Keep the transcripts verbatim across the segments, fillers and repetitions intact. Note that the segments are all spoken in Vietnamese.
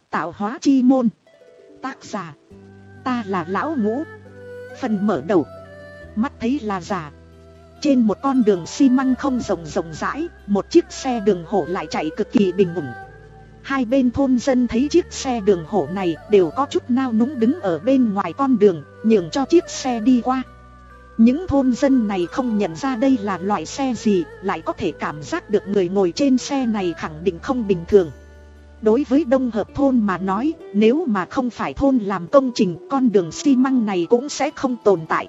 Tạo hóa chi môn. Tác giả: ta là lão ngũ. Phần mở đầu. Mắt thấy là giả. Trên một con đường xi măng không rộng rộng rãi, một chiếc xe đường hổ lại chạy cực kỳ bình ổn. Hai bên thôn dân thấy chiếc xe đường hổ này đều có chút nao núng đứng ở bên ngoài con đường, nhường cho chiếc xe đi qua. Những thôn dân này không nhận ra đây là loại xe gì, lại có thể cảm giác được người ngồi trên xe này khẳng định không bình thường. Đối với Đông Hợp thôn mà nói, nếu mà không phải thôn làm công trình, con đường xi măng này cũng sẽ không tồn tại.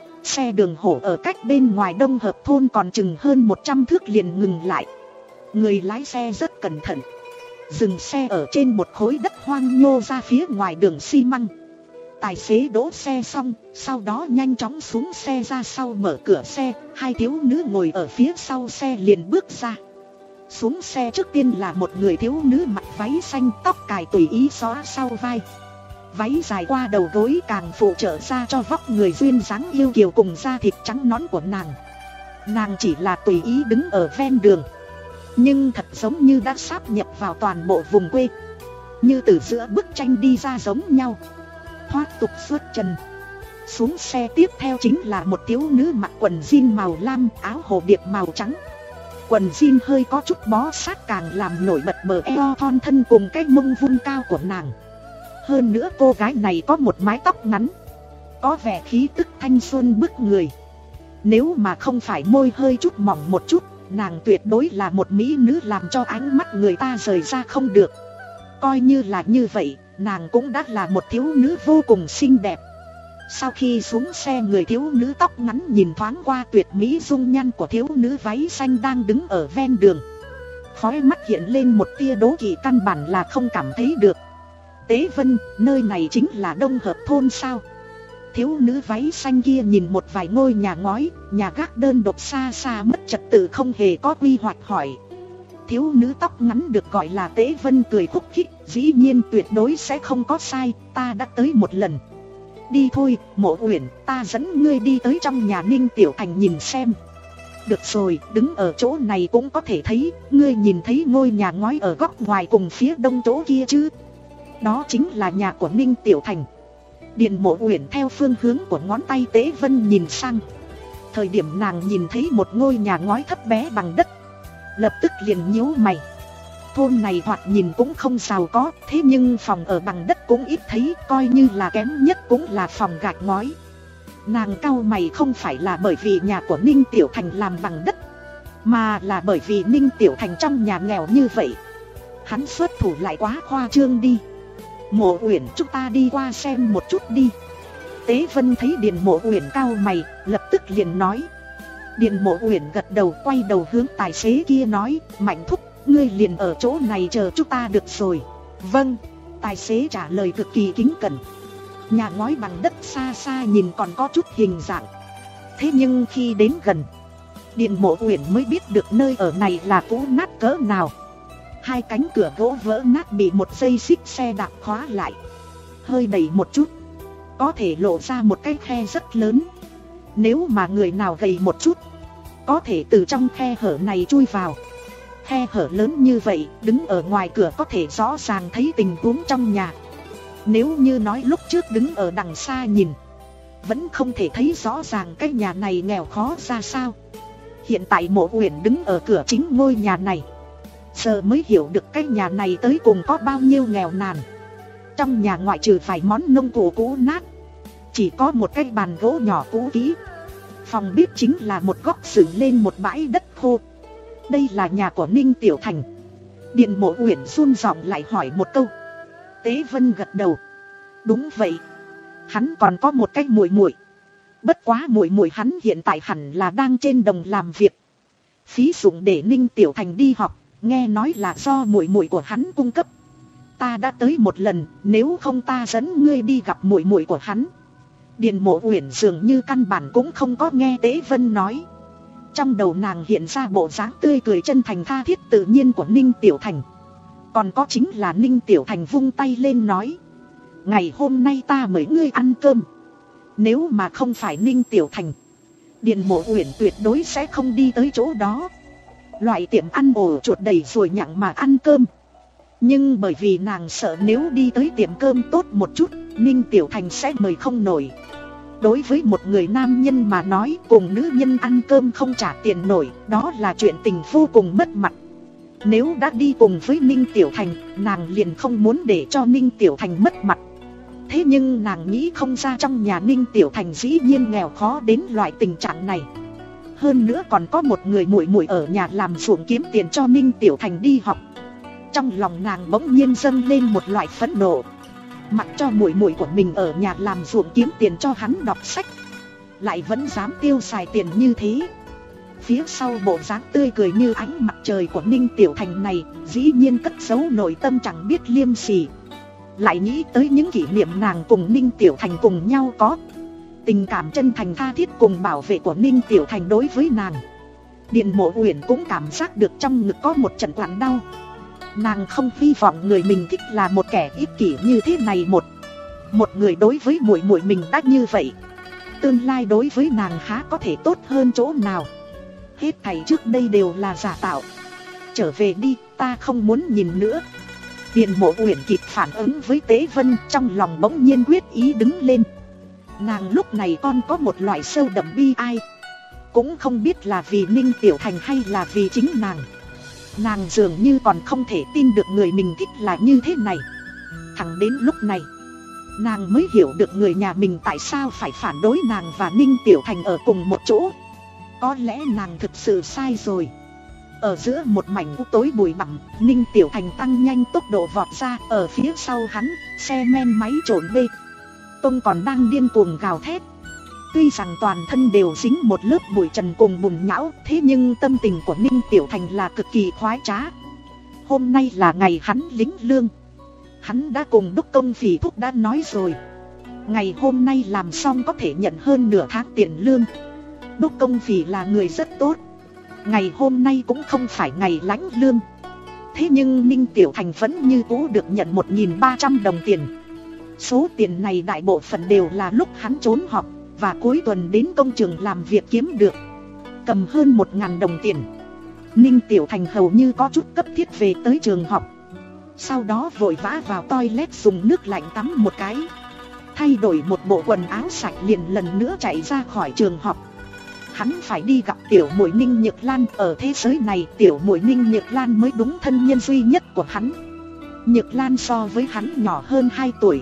Xe đường hổ ở cách bên ngoài Đông Hợp thôn còn chừng hơn một trăm thước liền ngừng lại. Người lái xe rất cẩn thận, dừng xe ở trên một khối đất hoang nhô ra phía ngoài đường xi măng. Tài xế đỗ xe xong, sau đó nhanh chóng xuống xe ra sau mở cửa xe, hai thiếu nữ ngồi ở phía sau xe liền bước ra. Xuống xe trước tiên là một người thiếu nữ mặc váy xanh, tóc cài tùy ý xõa sau vai. Váy dài qua đầu gối càng phụ trợ ra cho vóc người duyên dáng yêu kiều cùng da thịt trắng nõn của nàng. Nàng chỉ là tùy ý đứng ở ven đường, nhưng thật giống như đã sáp nhập vào toàn bộ vùng quê, như từ giữa bức tranh đi ra giống nhau. Thoát tục xuất trần. Xuống xe tiếp theo chính là một thiếu nữ mặc quần jean màu lam, áo hồ điệp màu trắng. Quần jean hơi có chút bó sát càng làm nổi bật bờ eo thon thân cùng cái mông vun cao của nàng. Hơn nữa cô gái này có một mái tóc ngắn, có vẻ khí tức thanh xuân bức người. Nếu mà không phải môi hơi chút mỏng một chút, nàng tuyệt đối là một mỹ nữ làm cho ánh mắt người ta rời ra không được. Coi như là như vậy, nàng cũng đã là một thiếu nữ vô cùng xinh đẹp. Sau khi xuống xe, người thiếu nữ tóc ngắn nhìn thoáng qua tuyệt mỹ dung nhan của thiếu nữ váy xanh đang đứng ở ven đường. Khóe mắt hiện lên một tia đố kỵ căn bản là không cảm thấy được. Tế Vân, nơi này chính là Đông Hợp thôn sao? Thiếu nữ váy xanh kia nhìn một vài ngôi nhà ngói, nhà gác đơn độc xa xa mất trật tự không hề có quy hoạch hỏi. Thiếu nữ tóc ngắn được gọi là Tế Vân cười khúc khích, dĩ nhiên tuyệt đối sẽ không có sai, ta đã tới một lần. Đi thôi, Mộ Uyển, ta dẫn ngươi đi tới trong nhà Ninh Tiểu Thành nhìn xem. Được rồi, đứng ở chỗ này cũng có thể thấy, ngươi nhìn thấy ngôi nhà ngói ở góc ngoài cùng phía đông chỗ kia chứ? Đó chính là nhà của Ninh Tiểu Thành. Điền Mộ Uyển theo phương hướng của ngón tay Tế Vân nhìn sang. Thời điểm nàng nhìn thấy một ngôi nhà ngói thấp bé bằng đất, lập tức liền nhíu mày. Thôn này thoạt nhìn cũng không giàu có, thế nhưng phòng ở bằng đất cũng ít thấy, coi như là kém nhất cũng là phòng gạch ngói. Nàng cau mày không phải là bởi vì nhà của Ninh Tiểu Thành làm bằng đất, mà là bởi vì Ninh Tiểu Thành trong nhà nghèo như vậy, hắn xuất thủ lại quá khoa trương đi. Mộ Uyển, chúng ta đi qua xem một chút đi. Tế Vân thấy Điền Mộ Uyển cau mày, lập tức liền nói. Điền Mộ Uyển gật đầu, quay đầu hướng tài xế kia nói, Mạnh thúc, ngươi liền ở chỗ này chờ chúng ta được rồi. Vâng, tài xế trả lời cực kỳ kính cẩn. Nhà ngói bằng đất xa xa nhìn còn có chút hình dạng, thế nhưng khi đến gần, Điền Mộ Uyển mới biết được nơi ở này là cũ nát cỡ nào. Hai cánh cửa gỗ vỡ nát bị một dây xích xe đạp khóa lại, hơi đẩy một chút có thể lộ ra một cái khe rất lớn. Nếu mà người nào gầy một chút, có thể từ trong khe hở này chui vào. Khe hở lớn như vậy, đứng ở ngoài cửa có thể rõ ràng thấy tình huống trong nhà. Nếu như nói lúc trước đứng ở đằng xa nhìn, vẫn không thể thấy rõ ràng cái nhà này nghèo khó ra sao. Hiện tại Mộ Uyển đứng ở cửa chính ngôi nhà này, giờ mới hiểu được cái nhà này tới cùng có bao nhiêu nghèo nàn. Trong nhà ngoại trừ vài món nông cụ cũ nát, chỉ có một cái bàn gỗ nhỏ cũ kỹ. Phòng bếp chính là một góc dựng lên một bãi đất khô. Đây là nhà của Ninh Tiểu Thành. Điền Mộ Uyển run giọng lại hỏi một câu. Tế Vân gật đầu. Đúng vậy, hắn còn có một cái muội muội. Bất quá muội muội hắn hiện tại hẳn là đang trên đồng làm việc. Phí dụng để Ninh Tiểu Thành đi học, nghe nói là do muội muội của hắn cung cấp. Ta đã tới một lần, nếu không ta dẫn ngươi đi gặp muội muội của hắn. Điền Mộ Uyển dường như căn bản cũng không có nghe Tế Vân nói. Trong đầu nàng hiện ra bộ dáng tươi cười chân thành tha thiết tự nhiên của Ninh Tiểu Thành. Còn có chính là Ninh Tiểu Thành vung tay lên nói, ngày hôm nay ta mời ngươi ăn cơm. Nếu mà không phải Ninh Tiểu Thành, Điền Mộ Uyển tuyệt đối sẽ không đi tới chỗ đó. Loại tiệm ăn ổ chuột đầy rồi nhặng mà ăn cơm, Nhưng bởi vì nàng sợ nếu đi tới tiệm cơm tốt một chút, Ninh Tiểu Thành sẽ mời không nổi. Đối với một người nam nhân mà nói, cùng nữ nhân ăn cơm không trả tiền nổi, đó là chuyện tình vô cùng mất mặt. Nếu đã đi cùng với Ninh Tiểu Thành, nàng liền không muốn để cho Ninh Tiểu Thành mất mặt. Thế nhưng nàng nghĩ không ra trong nhà Ninh Tiểu Thành dĩ nhiên nghèo khó đến loại tình trạng này. Hơn nữa còn có một người muội muội ở nhà làm ruộng kiếm tiền cho Ninh Tiểu Thành đi học. Trong lòng nàng bỗng nhiên dâng lên một loại phẫn nộ. Mặc cho muội muội của mình ở nhà làm ruộng kiếm tiền cho hắn đọc sách, lại vẫn dám tiêu xài tiền như thế. Phía sau bộ dáng tươi cười như ánh mặt trời của Ninh Tiểu Thành này, dĩ nhiên cất giấu nội tâm chẳng biết liêm sỉ. Lại nghĩ tới những kỷ niệm nàng cùng Ninh Tiểu Thành cùng nhau có, tình cảm chân thành tha thiết cùng bảo vệ của Ninh Tiểu Thành đối với nàng, Điền Mộ Uyển cũng cảm giác được trong ngực có một trận quặn đau. Nàng không hy vọng người mình thích là một kẻ ích kỷ như thế này. Một Một người đối với muội muội mình đã như vậy, tương lai đối với nàng há có thể tốt hơn chỗ nào. Hết thảy trước đây đều là giả tạo. Trở về đi, ta không muốn nhìn nữa. Điền Mộ Uyển kịp phản ứng với Tế Vân, trong lòng bỗng nhiên quyết ý đứng lên. Nàng lúc này còn có một loại sâu đậm bi ai. Cũng không biết là vì Ninh Tiểu Thành hay là vì chính nàng. Nàng dường như còn không thể tin được người mình thích là như thế này. Thẳng đến lúc này, nàng mới hiểu được người nhà mình tại sao phải phản đối nàng và Ninh Tiểu Thành ở cùng một chỗ. Có lẽ nàng thực sự sai rồi. Ở giữa một mảnh u tối bụi bặm, Ninh Tiểu Thành tăng nhanh tốc độ vọt ra. Ở phía sau hắn, xe men máy trộn bê tông còn đang điên cuồng gào thét. Tuy rằng toàn thân đều dính một lớp bụi trần cùng bùn nhão, thế nhưng tâm tình của Ninh Tiểu Thành là cực kỳ khoái trá. Hôm nay là ngày hắn lĩnh lương. Hắn đã cùng đốc công Phỉ Thúc đã nói rồi, ngày hôm nay làm xong có thể nhận hơn nửa tháng tiền lương. Đốc công Phỉ là người rất tốt, ngày hôm nay cũng không phải ngày lãnh lương. Thế nhưng Ninh Tiểu Thành vẫn như cũ được nhận một nghìn ba trăm đồng tiền. Số tiền này đại bộ phận đều là lúc hắn trốn học và cuối tuần đến công trường làm việc kiếm được. Cầm hơn một nghìn đồng tiền, Ninh Tiểu Thành hầu như có chút cấp thiết về tới trường học. Sau đó vội vã vào toilet dùng nước lạnh tắm một cái, thay đổi một bộ quần áo sạch, liền lần nữa chạy ra khỏi trường học. Hắn phải đi gặp tiểu muội Ninh Nhược Lan. Ở thế giới này, tiểu muội Ninh Nhược Lan mới đúng thân nhân duy nhất của hắn. Nhược Lan so với hắn nhỏ hơn hai tuổi,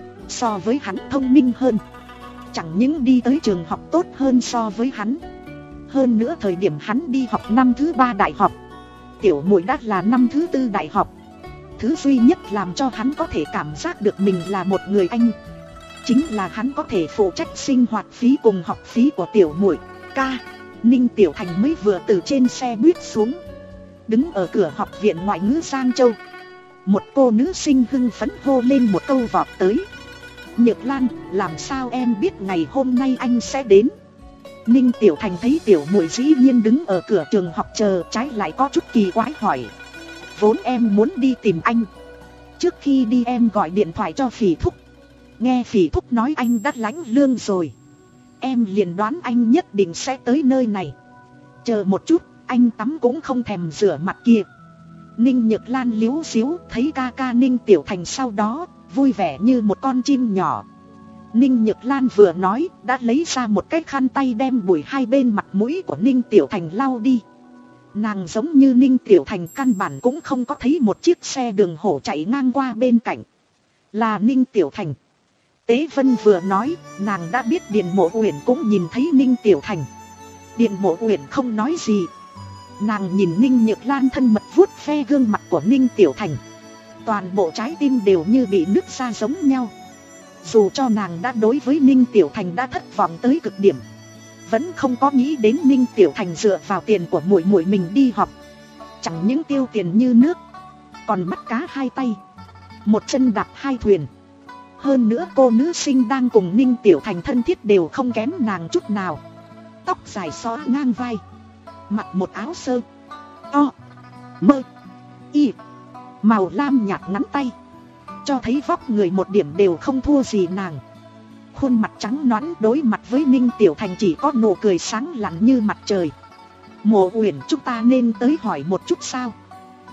so với hắn thông minh hơn, chẳng những đi tới trường học tốt hơn so với hắn. Hơn nữa thời điểm hắn đi học năm thứ ba đại học, tiểu muội đã là năm thứ tư đại học. Thứ duy nhất làm cho hắn có thể cảm giác được mình là một người anh, chính là hắn có thể phụ trách sinh hoạt phí cùng học phí của tiểu muội. Ca, Ninh Tiểu Thành mới vừa từ trên xe buýt xuống, đứng ở cửa học viện ngoại ngữ Giang Châu. Một cô nữ sinh hưng phấn hô lên một câu vọt tới. Nhược Lan, làm sao em biết ngày hôm nay anh sẽ đến? Ninh Tiểu Thành thấy tiểu muội dĩ nhiên đứng ở cửa trường học chờ, trái lại có chút kỳ quái hỏi. Vốn em muốn đi tìm anh, trước khi đi em gọi điện thoại cho Phỉ Thúc, nghe Phỉ Thúc nói anh đã lãnh lương rồi, em liền đoán anh nhất định sẽ tới nơi này. Chờ một chút, anh tắm cũng không thèm rửa mặt kia. Ninh Nhược Lan liếu xíu thấy ca ca Ninh Tiểu Thành sau đó vui vẻ như một con chim nhỏ. Ninh Nhược Lan vừa nói đã lấy ra một cái khăn tay đem bụi hai bên mặt mũi của Ninh Tiểu Thành lau đi. Nàng giống như Ninh Tiểu Thành căn bản cũng không có thấy một chiếc xe đường hổ chạy ngang qua bên cạnh. Là Ninh Tiểu Thành. Tế Vân vừa nói, nàng đã biết Điền Mộ Uyển cũng nhìn thấy Ninh Tiểu Thành. Điền Mộ Uyển không nói gì. Nàng nhìn Ninh Nhược Lan thân mật vuốt ve gương mặt của Ninh Tiểu Thành. Toàn bộ trái tim đều như bị nứt ra giống nhau. Dù cho nàng đã đối với Ninh Tiểu Thành đã thất vọng tới cực điểm, vẫn không có nghĩ đến Ninh Tiểu Thành dựa vào tiền của muội muội mình đi học, chẳng những tiêu tiền như nước, còn bắt cá hai tay, một chân đạp hai thuyền. Hơn nữa cô nữ sinh đang cùng Ninh Tiểu Thành thân thiết đều không kém nàng chút nào. Tóc dài xõa ngang vai, mặc một áo sơ to mơ y màu lam nhạt ngắn tay, cho thấy vóc người một điểm đều không thua gì nàng. Khuôn mặt trắng nõn đối mặt với Ninh Tiểu Thành chỉ có nụ cười sáng lặn như mặt trời. Mộ Uyển, chúng ta nên tới hỏi một chút sao?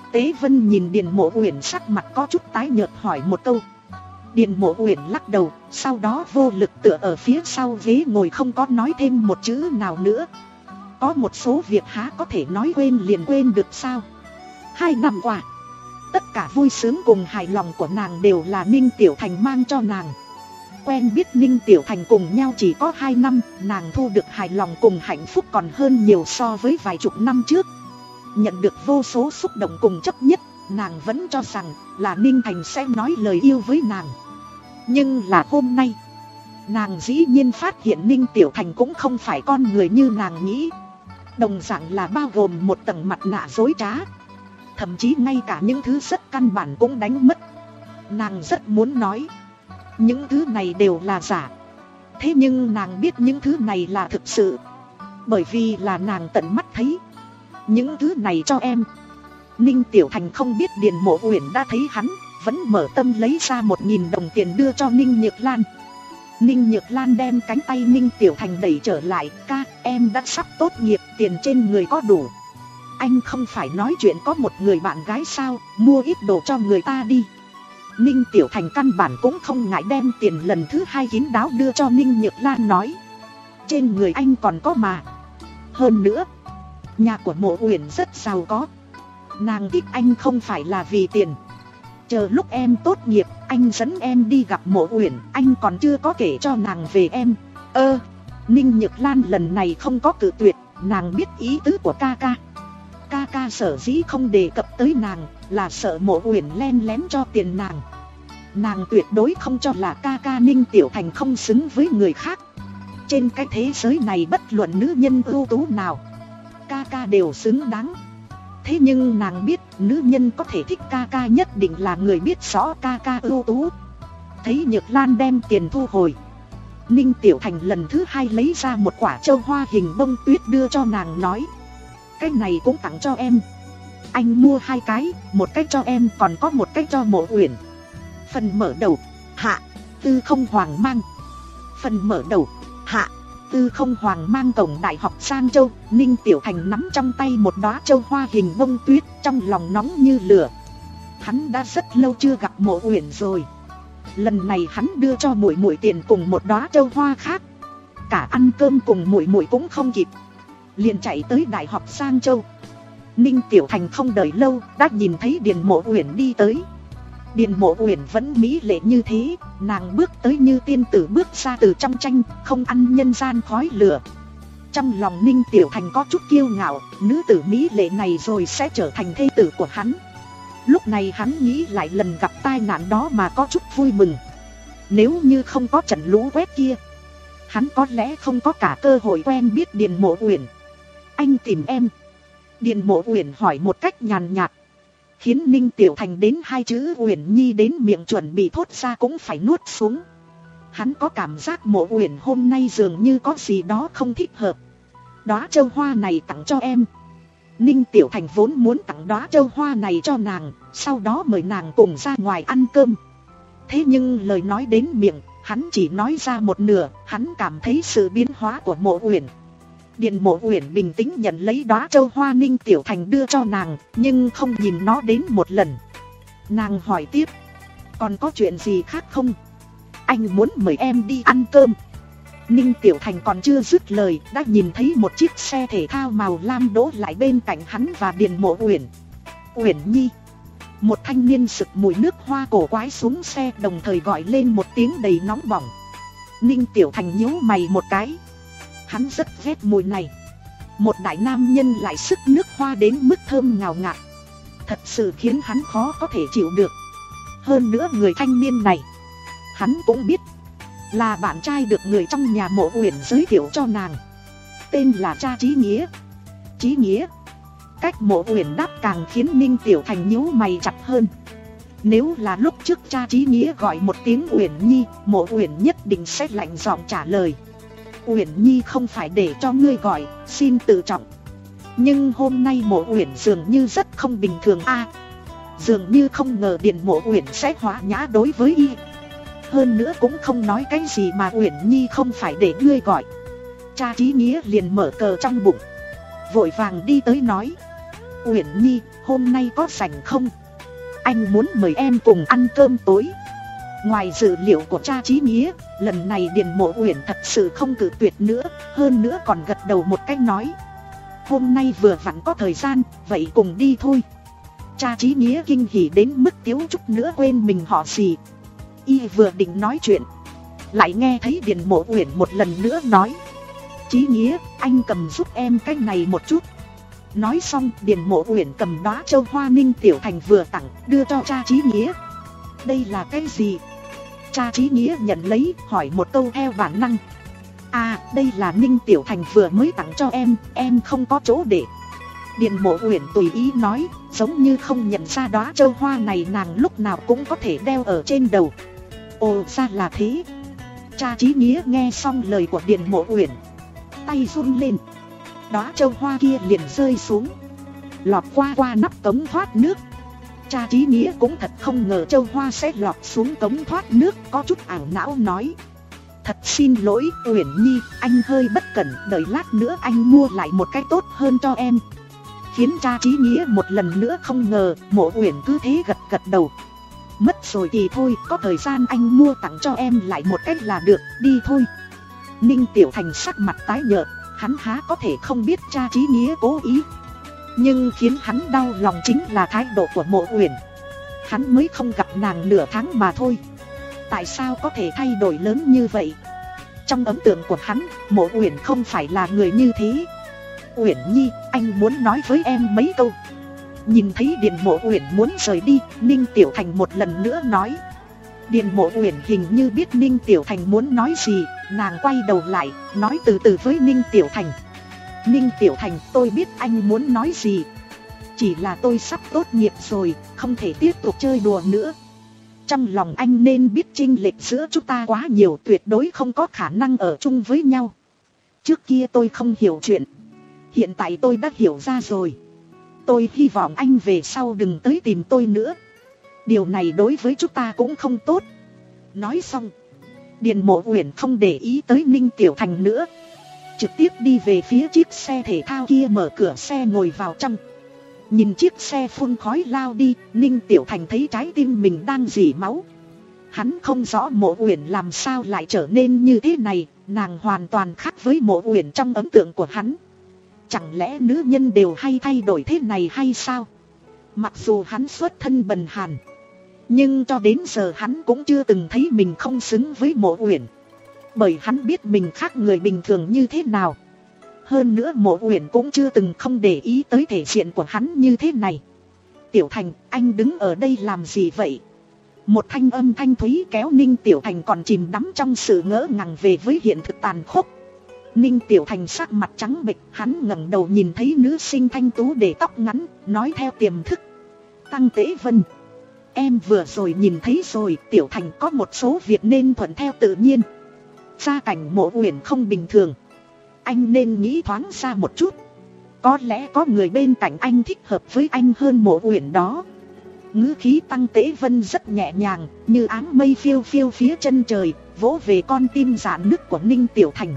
Tế Vân nhìn Điền Mộ Uyển sắc mặt có chút tái nhợt hỏi một câu. Điền Mộ Uyển lắc đầu, sau đó vô lực tựa ở phía sau ghế ngồi không có nói thêm một chữ nào nữa. Có một số việc há có thể nói quên liền quên được sao? Hai năm qua, tất cả vui sướng cùng hài lòng của nàng đều là Ninh Tiểu Thành mang cho nàng. Quen biết Ninh Tiểu Thành cùng nhau chỉ có hai năm, nàng thu được hài lòng cùng hạnh phúc còn hơn nhiều so với vài chục năm trước. Nhận được vô số xúc động cùng chấp nhất, nàng vẫn cho rằng là Ninh Thành sẽ nói lời yêu với nàng. Nhưng là hôm nay, nàng dĩ nhiên phát hiện Ninh Tiểu Thành cũng không phải con người như nàng nghĩ. Đồng dạng là bao gồm một tầng mặt nạ dối trá. Thậm chí ngay cả những thứ rất căn bản cũng đánh mất. Nàng rất muốn nói những thứ này đều là giả. Thế nhưng nàng biết những thứ này là thực sự, bởi vì là nàng tận mắt thấy. Những thứ này cho em. Ninh Tiểu Thành không biết Điền Mộ Uyển đã thấy hắn, vẫn mở tâm lấy ra một nghìn đồng tiền đưa cho Ninh Nhược Lan. Ninh Nhược Lan đem cánh tay Ninh Tiểu Thành đẩy trở lại. Ca, em đã sắp tốt nghiệp, tiền trên người có đủ. Anh không phải nói chuyện có một người bạn gái sao, mua ít đồ cho người ta đi. Ninh Tiểu Thành căn bản cũng không ngại đem tiền lần thứ hai kín đáo đưa cho Ninh Nhược Lan, nói trên người anh còn có mà. Hơn nữa, nhà của Mộ Uyển rất giàu có. Nàng thích anh không phải là vì tiền. Chờ lúc em tốt nghiệp, anh dẫn em đi gặp Mộ Uyển. Anh còn chưa có kể cho nàng về em. Ơ, Ninh Nhược Lan lần này không có cự tuyệt. Nàng biết ý tứ của ca ca. Ca ca sở dĩ không đề cập tới nàng là sợ Mộ Uyển len lén cho tiền nàng. Nàng tuyệt đối không cho là ca ca Ninh Tiểu Thành không xứng với người khác. Trên cái thế giới này bất luận nữ nhân ưu tú nào, ca ca đều xứng đáng. Thế nhưng nàng biết nữ nhân có thể thích ca ca nhất định là người biết rõ ca ca ưu tú. Thấy Nhược Lan đem tiền thu hồi, Ninh Tiểu Thành lần thứ hai lấy ra một quả châu hoa hình bông tuyết đưa cho nàng, nói cái này cũng tặng cho em. Anh mua hai cái, một cái cho em còn có một cái cho Mộ Uyển. Phần mở đầu, hạ, Tư Không Hoàng Mang. Phần mở đầu, hạ, Tư Không Hoàng Mang. Cổng đại học Giang Châu, Ninh Tiểu Thành nắm trong tay một đóa châu hoa hình bông tuyết, trong lòng nóng như lửa. Hắn đã rất lâu chưa gặp Mộ Uyển rồi. Lần này hắn đưa cho muội muội tiền cùng một đóa châu hoa khác. Cả ăn cơm cùng muội muội cũng không kịp, liền chạy tới đại học Giang Châu. Ninh Tiểu Thành không đợi lâu, đã nhìn thấy Điền Mộ Uyển đi tới. Điền Mộ Uyển vẫn mỹ lệ như thế, nàng bước tới như tiên tử bước ra từ trong tranh, không ăn nhân gian khói lửa. Trong lòng Ninh Tiểu Thành có chút kiêu ngạo, nữ tử mỹ lệ này rồi sẽ trở thành thê tử của hắn. Lúc này hắn nghĩ lại lần gặp tai nạn đó mà có chút vui mừng. Nếu như không có trận lũ quét kia, hắn có lẽ không có cả cơ hội quen biết Điền Mộ Uyển. Anh tìm em? Điền Mộ Uyển hỏi một cách nhàn nhạt, khiến Ninh Tiểu Thành đến hai chữ Uyển Nhi đến miệng chuẩn bị thốt ra cũng phải nuốt xuống. Hắn có cảm giác Mộ Uyển hôm nay dường như có gì đó không thích hợp. Đóa châu hoa này tặng cho em. Ninh Tiểu Thành vốn muốn tặng đóa châu hoa này cho nàng, sau đó mời nàng cùng ra ngoài ăn cơm. Thế nhưng lời nói đến miệng, hắn chỉ nói ra một nửa. Hắn cảm thấy sự biến hóa của Mộ Uyển. Điền Mộ Uyển bình tĩnh nhận lấy đóa châu hoa Ninh Tiểu Thành đưa cho nàng, nhưng không nhìn nó đến một lần. Nàng hỏi tiếp, còn có chuyện gì khác không? Anh muốn mời em đi ăn cơm. Ninh Tiểu Thành còn chưa dứt lời, đã nhìn thấy một chiếc xe thể thao màu lam đỗ lại bên cạnh hắn và Điền Mộ Uyển. Uyển Nhi. Một thanh niên sực mùi nước hoa cổ quái xuống xe, đồng thời gọi lên một tiếng đầy nóng bỏng. Ninh Tiểu Thành nhíu mày một cái. Hắn rất ghét mùi này. Một đại nam nhân lại sức nước hoa đến mức thơm ngào ngạt, thật sự khiến hắn khó có thể chịu được. Hơn nữa người thanh niên này, hắn cũng biết, là bạn trai được người trong nhà Mộ Uyển giới thiệu cho nàng. Tên là Cha Chí Nghĩa. Chí Nghĩa. Cách Mộ Uyển đáp càng khiến Ninh Tiểu Thành nhíu mày chặt hơn. Nếu là lúc trước Cha Chí Nghĩa gọi một tiếng Uyển Nhi, Mộ Uyển nhất định sẽ lạnh giọng trả lời, Uyển Nhi không phải để cho ngươi gọi, xin tự trọng. Nhưng hôm nay Mộ Uyển dường như rất không bình thường a. À, dường như không ngờ Điền Mộ Uyển sẽ hóa nhã đối với y. Hơn nữa cũng không nói cái gì mà Uyển Nhi không phải để ngươi gọi. Cha Chí Nghĩa liền mở cờ trong bụng, vội vàng đi tới nói, Uyển Nhi, hôm nay có rảnh không? Anh muốn mời em cùng ăn cơm tối. Ngoài dự liệu của cha Chí Nghĩa, lần này Điền Mộ Uyển thật sự không cự tuyệt nữa, hơn nữa còn gật đầu một cách nói. Hôm nay vừa vặn có thời gian, vậy cùng đi thôi. Cha Chí Nghĩa kinh hỉ đến mức thiếu chút nữa quên mình họ gì. Y vừa định nói chuyện, lại nghe thấy Điền Mộ Uyển một lần nữa nói. Chí Nghĩa, anh cầm giúp em cái này một chút. Nói xong, Điền Mộ Uyển cầm đóa châu hoa Ninh Tiểu Thành vừa tặng, đưa cho cha Chí Nghĩa. Đây là cái gì? Cha Chí Nghĩa nhận lấy, hỏi một câu theo bản năng. À, đây là Ninh Tiểu Thành vừa mới tặng cho em, em không có chỗ để. Điền Mộ Uyển tùy ý nói, giống như không nhận ra đóa châu hoa này nàng lúc nào cũng có thể đeo ở trên đầu. Ồ, ra là thế. Cha Chí Nghĩa nghe xong lời của Điền Mộ Uyển, tay run lên, đóa châu hoa kia liền rơi xuống, lọt qua qua nắp cống thoát nước. Cha Chí Nghĩa cũng thật không ngờ châu hoa sẽ lọt xuống cống thoát nước, có chút ảo não nói. Thật xin lỗi Uyển Nhi, anh hơi bất cẩn, đợi lát nữa anh mua lại một cái tốt hơn cho em. Khiến cha Chí Nghĩa một lần nữa không ngờ, Mộ Uyển cứ thế gật gật đầu. Mất rồi thì thôi, có thời gian anh mua tặng cho em lại một cách là được, đi thôi. Ninh Tiểu Thành sắc mặt tái nhợt, hắn há có thể không biết cha Chí Nghĩa cố ý. Nhưng khiến hắn đau lòng chính là thái độ của Mộ Uyển. Hắn mới không gặp nàng nửa tháng mà thôi, tại sao có thể thay đổi lớn như vậy? Trong ấn tượng của hắn, Mộ Uyển không phải là người như thế. Uyển Nhi, anh muốn nói với em mấy câu. Nhìn thấy Điền Mộ Uyển muốn rời đi, Ninh Tiểu Thành một lần nữa nói. Điền Mộ Uyển hình như biết Ninh Tiểu Thành muốn nói gì, nàng quay đầu lại, nói từ từ với Ninh Tiểu Thành. Ninh Tiểu Thành, tôi biết anh muốn nói gì. Chỉ là tôi sắp tốt nghiệp rồi, không thể tiếp tục chơi đùa nữa. Trong lòng anh nên biết chênh lệch giữa chúng ta quá nhiều, tuyệt đối không có khả năng ở chung với nhau. Trước kia tôi không hiểu chuyện, hiện tại tôi đã hiểu ra rồi. Tôi hy vọng anh về sau đừng tới tìm tôi nữa. Điều này đối với chúng ta cũng không tốt. Nói xong, Điền Mộ Uyển không để ý tới Ninh Tiểu Thành nữa, trực tiếp đi về phía chiếc xe thể thao kia, mở cửa xe ngồi vào trong. Nhìn chiếc xe phun khói lao đi, Ninh Tiểu Thành thấy trái tim mình đang rỉ máu. Hắn không rõ Mộ Uyển làm sao lại trở nên như thế này, nàng hoàn toàn khác với Mộ Uyển trong ấn tượng của hắn. Chẳng lẽ nữ nhân đều hay thay đổi thế này hay sao? Mặc dù hắn xuất thân bần hàn, nhưng cho đến giờ hắn cũng chưa từng thấy mình không xứng với Mộ Uyển. Bởi hắn biết mình khác người bình thường như thế nào. Hơn nữa Mộ Uyển cũng chưa từng không để ý tới thể diện của hắn như thế này. Tiểu Thành, anh đứng ở đây làm gì vậy? Một thanh âm thanh thúy kéo Ninh Tiểu Thành còn chìm đắm trong sự ngỡ ngàng về với hiện thực tàn khốc. Ninh Tiểu Thành sắc mặt trắng bệch, hắn ngẩng đầu nhìn thấy nữ sinh thanh tú để tóc ngắn, nói theo tiềm thức. Tăng Tế Vân, em vừa rồi nhìn thấy rồi, Tiểu Thành có một số việc nên thuận theo tự nhiên. Gia cảnh Mộ Uyển không bình thường, anh nên nghĩ thoáng ra một chút. Có lẽ có người bên cạnh anh thích hợp với anh hơn Mộ Uyển đó. Ngữ khí Tăng Tế Vân rất nhẹ nhàng, như áng mây phiêu phiêu phía chân trời, vỗ về con tim rạn nứt của Ninh Tiểu Thành.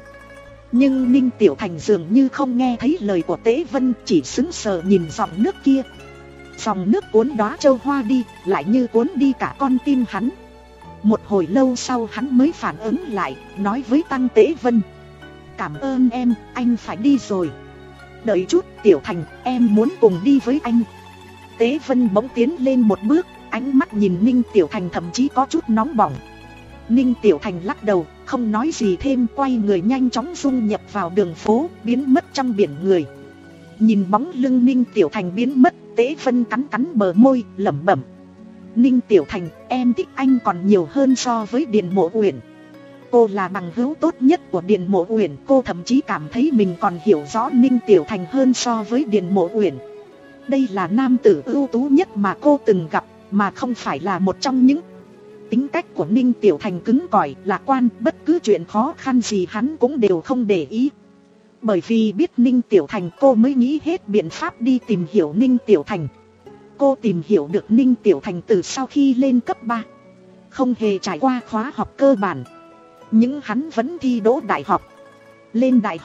Nhưng Ninh Tiểu Thành dường như không nghe thấy lời của Tế Vân, chỉ sững sờ nhìn dòng nước kia. Dòng nước cuốn đóa châu hoa đi, lại như cuốn đi cả con tim hắn. Một hồi lâu sau hắn mới phản ứng lại, nói với Tăng Tế Vân. Cảm ơn em, anh phải đi rồi. Đợi chút, Tiểu Thành, em muốn cùng đi với anh. Tế Vân bỗng tiến lên một bước, ánh mắt nhìn Ninh Tiểu Thành thậm chí có chút nóng bỏng. Ninh Tiểu Thành lắc đầu, không nói gì thêm, quay người nhanh chóng dung nhập vào đường phố, biến mất trong biển người. Nhìn bóng lưng Ninh Tiểu Thành biến mất, Tế Vân cắn cắn bờ môi, lẩm bẩm. Ninh Tiểu Thành, em thích anh còn nhiều hơn so với Điền Mộ Uyển. Cô là bằng hữu tốt nhất của Điền Mộ Uyển, cô thậm chí cảm thấy mình còn hiểu rõ Ninh Tiểu Thành hơn so với Điền Mộ Uyển. Đây là nam tử ưu tú nhất mà cô từng gặp, mà không phải là một trong những. Tính cách của Ninh Tiểu Thành cứng cỏi, lạc quan, bất cứ chuyện khó khăn gì hắn cũng đều không để ý. Bởi vì biết Ninh Tiểu Thành, cô mới nghĩ hết biện pháp đi tìm hiểu Ninh Tiểu Thành. Cô tìm hiểu được Ninh Tiểu Thành từ sau khi lên cấp ba, không hề trải qua khóa học cơ bản, nhưng hắn vẫn thi đỗ đại học. Lên đại học,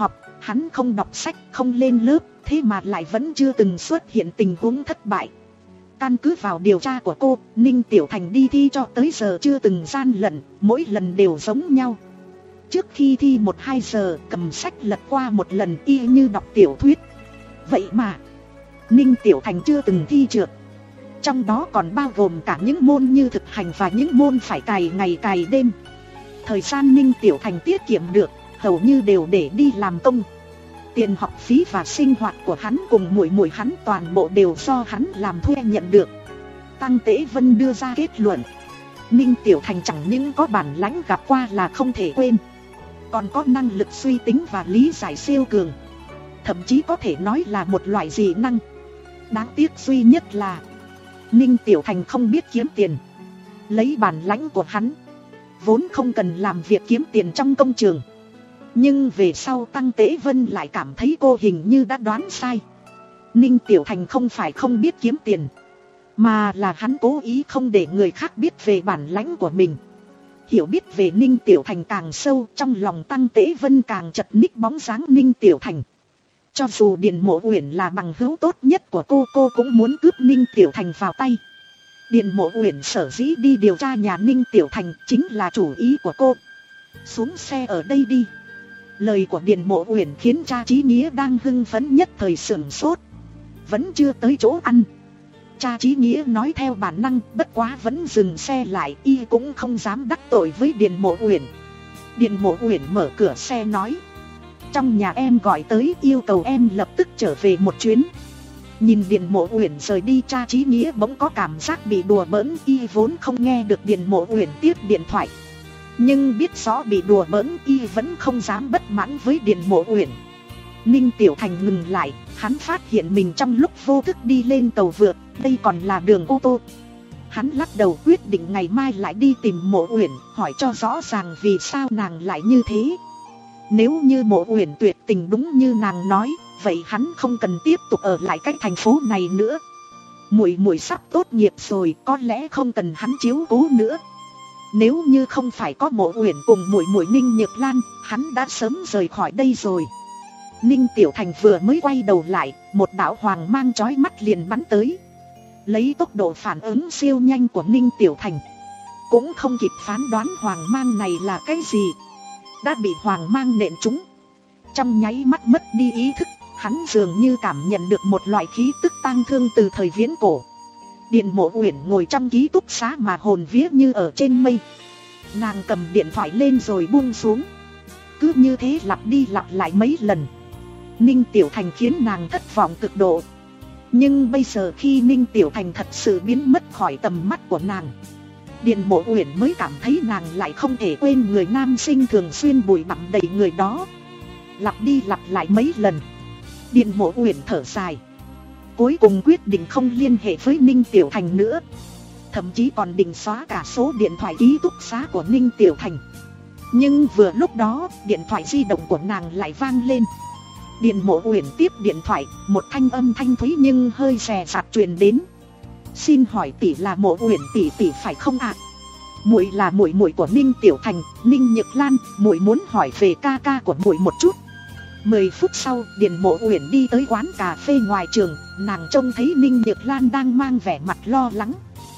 Hắn không đọc sách, không lên lớp, thế mà lại vẫn chưa từng xuất hiện tình huống thất bại. Căn cứ vào điều tra của cô, Ninh Tiểu Thành đi thi cho tới giờ chưa từng gian lận, mỗi lần đều giống nhau. Trước khi thi một hai giờ, cầm sách lật qua một lần y như đọc tiểu thuyết. Vậy mà, Ninh Tiểu Thành chưa từng thi trượt. Trong đó còn bao gồm cả những môn như thực hành và những môn phải cày ngày cày đêm. Thời gian Ninh Tiểu Thành tiết kiệm được, hầu như đều để đi làm công. Tiền học phí và sinh hoạt của hắn cùng muội muội hắn toàn bộ đều do hắn làm thuê nhận được. Tăng Tế Vân đưa ra kết luận, Ninh Tiểu Thành chẳng những có bản lãnh gặp qua là không thể quên, còn có năng lực suy tính và lý giải siêu cường. Thậm chí có thể nói là một loại dị năng. Đáng tiếc duy nhất là Ninh Tiểu Thành không biết kiếm tiền. Lấy bản lãnh của hắn, vốn không cần làm việc kiếm tiền trong công trường. Nhưng về sau Tăng Tế Vân lại cảm thấy cô hình như đã đoán sai. Ninh Tiểu Thành không phải không biết kiếm tiền, mà là hắn cố ý không để người khác biết về bản lãnh của mình. Hiểu biết về Ninh Tiểu Thành càng sâu, trong lòng Tăng Tế Vân càng chật ních bóng dáng Ninh Tiểu Thành. Cho dù Điền Mộ Uyển là bằng hữu tốt nhất của cô, cô cũng muốn cướp Ninh Tiểu Thành vào tay. Điền Mộ Uyển sở dĩ đi điều tra nhà Ninh Tiểu Thành chính là chủ ý của cô. Xuống xe ở đây đi. Lời của Điền Mộ Uyển khiến cha Chí Nghĩa đang hưng phấn nhất thời sửng sốt. Vẫn chưa tới chỗ ăn. Cha Chí Nghĩa nói theo bản năng, bất quá vẫn dừng xe lại, y cũng không dám đắc tội với Điền Mộ Uyển. Điền Mộ Uyển mở cửa xe nói, trong nhà em gọi tới yêu cầu em lập tức trở về một chuyến. Nhìn Điền Mộ Uyển rời đi, cha Chí Nghĩa bỗng có cảm giác bị đùa bỡn. Y vốn không nghe được Điền Mộ Uyển tiếp điện thoại, nhưng biết rõ bị đùa bỡn, y vẫn không dám bất mãn với Điền Mộ Uyển. Ninh Tiểu Thành ngừng lại, hắn phát hiện mình trong lúc vô thức đi lên cầu vượt, đây còn là đường ô tô. Hắn lắc đầu quyết định ngày mai lại đi tìm Mộ Uyển, hỏi cho rõ ràng vì sao nàng lại như thế. Nếu như Mộ Uyển tuyệt tình đúng như nàng nói, vậy hắn không cần tiếp tục ở lại cái thành phố này nữa. Muội muội sắp tốt nghiệp rồi, có lẽ không cần hắn chiếu cố nữa. Nếu như không phải có Mộ Uyển cùng muội muội Ninh Nhược Lan, hắn đã sớm rời khỏi đây rồi. Ninh Tiểu Thành vừa mới quay đầu lại, một đạo hoàng mang chói mắt liền bắn tới. Lấy tốc độ phản ứng siêu nhanh của Ninh Tiểu Thành, cũng không kịp phán đoán hoàng mang này là cái gì, đã bị hoàng mang nện trúng. Trong nháy mắt mất đi ý thức, hắn dường như cảm nhận được một loại khí tức tang thương từ thời viễn cổ. Điền Mộ Uyển ngồi trong ký túc xá mà hồn vía như ở trên mây. Nàng cầm điện thoại lên rồi buông xuống. Cứ như thế lặp đi lặp lại mấy lần. Ninh Tiểu Thành khiến nàng thất vọng cực độ. Nhưng bây giờ khi Ninh Tiểu Thành thật sự biến mất khỏi tầm mắt của nàng, Điền Mộ Uyển mới cảm thấy nàng lại không thể quên người nam sinh thường xuyên bụi bặm đầy người đó. Lặp đi lặp lại mấy lần, Điền Mộ Uyển thở dài, cuối cùng quyết định không liên hệ với Ninh Tiểu Thành nữa. Thậm chí còn định xóa cả số điện thoại ký túc xá của Ninh Tiểu Thành. Nhưng vừa lúc đó, điện thoại di động của nàng lại vang lên. Điền Mộ Uyển tiếp điện thoại, một thanh âm thanh thúy nhưng hơi rè rặt truyền đến. Xin hỏi tỷ là Mộ Uyển tỷ tỷ phải không ạ? Muội là muội muội của Ninh Tiểu Thành, Ninh Nhược Lan, muội muốn hỏi về ca ca của muội một chút. Mười phút sau, Điền Mộ Uyển đi tới quán cà phê ngoài trường, nàng trông thấy Ninh Nhược Lan đang mang vẻ mặt lo lắng.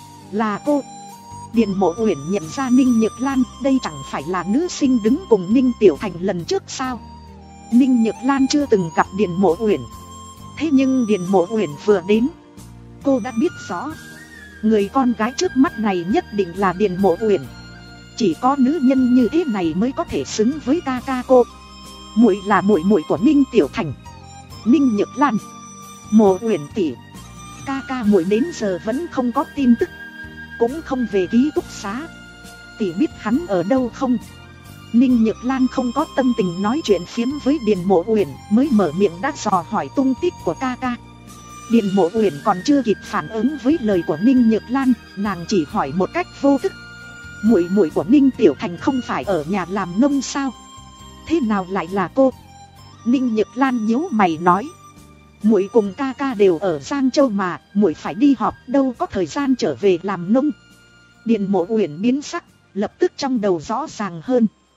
Là cô. Điền Mộ Uyển nhận ra Ninh Nhược Lan, đây chẳng phải là nữ sinh đứng cùng Ninh Tiểu Thành lần trước sao? Ninh Nhược Lan chưa từng gặp Điền Mộ Uyển. Thế nhưng Điền Mộ Uyển vừa đến, cô đã biết rõ người con gái trước mắt này nhất định là Điền Mộ Uyển. Chỉ có nữ nhân như thế này mới có thể xứng với ca ca cô. Muội là muội muội của Ninh Tiểu Thành. Ninh Nhược Lan. Mộ Uyển tỷ, ca ca muội đến giờ vẫn không có tin tức, cũng không về ký túc xá. Tỷ biết hắn ở đâu không? Ninh Nhược Lan không có tâm tình nói chuyện phiếm với Điền Mộ Uyển, mới mở miệng đã dò hỏi tung tích của ca ca. Điền Mộ Uyển còn chưa kịp phản ứng với lời của Ninh Nhược Lan, nàng chỉ hỏi một cách vô thức. Muội muội của Ninh Tiểu Thành không phải ở nhà làm nông sao? Thế nào lại là cô? Ninh Nhược Lan nhíu mày nói. Muội cùng ca ca đều ở Giang Châu mà, muội phải đi họp, đâu có thời gian trở về làm nông. Điền Mộ Uyển biến sắc, lập tức trong đầu rõ ràng hơn.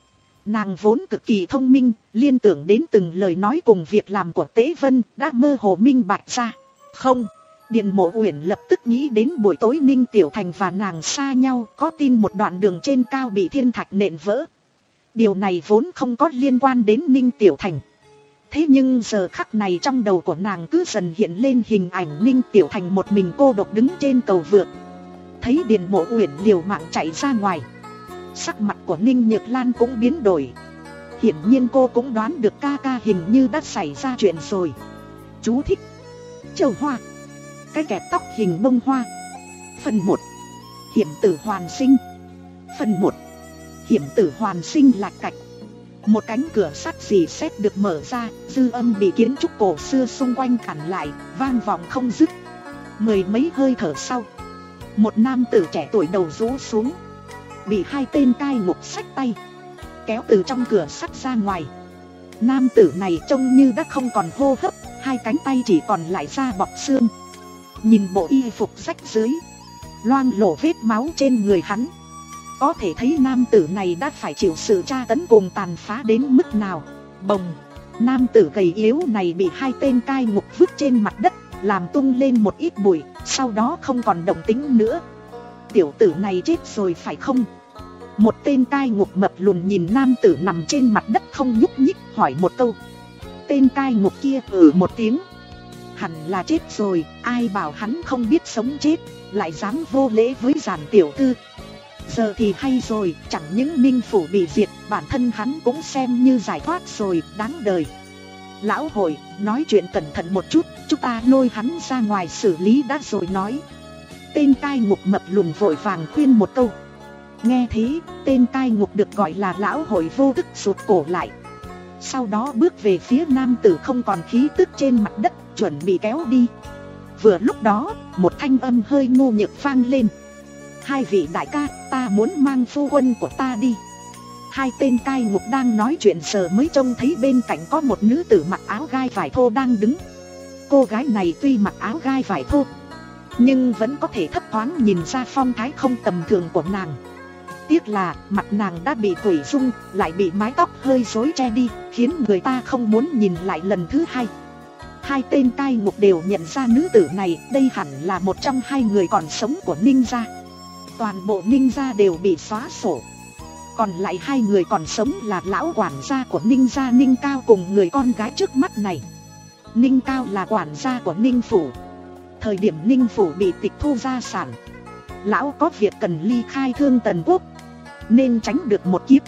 Nàng vốn cực kỳ thông minh, liên tưởng đến từng lời nói cùng việc làm của Tế Vân, đã mơ hồ minh bạch ra. Không, Điền Mộ Uyển lập tức nghĩ đến buổi tối Ninh Tiểu Thành và nàng xa nhau, có tin một đoạn đường trên cao bị thiên thạch nện vỡ. Điều này vốn không có liên quan đến Ninh Tiểu Thành. Thế nhưng giờ khắc này trong đầu của nàng cứ dần hiện lên hình ảnh Ninh Tiểu Thành một mình cô độc đứng trên cầu vượt. Thấy Điền Mộ Uyển liều mạng chạy ra ngoài, sắc mặt của Ninh Nhược Lan cũng biến đổi. Hiển nhiên cô cũng đoán được ca ca hình như đã xảy ra chuyện rồi. Chú thích: Châu Hoa, cái kẹp tóc hình bông hoa. Phần một. Hiểm tử hoàn sinh. Phần một. Hiểm tử hoàn sinh lạch cạch. Một cánh cửa sắt rỉ sét được mở ra, dư âm bị kiến trúc cổ xưa xung quanh cản lại, vang vọng không dứt. Mười mấy hơi thở sau, một nam tử trẻ tuổi đầu rũ xuống, bị hai tên cai ngục xách tay kéo từ trong cửa sắt ra ngoài. Nam tử này trông như đã không còn hô hấp, hai cánh tay chỉ còn lại da bọc xương. Nhìn bộ y phục rách rưới, loang lổ vết máu trên người hắn, có thể thấy nam tử này đã phải chịu sự tra tấn cùng tàn phá đến mức nào. Bồng, nam tử gầy yếu này bị hai tên cai ngục vứt trên mặt đất, làm tung lên một ít bụi, sau đó không còn động tĩnh nữa. Tiểu tử này chết rồi phải không? Một tên cai ngục mập lùn nhìn nam tử nằm trên mặt đất không nhúc nhích, hỏi một câu. Tên cai ngục kia ừ một tiếng. Hẳn là chết rồi, ai bảo hắn không biết sống chết, lại dám vô lễ với giản tiểu thư. Giờ thì hay rồi, chẳng những Ninh phủ bị diệt, bản thân hắn cũng xem như giải thoát rồi, đáng đời. Lão Hội, nói chuyện cẩn thận một chút, chúng ta lôi hắn ra ngoài xử lý đã rồi nói. Tên cai ngục mập lùn vội vàng khuyên một câu. Nghe thế, tên cai ngục được gọi là Lão Hội vô thức sụt cổ lại. Sau đó bước về phía nam tử không còn khí tức trên mặt đất, chuẩn bị kéo đi. Vừa lúc đó, một thanh âm hơi ngu nhược vang lên. Hai vị đại ca, ta muốn mang phu quân của ta đi. Hai tên cai ngục đang nói chuyện giờ mới trông thấy bên cạnh có một nữ tử mặc áo gai vải thô đang đứng. Cô gái này tuy mặc áo gai vải thô, nhưng vẫn có thể thấp thoáng nhìn ra phong thái không tầm thường của nàng. Tiếc là mặt nàng đã bị thủy dung, lại bị mái tóc hơi rối che đi, khiến người ta không muốn nhìn lại lần thứ hai. Hai tên cai ngục đều nhận ra nữ tử này, đây hẳn là một trong hai người còn sống của Ninh gia. Toàn bộ Ninh gia đều bị xóa sổ. Còn lại hai người còn sống là lão quản gia của Ninh gia Ninh Cao cùng người con gái trước mắt này. Ninh Cao là quản gia của Ninh phủ. Thời điểm Ninh phủ bị tịch thu gia sản, lão có việc cần ly khai Thương Tần Quốc, nên tránh được một kiếp.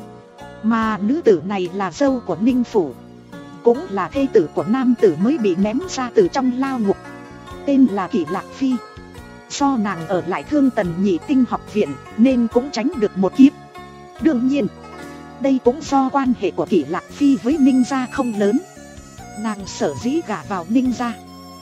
Mà nữ tử này là dâu của Ninh phủ, cũng là thê tử của nam tử mới bị ném ra từ trong lao ngục, tên là Kỷ Lạc Phi. Do nàng ở lại Thương Tần Nhị Tinh học viện nên cũng tránh được một kiếp. Đương nhiên, đây cũng do quan hệ của Kỷ Lạc Phi với Ninh gia không lớn. Nàng sở dĩ gả vào Ninh gia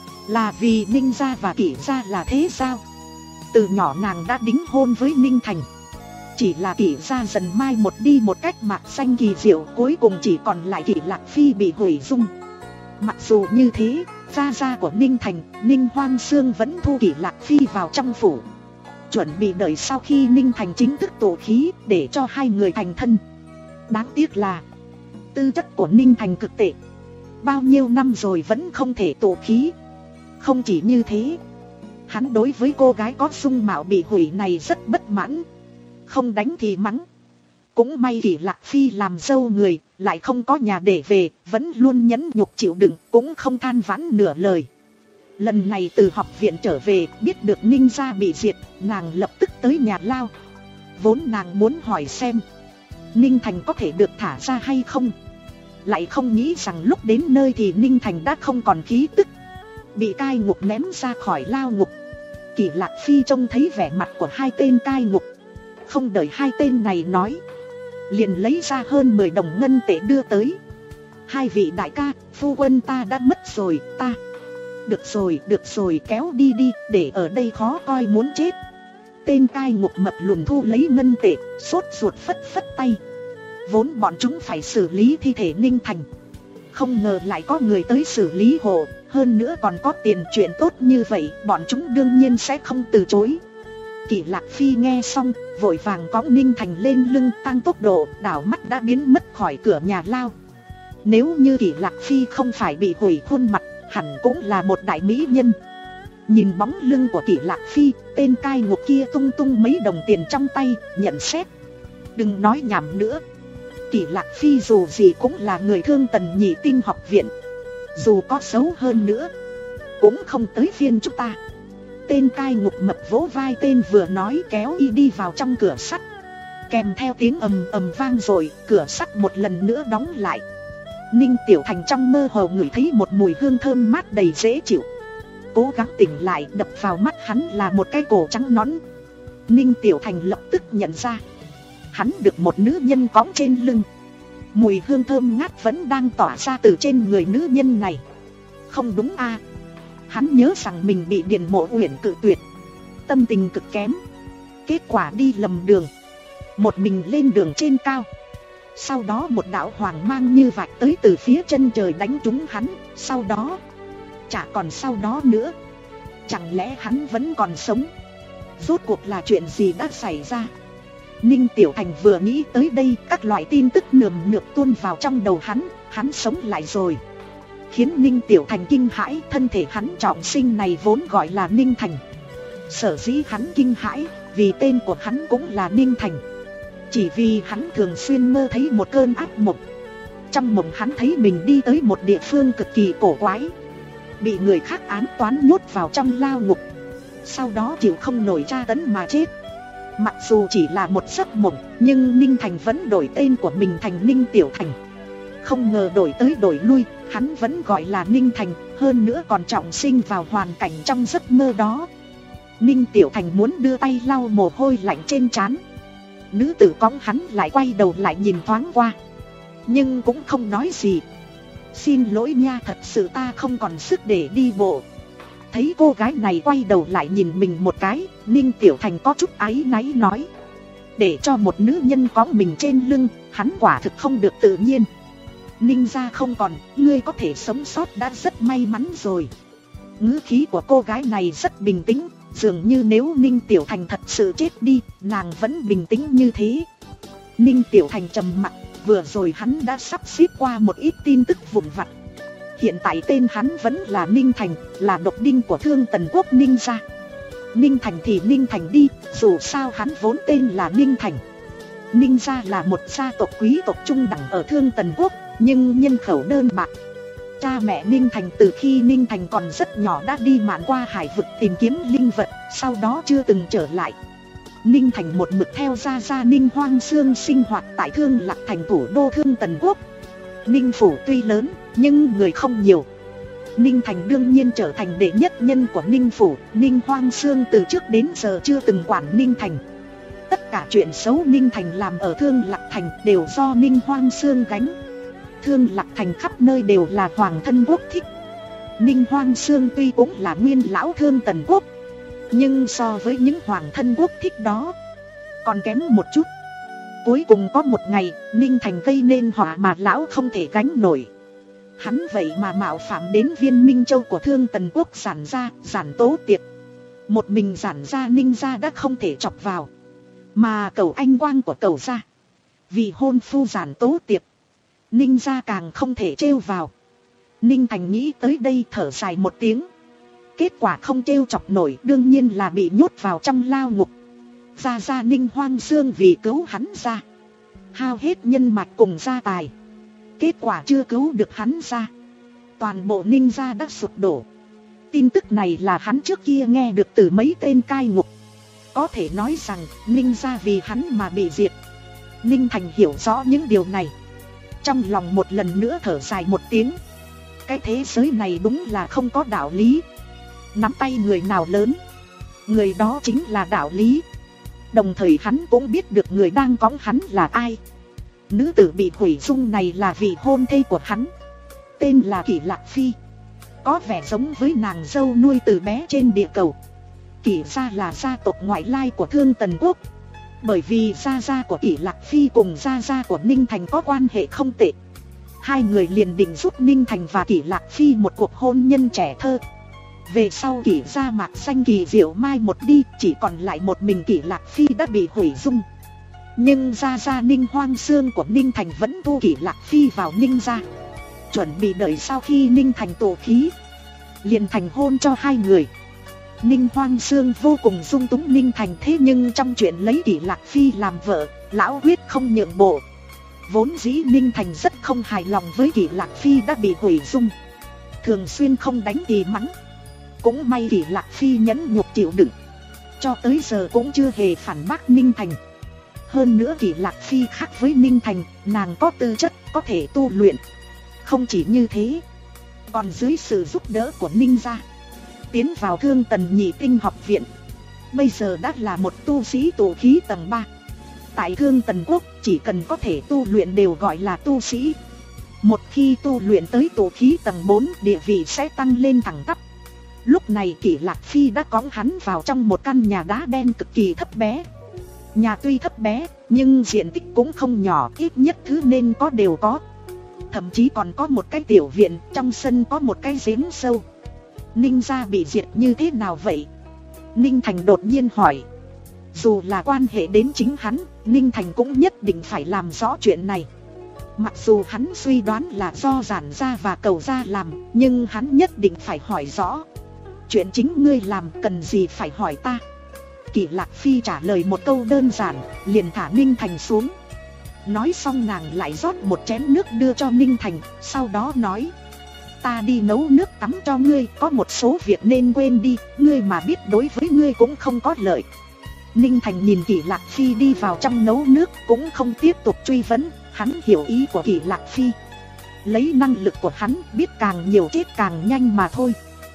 là vì Ninh gia và Kỷ gia là thế giao. Từ nhỏ nàng đã đính hôn với Ninh Thành. Chỉ là Kỷ gia dần mai một đi một cách mạc xanh kỳ diệu, cuối cùng chỉ còn lại Kỷ Lạc Phi bị hủy dung. Mặc dù như thế, gia gia của Ninh Thành, Ninh Hoan Sương vẫn thu Kỷ Lạc Phi vào trong phủ, chuẩn bị đợi sau khi Ninh Thành chính thức tổ khí để cho hai người thành thân. Đáng tiếc là tư chất của Ninh Thành cực tệ, bao nhiêu năm rồi vẫn không thể tổ khí. Không chỉ như thế, hắn đối với cô gái có dung mạo bị hủy này rất bất mãn, không đánh thì mắng. Cũng may Kỷ Lạc Phi làm dâu người, lại không có nhà để về, vẫn luôn nhẫn nhục chịu đựng, cũng không than vãn nửa lời. Lần này từ học viện trở về, biết được Ninh gia bị diệt, nàng lập tức tới nhà lao. Vốn nàng muốn hỏi xem Ninh Thành có thể được thả ra hay không, lại không nghĩ rằng lúc đến nơi thì Ninh Thành đã không còn khí tức, bị cai ngục ném ra khỏi lao ngục. Kỷ Lạc Phi trông thấy vẻ mặt của hai tên cai ngục, không đợi hai tên này nói, liền lấy ra hơn mười đồng ngân tệ đưa tới. Hai vị đại ca, phu quân ta đã mất rồi, ta... Được rồi, được rồi, kéo đi đi, để ở đây khó coi muốn chết. Tên cai ngục mập lùn thu lấy ngân tệ, sốt ruột phất phất tay. Vốn bọn chúng phải xử lý thi thể Ninh Thành, không ngờ lại có người tới xử lý hộ, hơn nữa còn có tiền chuyện tốt như vậy, bọn chúng đương nhiên sẽ không từ chối. Kỷ Lạc Phi nghe xong, vội vàng cõng Ninh Thành lên lưng tăng tốc độ, đảo mắt đã biến mất khỏi cửa nhà lao. Nếu như Kỷ Lạc Phi không phải bị hủy khuôn mặt, hẳn cũng là một đại mỹ nhân. Nhìn bóng lưng của Kỷ Lạc Phi, tên cai ngục kia tung tung mấy đồng tiền trong tay, nhận xét. Đừng nói nhảm nữa. Kỷ Lạc Phi dù gì cũng là người Thương Tần Nhị Tinh học viện. Dù có xấu hơn nữa, cũng không tới phiên chúng ta. Tên cai ngục mập vỗ vai tên vừa nói, kéo y đi vào trong cửa sắt. Kèm theo tiếng ầm ầm vang rồi, cửa sắt một lần nữa đóng lại. Ninh Tiểu Thành trong mơ hồ ngửi thấy một mùi hương thơm mát đầy dễ chịu. Cố gắng tỉnh lại, đập vào mắt hắn là một cái cổ trắng nõn. Ninh Tiểu Thành lập tức nhận ra, hắn được một nữ nhân cõng trên lưng. Mùi hương thơm ngát vẫn đang tỏa ra từ trên người nữ nhân này. Không đúng a? Hắn nhớ rằng mình bị Điền Mộ Uyển cự tuyệt, tâm tình cực kém. Kết quả đi lầm đường, một mình lên đường trên cao. Sau đó một đạo hoàng mang như vạch tới từ phía chân trời đánh trúng hắn. Sau đó, chả còn sau đó nữa. Chẳng lẽ hắn vẫn còn sống? Rốt cuộc là chuyện gì đã xảy ra? Ninh Tiểu Thành vừa nghĩ tới đây, các loại tin tức nườm nượp tuôn vào trong đầu hắn. Hắn sống lại rồi. Khiến Ninh Tiểu Thành kinh hãi, thân thể hắn trọng sinh này vốn gọi là Ninh Thành. Sở dĩ hắn kinh hãi, vì tên của hắn cũng là Ninh Thành. Chỉ vì hắn thường xuyên mơ thấy một cơn ác mộng. Trong mộng hắn thấy mình đi tới một địa phương cực kỳ cổ quái, bị người khác ám toán nhốt vào trong lao ngục. Sau đó chịu không nổi tra tấn mà chết. Mặc dù chỉ là một giấc mộng, nhưng Ninh Thành vẫn đổi tên của mình thành Ninh Tiểu Thành. Không ngờ đổi tới đổi lui, hắn vẫn gọi là Ninh Thành, hơn nữa còn trọng sinh vào hoàn cảnh trong giấc mơ đó. Ninh Tiểu Thành muốn đưa tay lau mồ hôi lạnh trên trán. Nữ tử cõng hắn lại quay đầu lại nhìn thoáng qua, nhưng cũng không nói gì. Xin lỗi nha, thật sự ta không còn sức để đi bộ. Thấy cô gái này quay đầu lại nhìn mình một cái, Ninh Tiểu Thành có chút áy náy nói. Để cho một nữ nhân cõng mình trên lưng, hắn quả thực không được tự nhiên. Ninh gia không còn, ngươi có thể sống sót đã rất may mắn rồi. Ngữ khí của cô gái này rất bình tĩnh, dường như nếu Ninh Tiểu Thành thật sự chết đi, nàng vẫn bình tĩnh như thế. Ninh Tiểu Thành trầm mặc, vừa rồi hắn đã sắp xếp qua một ít tin tức vụn vặt. Hiện tại tên hắn vẫn là Ninh Thành, là độc đinh của Thương Tần Quốc Ninh gia. Ninh Thành thì Ninh Thành đi, dù sao hắn vốn tên là Ninh Thành. Ninh gia là một gia tộc quý tộc trung đẳng ở Thương Tần Quốc, nhưng nhân khẩu đơn bạc. Cha mẹ Ninh Thành từ khi Ninh Thành còn rất nhỏ đã đi mạn qua hải vực tìm kiếm linh vật, sau đó chưa từng trở lại. Ninh Thành một mực theo gia gia Ninh Hoang Xương sinh hoạt tại Thương Lạc Thành, thủ đô Thương Tần Quốc. Ninh phủ tuy lớn, nhưng người không nhiều. Ninh Thành đương nhiên trở thành đệ nhất nhân của Ninh phủ. Ninh Hoang Xương từ trước đến giờ chưa từng quản Ninh Thành. Tất cả chuyện xấu Ninh Thành làm ở Thương Lạc Thành đều do Ninh Hoang Xương gánh. Thương Lạc Thành khắp nơi đều là hoàng thân quốc thích. Ninh Hoang Xương tuy cũng là nguyên lão Thương Tần Quốc, nhưng so với những hoàng thân quốc thích đó còn kém một chút. Cuối cùng có một ngày, Ninh Thành gây nên họa mà lão không thể gánh nổi. Hắn vậy mà mạo phạm đến Viên Minh Châu của Thương Tần Quốc giản gia, giản tố tiệp. Một mình giản gia Ninh gia đã không thể chọc vào, mà cầu anh quang của cầu gia, vì hôn phu giản tố tiệp, Ninh gia càng không thể trêu vào. Ninh Thành nghĩ tới đây thở dài một tiếng. Kết quả không trêu chọc nổi, đương nhiên là bị nhốt vào trong lao ngục. Gia gia Ninh Hoang Xương vì cứu hắn ra, hao hết nhân mạch cùng gia tài. Kết quả chưa cứu được hắn ra, toàn bộ Ninh gia đã sụp đổ. Tin tức này là hắn trước kia nghe được từ mấy tên cai ngục. Có thể nói rằng Ninh gia vì hắn mà bị diệt. Ninh Thành hiểu rõ những điều này, trong lòng một lần nữa thở dài một tiếng. Cái thế giới này đúng là không có đạo lý. Nắm tay người nào lớn, người đó chính là đạo lý. Đồng thời hắn cũng biết được người đang cõng hắn là ai. Nữ tử bị hủy dung này là vị hôn thê của hắn, tên là Kỷ Lạc Phi. Có vẻ giống với nàng dâu nuôi từ bé trên địa cầu. Kỷ gia là gia tộc ngoại lai của Thương Tần Quốc. Bởi vì gia gia của Kỷ Lạc Phi cùng gia gia của Ninh Thành có quan hệ không tệ, hai người liền định giúp Ninh Thành và Kỷ Lạc Phi một cuộc hôn nhân trẻ thơ. Về sau Kỷ gia mạc danh kỳ diệu mai một đi, chỉ còn lại một mình Kỷ Lạc Phi đã bị hủy dung. Nhưng gia gia Ninh Hoang Xương của Ninh Thành vẫn thu Kỷ Lạc Phi vào Ninh gia, chuẩn bị đợi sau khi Ninh Thành tổ khí liền thành hôn cho hai người. Ninh Hoang Xương vô cùng dung túng Ninh Thành, thế nhưng trong chuyện lấy Kỷ Lạc Phi làm vợ, lão quyết không nhượng bộ. Vốn dĩ Ninh Thành rất không hài lòng với Kỷ Lạc Phi đã bị hủy dung, thường xuyên không đánh thì mắng. Cũng may Kỷ Lạc Phi nhẫn nhục chịu đựng, cho tới giờ cũng chưa hề phản bác Ninh Thành. Hơn nữa Kỷ Lạc Phi khác với Ninh Thành, nàng có tư chất, có thể tu luyện. Không chỉ như thế, còn dưới sự giúp đỡ của Ninh gia, tiến vào Thương Tần Nhị Tinh học viện. Bây giờ đã là một tu sĩ tụ khí tầng ba. Tại Thương Tần Quốc, chỉ cần có thể tu luyện đều gọi là tu sĩ. Một khi tu luyện tới tụ khí tầng bốn, địa vị sẽ tăng lên thẳng tắp. Lúc này Kỷ Lạc Phi đã cõng hắn vào trong một căn nhà đá đen cực kỳ thấp bé. Nhà tuy thấp bé, nhưng diện tích cũng không nhỏ, ít nhất thứ nên có đều có. Thậm chí còn có một cái tiểu viện, trong sân có một cái giếng sâu. Ninh gia bị diệt như thế nào vậy? Ninh Thành đột nhiên hỏi. Dù là quan hệ đến chính hắn, Ninh Thành cũng nhất định phải làm rõ chuyện này. Mặc dù hắn suy đoán là do Giản gia và Cầu gia làm, nhưng hắn nhất định phải hỏi rõ. Chuyện chính ngươi làm, cần gì phải hỏi ta? Kỷ Lạc Phi trả lời một câu đơn giản, liền thả Ninh Thành xuống. Nói xong nàng lại rót một chén nước đưa cho Ninh Thành, sau đó nói. Ta đi nấu nước tắm cho ngươi, có một số việc nên quên đi, ngươi mà biết đối với ngươi cũng không có lợi. Ninh Thành nhìn Kỷ Lạc Phi đi vào trong nấu nước, cũng không tiếp tục truy vấn, hắn hiểu ý của Kỷ Lạc Phi. Lấy năng lực của hắn, biết càng nhiều chết càng nhanh mà thôi.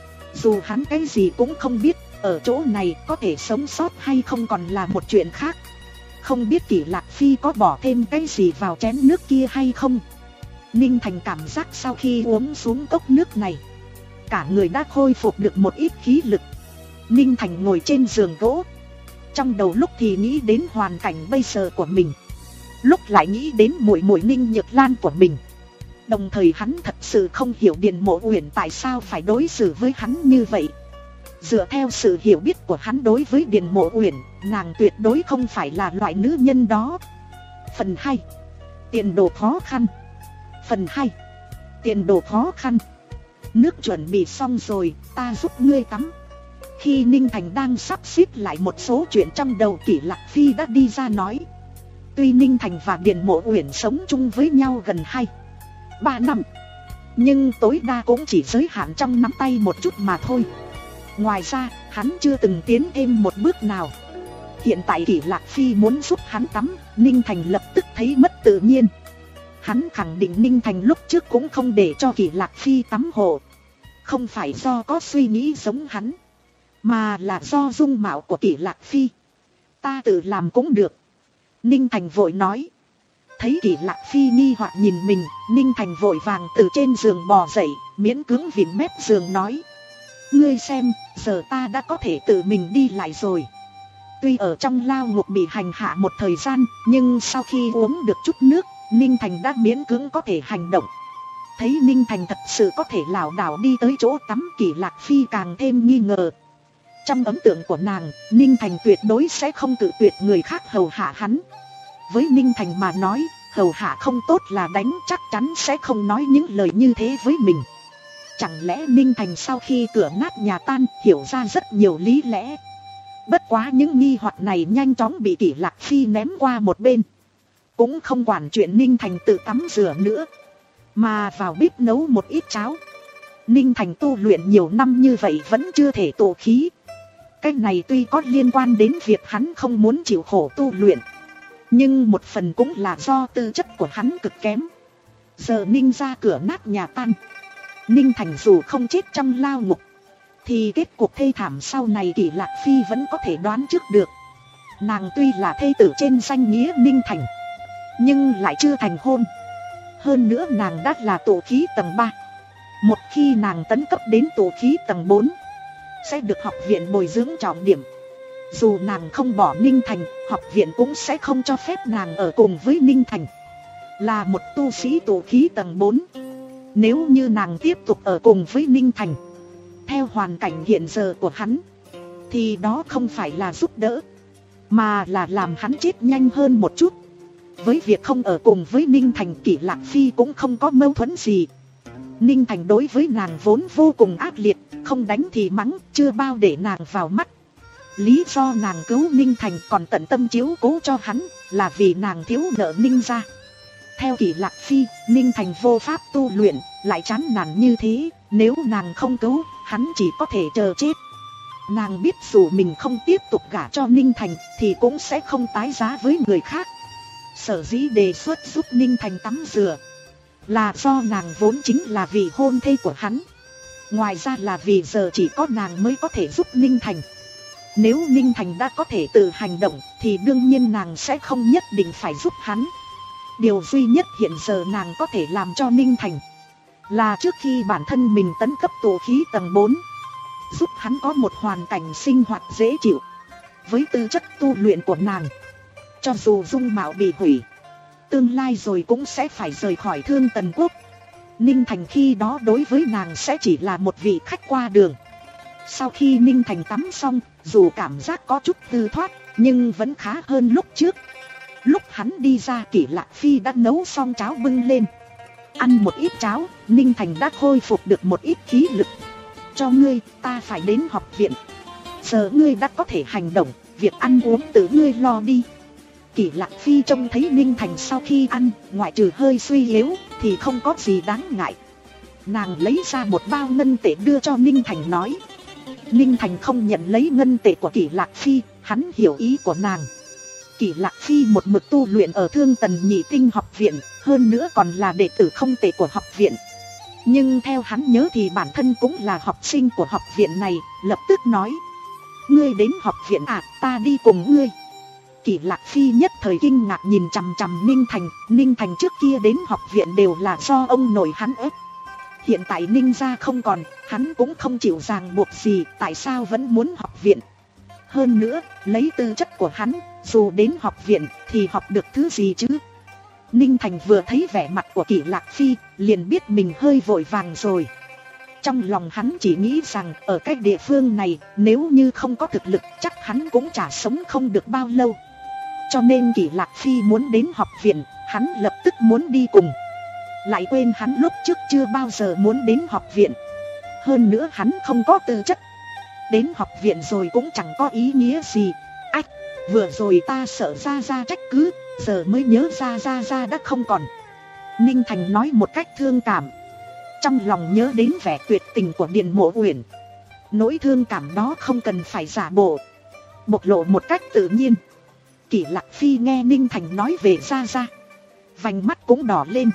Dù hắn cái gì cũng không biết, ở chỗ này có thể sống sót hay không còn là một chuyện khác. Không biết Kỷ Lạc Phi có bỏ thêm cái gì vào chén nước kia hay không. Ninh Thành cảm giác sau khi uống xuống cốc nước này, cả người đã khôi phục được một ít khí lực. Ninh Thành ngồi trên giường gỗ, trong đầu lúc thì nghĩ đến hoàn cảnh bây giờ của mình, lúc lại nghĩ đến muội muội Ninh Nhược Lan của mình. Đồng thời hắn thật sự không hiểu Điền Mộ Uyển tại sao phải đối xử với hắn như vậy. Dựa theo sự hiểu biết của hắn đối với Điền Mộ Uyển, nàng tuyệt đối không phải là loại nữ nhân đó. Phần hai. Tiền đồ khó khăn. Phần hai. Tiền đồ khó khăn. Nước chuẩn bị xong rồi, ta giúp ngươi tắm. Khi Ninh Thành đang sắp xếp lại một số chuyện trong đầu, Kỷ Lạc Phi đã đi ra nói. Tuy Ninh Thành và Điền Mộ Uyển sống chung với nhau gần hai ba năm, nhưng tối đa cũng chỉ giới hạn trong nắm tay một chút mà thôi. Ngoài ra, hắn chưa từng tiến thêm một bước nào. Hiện tại Kỷ Lạc Phi muốn giúp hắn tắm, Ninh Thành lập tức thấy mất tự nhiên. Hắn khẳng định Ninh Thành lúc trước cũng không để cho Kỷ Lạc Phi tắm hộ. Không phải do có suy nghĩ giống hắn, mà là do dung mạo của Kỷ Lạc Phi. Ta tự làm cũng được. Ninh Thành vội nói. Thấy Kỷ Lạc Phi nghi hoặc nhìn mình, Ninh Thành vội vàng từ trên giường bò dậy, miễn cưỡng vịn mép giường nói. Ngươi xem, giờ ta đã có thể tự mình đi lại rồi. Tuy ở trong lao ngục bị hành hạ một thời gian, nhưng sau khi uống được chút nước, Ninh Thành đã miễn cưỡng có thể hành động. Thấy Ninh Thành thật sự có thể lảo đảo đi tới chỗ tắm, Kỷ Lạc Phi càng thêm nghi ngờ. Trong ấn tượng của nàng, Ninh Thành tuyệt đối sẽ không tự tuyệt người khác hầu hạ hắn. Với Ninh Thành mà nói, hầu hạ không tốt là đánh, chắc chắn sẽ không nói những lời như thế với mình. Chẳng lẽ Ninh Thành sau khi cửa nát nhà tan hiểu ra rất nhiều lý lẽ. Bất quá những nghi hoặc này nhanh chóng bị Kỷ Lạc Phi ném qua một bên. Cũng không quản chuyện Ninh Thành tự tắm rửa nữa, mà vào bếp nấu một ít cháo. Ninh Thành tu luyện nhiều năm như vậy vẫn chưa thể tụ khí. Cái này tuy có liên quan đến việc hắn không muốn chịu khổ tu luyện, nhưng một phần cũng là do tư chất của hắn cực kém. Giờ Ninh ra cửa nát nhà tan, Ninh Thành dù không chết trong lao ngục, thì kết cục thê thảm sau này Kỷ Lạc Phi vẫn có thể đoán trước được. Nàng tuy là thê tử trên danh nghĩa Ninh Thành, nhưng lại chưa thành hôn. Hơn nữa nàng đã là tụ khí tầng ba. Một khi nàng tấn cấp đến tụ khí tầng bốn, sẽ được học viện bồi dưỡng trọng điểm. Dù nàng không bỏ Ninh Thành, học viện cũng sẽ không cho phép nàng ở cùng với Ninh Thành. Là một tu sĩ tụ khí tầng bốn, nếu như nàng tiếp tục ở cùng với Ninh Thành, Theo hoàn cảnh hiện giờ của hắn thì đó không phải là giúp đỡ, mà là làm hắn chết nhanh hơn một chút. Với việc không ở cùng với Ninh Thành, Kỷ Lạc Phi cũng không có mâu thuẫn gì. Ninh Thành đối với nàng vốn vô cùng ác liệt, không đánh thì mắng, chưa bao để nàng vào mắt. Lý do nàng cứu Ninh Thành còn tận tâm chiếu cố cho hắn là vì nàng thiếu nợ Ninh gia. Theo Kỷ Lạc Phi, Ninh Thành vô pháp tu luyện, lại chán nản như thế, nếu nàng không cứu, hắn chỉ có thể chờ chết. Nàng biết dù mình không tiếp tục gả cho Ninh Thành thì cũng sẽ không tái giá với người khác. Sở dĩ đề xuất giúp Ninh Thành tắm rửa là do nàng vốn chính là vị hôn thê của hắn. Ngoài ra là vì giờ chỉ có nàng mới có thể giúp Ninh Thành. Nếu Ninh Thành đã có thể tự hành động thì đương nhiên nàng sẽ không nhất định phải giúp hắn. Điều duy nhất hiện giờ nàng có thể làm cho Ninh Thành là trước khi bản thân mình tấn cấp tụ khí tầng bốn, giúp hắn có một hoàn cảnh sinh hoạt dễ chịu. Với tư chất tu luyện của nàng, cho dù dung mạo bị hủy, tương lai rồi cũng sẽ phải rời khỏi Thương Tần Quốc. Ninh Thành khi đó đối với nàng sẽ chỉ là một vị khách qua đường. Sau khi Ninh Thành tắm xong, dù cảm giác có chút tư thoát, nhưng vẫn khá hơn lúc trước. Lúc hắn đi ra, Kỷ Lạc Phi đã nấu xong cháo bưng lên. Ăn một ít cháo, Ninh Thành đã khôi phục được một ít khí lực. Cho ngươi, ta phải đến học viện. Giờ ngươi đã có thể hành động, việc ăn uống tự ngươi lo đi. Kỷ Lạc Phi trông thấy Ninh Thành sau khi ăn, ngoại trừ hơi suy yếu, thì không có gì đáng ngại. Nàng lấy ra một bao ngân tệ đưa cho Ninh Thành nói. Ninh Thành không nhận lấy ngân tệ của Kỷ Lạc Phi, hắn hiểu ý của nàng. Kỷ Lạc Phi một mực tu luyện ở Thương Tần Nhị Tinh học viện, hơn nữa còn là đệ tử không tệ của học viện. Nhưng theo hắn nhớ thì bản thân cũng là học sinh của học viện này, lập tức nói. Ngươi đến học viện à, ta đi cùng ngươi. Kỷ Lạc Phi nhất thời kinh ngạc nhìn chằm chằm Ninh Thành. Ninh Thành trước kia đến học viện đều là do ông nội hắn ép. Hiện tại Ninh gia không còn, hắn cũng không chịu ràng buộc gì, tại sao vẫn muốn học viện. Hơn nữa, lấy tư chất của hắn, dù đến học viện thì học được thứ gì chứ. Ninh Thành vừa thấy vẻ mặt của Kỷ Lạc Phi, liền biết mình hơi vội vàng rồi. Trong lòng hắn chỉ nghĩ rằng ở cái địa phương này, nếu như không có thực lực chắc hắn cũng chả sống không được bao lâu. Cho nên Kỷ Lạc Phi muốn đến học viện, hắn lập tức muốn đi cùng. Lại quên hắn lúc trước chưa bao giờ muốn đến học viện. Hơn nữa hắn không có tư chất. Đến học viện rồi cũng chẳng có ý nghĩa gì. Ách, vừa rồi ta sợ Gia Gia trách cứ, giờ mới nhớ ra Gia Gia đã không còn. Ninh Thành nói một cách thương cảm. Trong lòng nhớ đến vẻ tuyệt tình của Điền Mộ Uyển. Nỗi thương cảm đó không cần phải giả bộ, bộc lộ một cách tự nhiên. Kỷ Lạc Phi nghe Ninh Thành nói về Gia Gia, vành mắt cũng đỏ lên.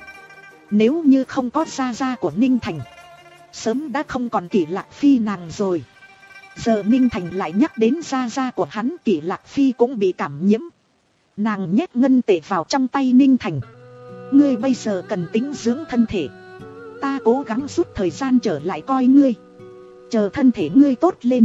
Nếu như không có Gia Gia của Ninh Thành, sớm đã không còn Kỷ Lạc Phi nàng rồi. Giờ Ninh Thành lại nhắc đến Gia Gia của hắn, Kỷ Lạc Phi cũng bị cảm nhiễm. Nàng nhét ngân tệ vào trong tay Ninh Thành. Ngươi bây giờ cần tĩnh dưỡng thân thể, ta cố gắng rút thời gian trở lại coi ngươi. Chờ thân thể ngươi tốt lên,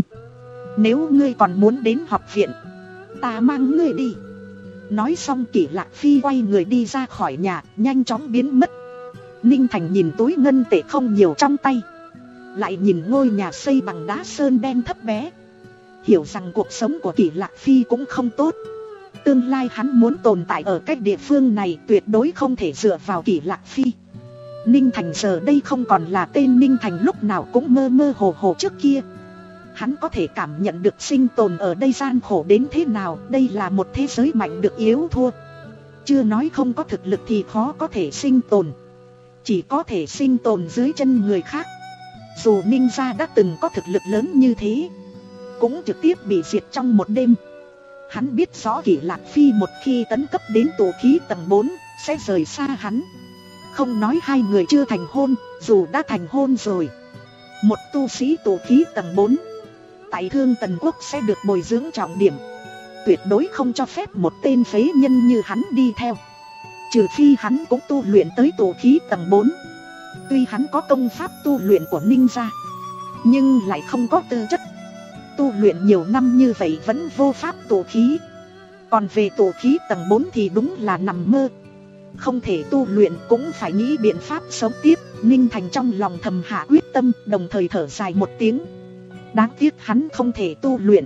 nếu ngươi còn muốn đến học viện, ta mang ngươi đi. Nói xong Kỷ Lạc Phi quay người đi ra khỏi nhà, nhanh chóng biến mất. Ninh Thành nhìn túi ngân tệ không nhiều trong tay, lại nhìn ngôi nhà xây bằng đá sơn đen thấp bé, hiểu rằng cuộc sống của Kỷ Lạc Phi cũng không tốt. Tương lai hắn muốn tồn tại ở cái địa phương này tuyệt đối không thể dựa vào Kỷ Lạc Phi. Ninh Thành giờ đây không còn là tên Ninh Thành lúc nào cũng mơ mơ hồ hồ trước kia. Hắn có thể cảm nhận được sinh tồn ở đây gian khổ đến thế nào. Đây là một thế giới mạnh được yếu thua. Chưa nói không có thực lực thì khó có thể sinh tồn, chỉ có thể sinh tồn dưới chân người khác. Dù Ninh gia đã từng có thực lực lớn như thế, cũng trực tiếp bị diệt trong một đêm. Hắn biết rõ Kỷ Lạc Phi một khi tấn cấp đến tụ khí tầng bốn sẽ rời xa hắn. Không nói hai người chưa thành hôn, dù đã thành hôn rồi, một tu sĩ tụ khí tầng bốn tại Thương Tần Quốc sẽ được bồi dưỡng trọng điểm. Tuyệt đối không cho phép một tên phế nhân như hắn đi theo. Trừ phi hắn cũng tu luyện tới tụ khí tầng bốn. Tuy hắn có công pháp tu luyện của Ninh gia, nhưng lại không có tư chất. Tu luyện nhiều năm như vậy vẫn vô pháp tụ khí. Còn về tụ khí tầng bốn thì đúng là nằm mơ. Không thể tu luyện cũng phải nghĩ biện pháp sống tiếp. Ninh Thành trong lòng thầm hạ quyết tâm, đồng thời thở dài một tiếng. Đáng tiếc hắn không thể tu luyện.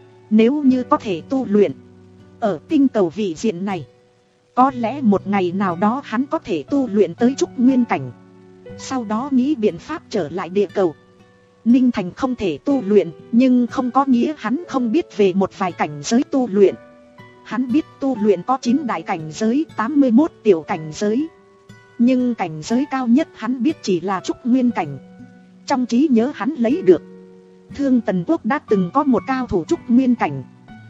Nếu như có thể tu luyện ở tinh cầu vị diện này, có lẽ một ngày nào đó hắn có thể tu luyện tới trúc nguyên cảnh, sau đó nghĩ biện pháp trở lại địa cầu. Ninh Thành không thể tu luyện, nhưng không có nghĩa hắn không biết về một vài cảnh giới tu luyện. Hắn biết tu luyện có chín đại cảnh giới, tám mươi mốt tiểu cảnh giới. Nhưng cảnh giới cao nhất hắn biết chỉ là trúc nguyên cảnh. Trong trí nhớ hắn lấy được, Thương Tần Quốc đã từng có một cao thủ trúc nguyên cảnh.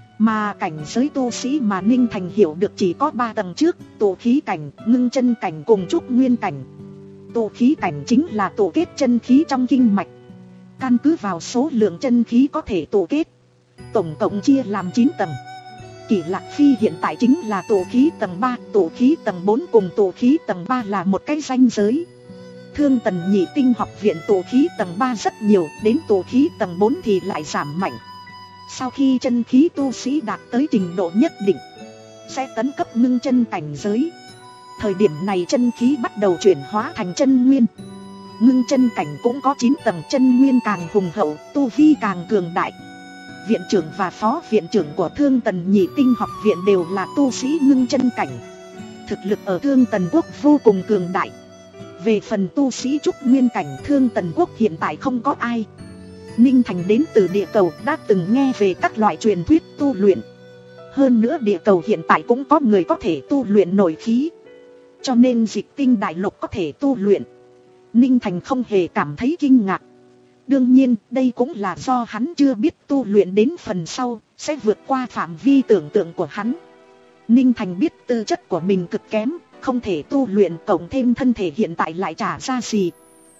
Mà cảnh giới tu sĩ mà Ninh Thành hiểu được chỉ có ba tầng trước: tụ khí cảnh, ngưng chân cảnh cùng trúc nguyên cảnh. Tụ khí cảnh chính là tụ kết chân khí trong kinh mạch. Căn cứ vào số lượng chân khí có thể tụ kết, tổng cộng chia làm chín tầng. Kỷ Lạc Phi hiện tại chính là tụ khí tầng ba, tụ khí tầng bốn cùng tụ khí tầng ba là một cái ranh giới. Thương Tần Nhị Tinh học viện tụ khí tầng ba rất nhiều, đến tụ khí tầng bốn thì lại giảm mạnh. Sau khi chân khí tu sĩ đạt tới trình độ nhất định, sẽ tấn cấp ngưng chân cảnh giới. Thời điểm này chân khí bắt đầu chuyển hóa thành chân nguyên. Ngưng chân cảnh cũng có chín tầng, chân nguyên càng hùng hậu, tu vi càng cường đại. Viện trưởng và phó viện trưởng của Thương Tần Nhị Tinh học viện đều là tu sĩ ngưng chân cảnh. Thực lực ở Thương Tần Quốc vô cùng cường đại. Về phần tu sĩ trúc nguyên cảnh, Thương Tần Quốc hiện tại không có ai. Ninh Thành đến từ địa cầu, đã từng nghe về các loại truyền thuyết tu luyện. Hơn nữa địa cầu hiện tại cũng có người có thể tu luyện nội khí, cho nên Dịch Tinh đại lục có thể tu luyện, Ninh Thành không hề cảm thấy kinh ngạc. Đương nhiên đây cũng là do hắn chưa biết tu luyện đến phần sau sẽ vượt qua phạm vi tưởng tượng của hắn. Ninh Thành biết tư chất của mình cực kém, không thể tu luyện, cộng thêm thân thể hiện tại lại trả ra gì.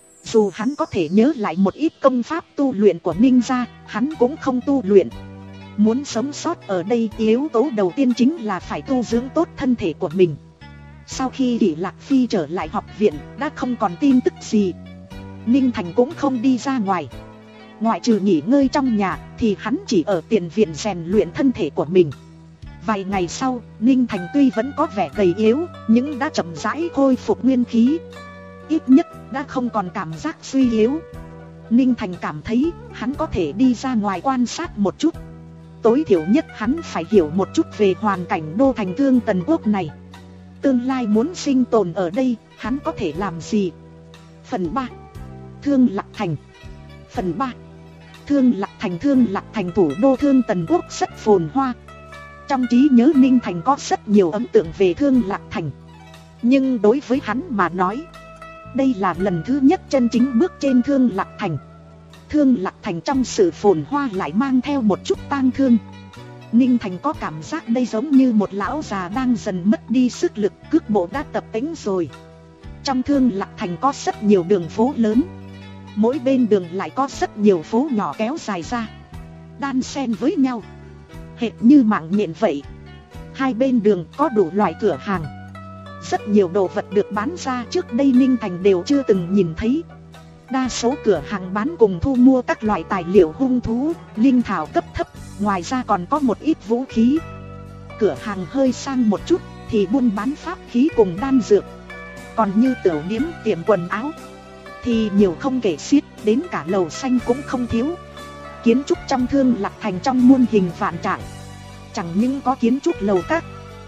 Dù hắn có thể nhớ lại một ít công pháp tu luyện của Ninh gia, hắn cũng không tu luyện. Muốn sống sót ở đây, yếu tố đầu tiên chính là phải tu dưỡng tốt thân thể của mình. Sau khi Kỷ Lạc Phi trở lại học viện, đã không còn tin tức gì. Ninh Thành cũng không đi ra ngoài. Ngoại trừ nghỉ ngơi trong nhà, thì hắn chỉ ở tiền viện rèn luyện thân thể của mình. Vài ngày sau, Ninh Thành tuy vẫn có vẻ gầy yếu, nhưng đã chậm rãi khôi phục nguyên khí. Ít nhất đã không còn cảm giác suy yếu. Ninh Thành cảm thấy hắn có thể đi ra ngoài quan sát một chút. Tối thiểu nhất hắn phải hiểu một chút về hoàn cảnh đô thành Thương Tần Quốc này. Tương lai muốn sinh tồn ở đây, hắn có thể làm gì? Phần ba. Thương Lạc Thành. Phần ba. Thương Lạc Thành. Thương Lạc Thành thủ đô Thương Tần Quốc rất phồn hoa. Trong trí nhớ Ninh Thành có rất nhiều ấn tượng về Thương Lạc Thành. Nhưng đối với hắn mà nói, đây là lần thứ nhất chân chính bước trên Thương Lạc Thành. Thương Lạc Thành trong sự phồn hoa lại mang theo một chút tang thương. Ninh Thành có cảm giác đây giống như một lão già đang dần mất đi sức lực, cước bộ đã tập tễnh rồi. Trong Thương Lạc Thành có rất nhiều đường phố lớn, mỗi bên đường lại có rất nhiều phố nhỏ kéo dài ra, đan xen với nhau, hệt như mạng nhện vậy. Hai bên đường có đủ loại cửa hàng, rất nhiều đồ vật được bán ra trước đây Ninh Thành đều chưa từng nhìn thấy. Đa số cửa hàng bán cùng thu mua các loại tài liệu hung thú, linh thảo cấp thấp, ngoài ra còn có một ít vũ khí. Cửa hàng hơi sang một chút thì buôn bán pháp khí cùng đan dược. Còn như tiểu điếm, tiệm quần áo thì nhiều không kể xiết, đến cả lầu xanh cũng không thiếu. Kiến trúc trong Thương Lạc Thành trong muôn hình vạn trạng. Chẳng những có kiến trúc lầu các,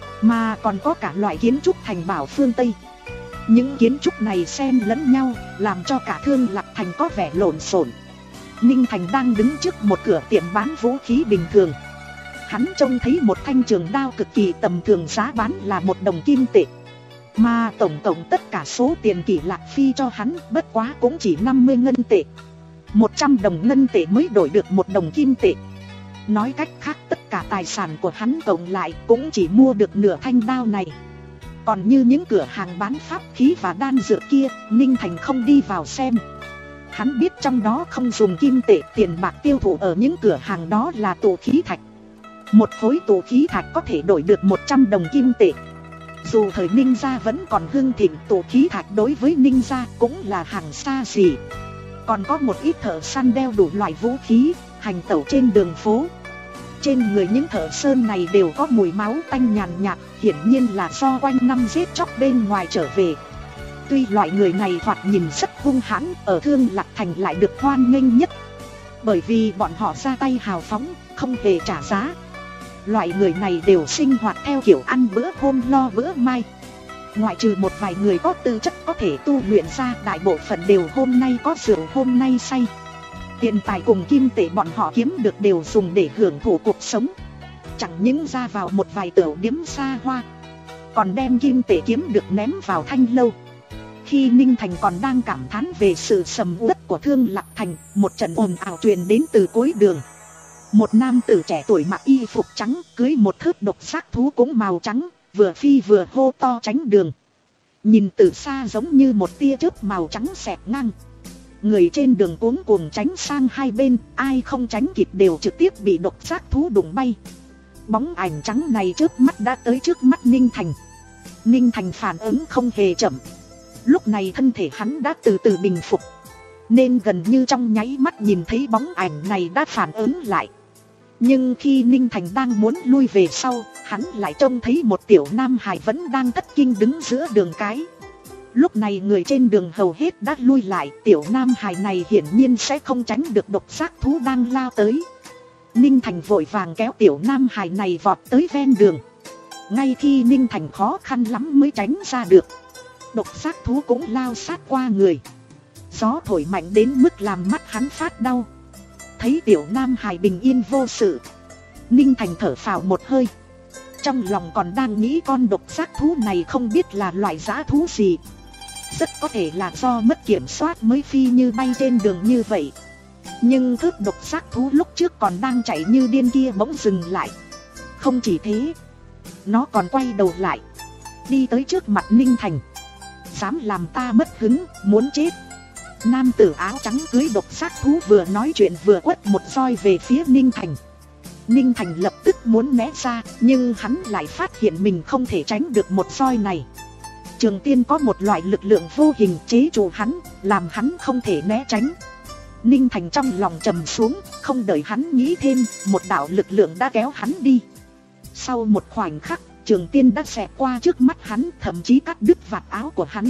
mà còn có cả loại kiến trúc thành bảo phương Tây. Những kiến trúc này xen lẫn nhau, làm cho cả Thương Lạc Thành có vẻ lộn xộn. Ninh Thành đang đứng trước một cửa tiệm bán vũ khí bình thường. Hắn trông thấy một thanh trường đao cực kỳ tầm thường, giá bán là một đồng kim tệ. Mà tổng cộng tất cả số tiền Kỷ Lạc Phi cho hắn bất quá cũng chỉ năm mươi ngân tệ. một trăm đồng ngân tệ mới đổi được một đồng kim tệ. Nói cách khác, tất cả tài sản của hắn cộng lại cũng chỉ mua được nửa thanh đao này. Còn như những cửa hàng bán pháp khí và đan dược kia, Ninh Thành không đi vào xem. Hắn biết trong đó không dùng kim tệ, tiền bạc tiêu thụ ở những cửa hàng đó là tụ khí thạch. Một khối tụ khí thạch có thể đổi được một trăm đồng kim tệ. Dù thời Ninh gia vẫn còn hưng thịnh, tụ khí thạch đối với Ninh gia cũng là hàng xa xỉ. Còn có một ít thợ săn đeo đủ loại vũ khí, hành tẩu trên đường phố. Trên người những thợ sơn này đều có mùi máu tanh nhàn nhạt, hiển nhiên là do quanh năm giết chóc bên ngoài trở về. Tuy loại người này thoạt nhìn rất hung hãn, ở Thương Lạc Thành lại được hoan nghênh nhất. Bởi vì bọn họ ra tay hào phóng, không hề trả giá. Loại người này đều sinh hoạt theo kiểu ăn bữa hôm lo bữa mai. Ngoại trừ một vài người có tư chất có thể tu luyện ra, đại bộ phận đều hôm nay có rượu hôm nay say. Tiền tài cùng kim tệ bọn họ kiếm được đều dùng để hưởng thụ cuộc sống. Chẳng những ra vào một vài tửu điếm xa hoa, còn đem kim tệ kiếm được ném vào thanh lâu. Khi Ninh Thành còn đang cảm thán về sự sầm uất của Thương Lạc Thành, một trận ồn ào truyền đến từ cuối đường. Một nam tử trẻ tuổi mặc y phục trắng, cưới một thớt độc giác thú cũng màu trắng, vừa phi vừa hô to tránh đường. Nhìn từ xa giống như một tia chớp màu trắng xẹt ngang. Người trên đường cuống cuồng tránh sang hai bên, ai không tránh kịp đều trực tiếp bị độc giác thú đụng bay. Bóng ảnh trắng này trước mắt đã tới trước mắt Ninh Thành. Ninh Thành phản ứng không hề chậm. Lúc này thân thể hắn đã từ từ bình phục, nên gần như trong nháy mắt nhìn thấy bóng ảnh này đã phản ứng lại. Nhưng khi Ninh Thành đang muốn lui về sau, hắn lại trông thấy một tiểu nam hài vẫn đang thất kinh đứng giữa đường cái. Lúc này người trên đường hầu hết đã lui lại, tiểu nam hài này hiển nhiên sẽ không tránh được độc giác thú đang lao tới. Ninh Thành vội vàng kéo tiểu nam hài này vọt tới ven đường. Ngay khi Ninh Thành khó khăn lắm mới tránh ra được, độc giác thú cũng lao sát qua người. Gió thổi mạnh đến mức làm mắt hắn phát đau. Thấy tiểu nam hài bình yên vô sự, Ninh Thành thở phào một hơi. Trong lòng còn đang nghĩ con độc giác thú này không biết là loại dã thú gì. Rất có thể là do mất kiểm soát mới phi như bay trên đường như vậy. Nhưng thớt độc giác thú lúc trước còn đang chạy như điên kia bỗng dừng lại. Không chỉ thế, nó còn quay đầu lại, đi tới trước mặt Ninh Thành. Dám làm ta mất hứng, muốn chết. Nam tử áo trắng cưới độc giác thú vừa nói chuyện vừa quất một roi về phía Ninh Thành. Ninh Thành lập tức muốn né ra, nhưng hắn lại phát hiện mình không thể tránh được một roi này. Trường tiên có một loại lực lượng vô hình chế trụ hắn, làm hắn không thể né tránh. Ninh Thành trong lòng trầm xuống, không đợi hắn nghĩ thêm, một đạo lực lượng đã kéo hắn đi. Sau một khoảnh khắc, trường tiên đã xẹt qua trước mắt hắn, thậm chí cắt đứt vạt áo của hắn.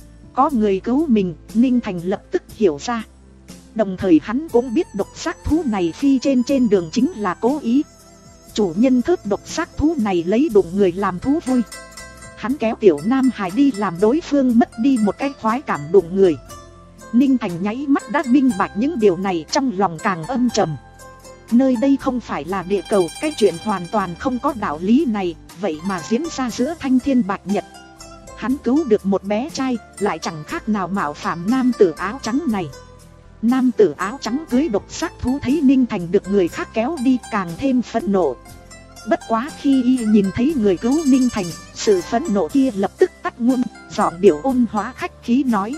Có người cứu mình, Ninh Thành lập tức hiểu ra. Đồng thời hắn cũng biết độc giác thú này phi trên trên đường chính là cố ý. Chủ nhân thớt độc giác thú này lấy đụng người làm thú vui. Hắn kéo tiểu nam hài đi làm đối phương mất đi một cái khoái cảm đụng người. Ninh Thành nháy mắt đã minh bạch những điều này, trong lòng càng âm trầm. Nơi đây không phải là địa cầu, cái chuyện hoàn toàn không có đạo lý này, vậy mà diễn ra giữa thanh thiên bạch nhật. Hắn cứu được một bé trai, lại chẳng khác nào mạo phạm nam tử áo trắng này. Nam tử áo trắng cưới độc giác thú thấy Ninh Thành được người khác kéo đi càng thêm phẫn nộ. Bất quá khi y nhìn thấy người cứu Ninh Thành, sự phẫn nộ kia lập tức tắt ngum, giọng điệu ôn hóa khách khí nói: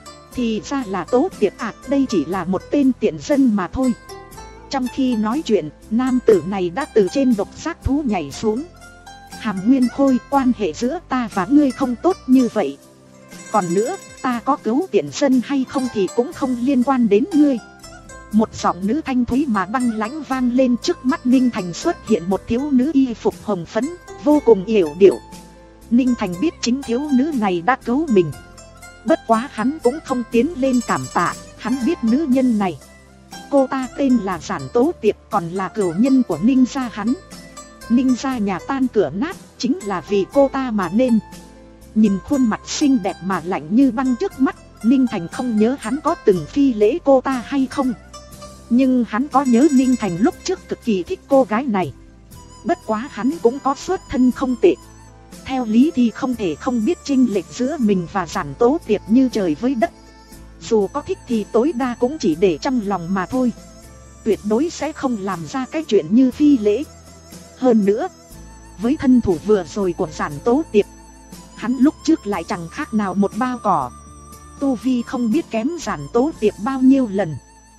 thì ra là Tố Tiệp ạ, à, đây chỉ là một tên tiện dân mà thôi. Trong khi nói chuyện, nam tử này đã từ trên độc giác thú nhảy xuống. Hàm Nguyên Khôi, quan hệ giữa ta và ngươi không tốt như vậy. Còn nữa, ta có cứu tiện dân hay không thì cũng không liên quan đến ngươi. Một giọng nữ thanh thúy mà băng lãnh vang lên. Trước mắt Ninh Thành xuất hiện một thiếu nữ y phục hồng phấn, vô cùng yểu điệu. Ninh Thành biết chính thiếu nữ này đã cứu mình. Bất quá hắn cũng không tiến lên cảm tạ, hắn biết nữ nhân này. Cô ta tên là Giản Tố Tiệp, còn là cửu nhân của Ninh gia hắn. Ninh gia nhà tan cửa nát, chính là vì cô ta mà nên. Nhìn khuôn mặt xinh đẹp mà lạnh như băng trước mắt, Ninh Thành không nhớ hắn có từng phi lễ cô ta hay không. Nhưng hắn có nhớ Ninh Thành lúc trước cực kỳ thích cô gái này. Bất quá hắn cũng có xuất thân không tệ. Theo lý thì không thể không biết chênh lệch giữa mình và Giản Tố Tiệp như trời với đất. Dù có thích thì tối đa cũng chỉ để trong lòng mà thôi. Tuyệt đối sẽ không làm ra cái chuyện như phi lễ. Hơn nữa, với thân thủ vừa rồi của Giản Tố Tiệp, hắn lúc trước lại chẳng khác nào một bao cỏ. Tu vi không biết kém Giản Tố Tiệp bao nhiêu lần.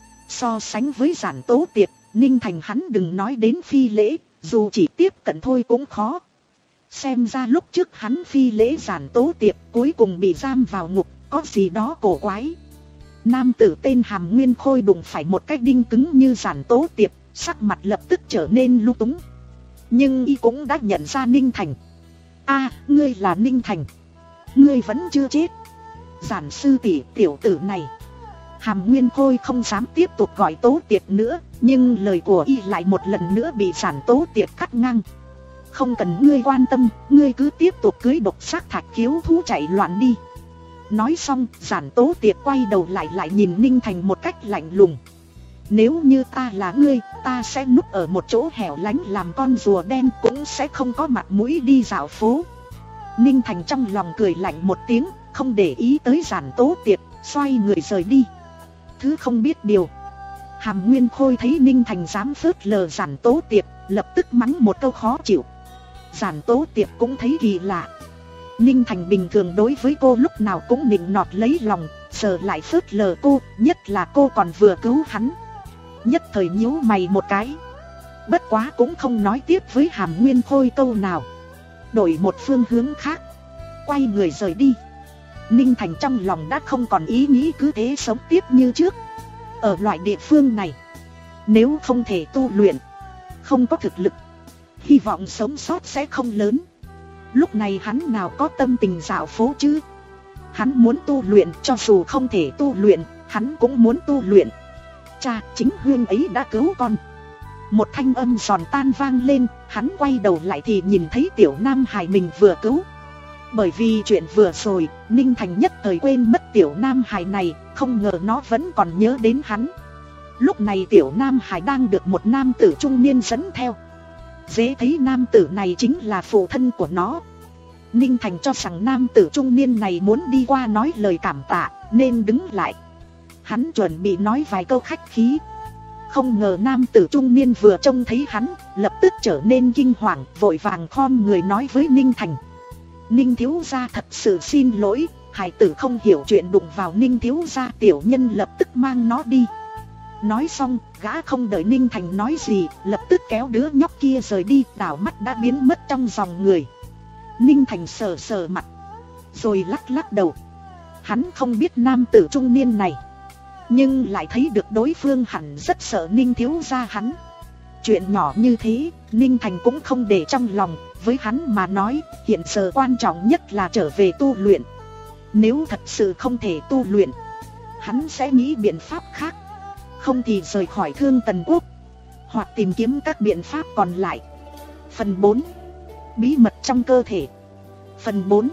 So sánh với Giản Tố Tiệp, Ninh Thành hắn đừng nói đến phi lễ, dù chỉ tiếp cận thôi cũng khó. Xem ra lúc trước hắn phi lễ Giản Tố Tiệp cuối cùng bị giam vào ngục, có gì đó cổ quái. Nam tử tên Hàm Nguyên Khôi đụng phải một cái đinh cứng như Giản Tố Tiệp, sắc mặt lập tức trở nên lung túng. Nhưng y cũng đã nhận ra Ninh Thành. A, à, ngươi là Ninh Thành. Ngươi vẫn chưa chết. Giản sư tỷ, tiểu tử này. Hàm Nguyên Khôi không dám tiếp tục gọi Tố Tiệp nữa, nhưng lời của y lại một lần nữa bị Giản Tố Tiệp cắt ngang. Không cần ngươi quan tâm, ngươi cứ tiếp tục cưới độc xác thạch khiếu thú chạy loạn đi. Nói xong, Giản Tố Tiệp quay đầu lại lại nhìn Ninh Thành một cách lạnh lùng. Nếu như ta là ngươi, ta sẽ núp ở một chỗ hẻo lánh làm con rùa đen, cũng sẽ không có mặt mũi đi dạo phố. Ninh Thành trong lòng cười lạnh một tiếng, không để ý tới Giản Tố Tiệp, xoay người rời đi. Thứ không biết điều. Hàm Nguyên Khôi thấy Ninh Thành dám phớt lờ Giản Tố Tiệp, lập tức mắng một câu khó chịu. Giản Tố Tiệp cũng thấy kỳ lạ. Ninh Thành bình thường đối với cô lúc nào cũng nịnh nọt lấy lòng, giờ lại phớt lờ cô, nhất là cô còn vừa cứu hắn. Nhất thời nhíu mày một cái. Bất quá cũng không nói tiếp với Hàm Nguyên Khôi câu nào. Đổi một phương hướng khác, quay người rời đi. Ninh Thành trong lòng đã không còn ý nghĩ cứ thế sống tiếp như trước. Ở loại địa phương này, nếu không thể tu luyện, không có thực lực, hy vọng sống sót sẽ không lớn. Lúc này hắn nào có tâm tình dạo phố chứ. Hắn muốn tu luyện, cho dù không thể tu luyện, hắn cũng muốn tu luyện. Cha, chính Huyên ấy đã cứu con. Một thanh âm giòn tan vang lên, hắn quay đầu lại thì nhìn thấy tiểu nam hài mình vừa cứu. Bởi vì chuyện vừa rồi, Ninh Thành nhất thời quên mất tiểu nam hài này, không ngờ nó vẫn còn nhớ đến hắn. Lúc này tiểu nam hài đang được một nam tử trung niên dẫn theo. Dễ thấy nam tử này chính là phụ thân của nó. Ninh Thành cho rằng nam tử trung niên này muốn đi qua nói lời cảm tạ, nên đứng lại. Hắn chuẩn bị nói vài câu khách khí. Không ngờ nam tử trung niên vừa trông thấy hắn, lập tức trở nên kinh hoàng, vội vàng khom người nói với Ninh Thành. Ninh thiếu gia thật sự xin lỗi, hải tử không hiểu chuyện đụng vào Ninh thiếu gia, tiểu nhân lập tức mang nó đi. Nói xong, gã không đợi Ninh Thành nói gì, lập tức kéo đứa nhóc kia rời đi, đảo mắt đã biến mất trong dòng người. Ninh Thành sờ sờ mặt, rồi lắc lắc đầu. Hắn không biết nam tử trung niên này, nhưng lại thấy được đối phương hẳn rất sợ Ninh thiếu gia hắn. Chuyện nhỏ như thế, Ninh Thành cũng không để trong lòng. Với hắn mà nói, hiện giờ quan trọng nhất là trở về tu luyện. Nếu thật sự không thể tu luyện, hắn sẽ nghĩ biện pháp khác. Không thì rời khỏi Thương Tần Quốc, hoặc tìm kiếm các biện pháp còn lại. Phần bốn. Bí mật trong cơ thể. Phần bốn.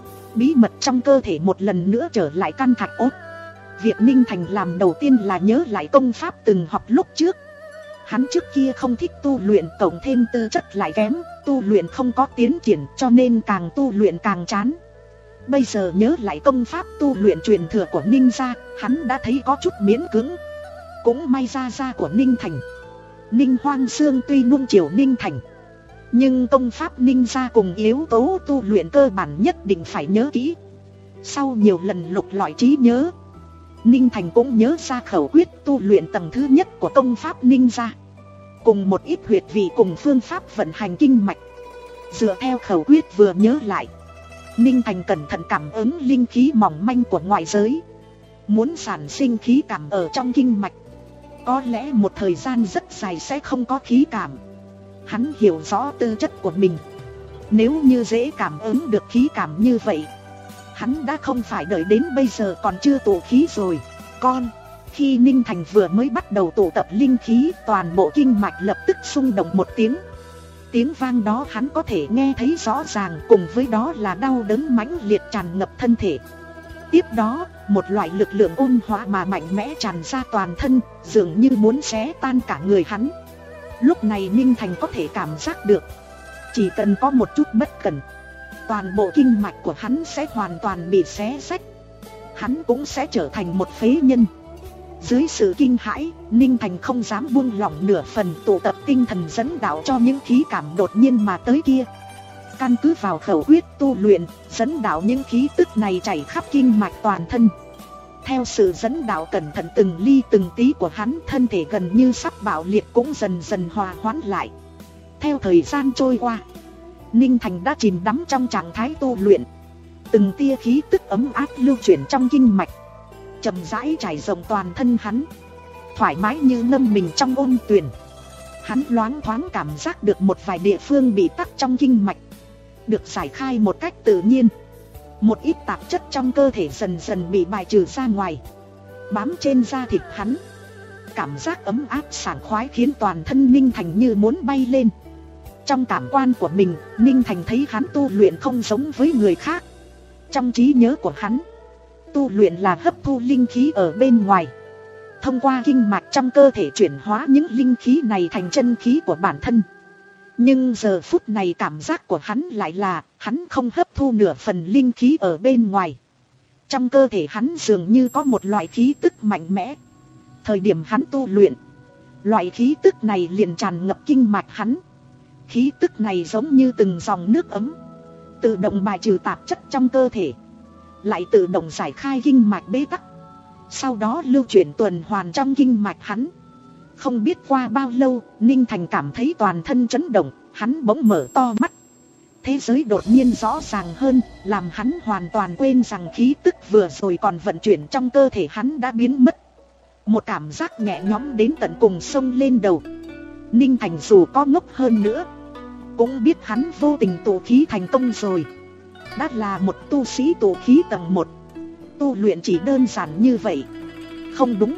Bí mật trong cơ thể một lần nữa trở lại căn thạch ốt. Việc Ninh Thành làm đầu tiên là nhớ lại công pháp từng học lúc trước. Hắn trước kia không thích tu luyện, cộng thêm tư chất lại kém, tu luyện không có tiến triển, cho nên càng tu luyện càng chán. Bây giờ nhớ lại công pháp tu luyện truyền thừa của Ninh gia, hắn đã thấy có chút miễn cưỡng. Cũng may gia gia của Ninh Thành, Ninh Hoang Xương tuy nuông chiều Ninh Thành, nhưng công pháp Ninh gia cùng yếu tố tu luyện cơ bản nhất định phải nhớ kỹ. Sau nhiều lần lục lọi trí nhớ, Ninh Thành cũng nhớ ra khẩu quyết tu luyện tầng thứ nhất của công pháp Ninh gia, cùng một ít huyệt vị cùng phương pháp vận hành kinh mạch. Dựa theo khẩu quyết vừa nhớ lại, Ninh Thành cẩn thận cảm ứng linh khí mỏng manh của ngoại giới. Muốn sản sinh khí cảm ở trong kinh mạch, có lẽ một thời gian rất dài sẽ không có khí cảm. Hắn hiểu rõ tư chất của mình, nếu như dễ cảm ứng được khí cảm như vậy, hắn đã không phải đợi đến bây giờ còn chưa tụ khí rồi. Con, khi Ninh Thành vừa mới bắt đầu tụ tập linh khí, toàn bộ kinh mạch lập tức xung động một tiếng. Tiếng vang đó hắn có thể nghe thấy rõ ràng, cùng với đó là đau đớn mãnh liệt tràn ngập thân thể. Tiếp đó, một loại lực lượng ôn hòa mà mạnh mẽ tràn ra toàn thân, dường như muốn xé tan cả người hắn. Lúc này Ninh Thành có thể cảm giác được, chỉ cần có một chút bất cẩn, toàn bộ kinh mạch của hắn sẽ hoàn toàn bị xé rách. Hắn cũng sẽ trở thành một phế nhân. Dưới sự kinh hãi, Ninh Thành không dám buông lỏng nửa phần, tụ tập tinh thần dẫn đạo cho những khí cảm đột nhiên mà tới kia. Căn cứ vào khẩu quyết tu luyện, dẫn đạo những khí tức này chảy khắp kinh mạch toàn thân. Theo sự dẫn đạo cẩn thận từng ly từng tí của hắn, thân thể gần như sắp bạo liệt cũng dần dần hòa hoãn lại. Theo thời gian trôi qua, Ninh Thành đã chìm đắm trong trạng thái tu luyện. Từng tia khí tức ấm áp lưu chuyển trong kinh mạch, chậm rãi trải rộng toàn thân hắn, thoải mái như ngâm mình trong ôn tuyền. Hắn loáng thoáng cảm giác được một vài địa phương bị tắc trong kinh mạch được giải khai một cách tự nhiên. Một ít tạp chất trong cơ thể dần dần bị bài trừ ra ngoài, bám trên da thịt hắn. Cảm giác ấm áp sảng khoái khiến toàn thân Ninh Thành như muốn bay lên. Trong cảm quan của mình, Ninh Thành thấy hắn tu luyện không giống với người khác. Trong trí nhớ của hắn, tu luyện là hấp thu linh khí ở bên ngoài, thông qua kinh mạch trong cơ thể chuyển hóa những linh khí này thành chân khí của bản thân. Nhưng giờ phút này cảm giác của hắn lại là hắn không hấp thu nửa phần linh khí ở bên ngoài. Trong cơ thể hắn dường như có một loại khí tức mạnh mẽ. Thời điểm hắn tu luyện, loại khí tức này liền tràn ngập kinh mạch hắn. Khí tức này giống như từng dòng nước ấm, tự động bài trừ tạp chất trong cơ thể, lại tự động giải khai kinh mạch bế tắc, sau đó lưu chuyển tuần hoàn trong kinh mạch hắn. Không biết qua bao lâu, Ninh Thành cảm thấy toàn thân chấn động, hắn bỗng mở to mắt. Thế giới đột nhiên rõ ràng hơn, làm hắn hoàn toàn quên rằng khí tức vừa rồi còn vận chuyển trong cơ thể hắn đã biến mất. Một cảm giác nhẹ nhõm đến tận cùng xông lên đầu. Ninh Thành dù có ngốc hơn nữa, cũng biết hắn vô tình tụ khí thành công rồi. Đã là một tu sĩ tụ khí tầng một. Tu luyện chỉ đơn giản như vậy? Không đúng.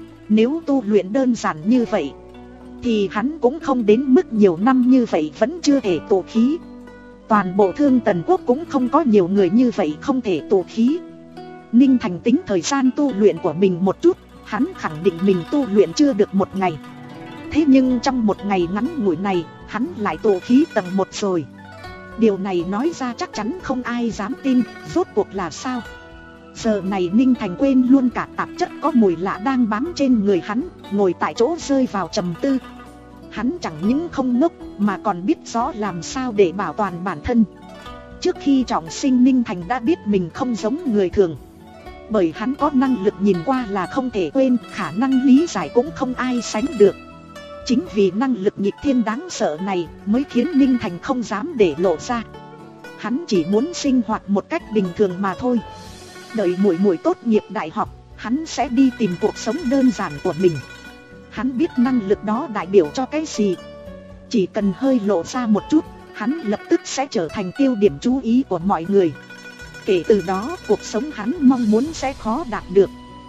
Nếu tu luyện đơn giản như vậy, thì hắn cũng không đến mức nhiều năm như vậy vẫn chưa thể tụ khí. Toàn bộ Thương Tần Quốc cũng không có nhiều người như vậy không thể tụ khí. Ninh Thành tính thời gian tu luyện của mình một chút, hắn khẳng định mình tu luyện chưa được một ngày. Thế nhưng trong một ngày ngắn ngủi này, hắn lại tụ khí tầng một rồi. Điều này nói ra chắc chắn không ai dám tin, rốt cuộc là sao? Giờ này Ninh Thành quên luôn cả tạp chất có mùi lạ đang bám trên người hắn, ngồi tại chỗ rơi vào trầm tư. Hắn chẳng những không ngốc mà còn biết rõ làm sao để bảo toàn bản thân. Trước khi trọng sinh, Ninh Thành đã biết mình không giống người thường, bởi hắn có năng lực nhìn qua là không thể quên, khả năng lý giải cũng không ai sánh được. Chính vì năng lực nghịch thiên đáng sợ này mới khiến Ninh Thành không dám để lộ ra. Hắn chỉ muốn sinh hoạt một cách bình thường mà thôi. Đợi muội muội tốt nghiệp đại học, hắn sẽ đi tìm cuộc sống đơn giản của mình. Hắn biết năng lực đó đại biểu cho cái gì. Chỉ cần hơi lộ ra một chút, hắn lập tức sẽ trở thành tiêu điểm chú ý của mọi người. Kể từ đó, cuộc sống hắn mong muốn sẽ khó đạt được.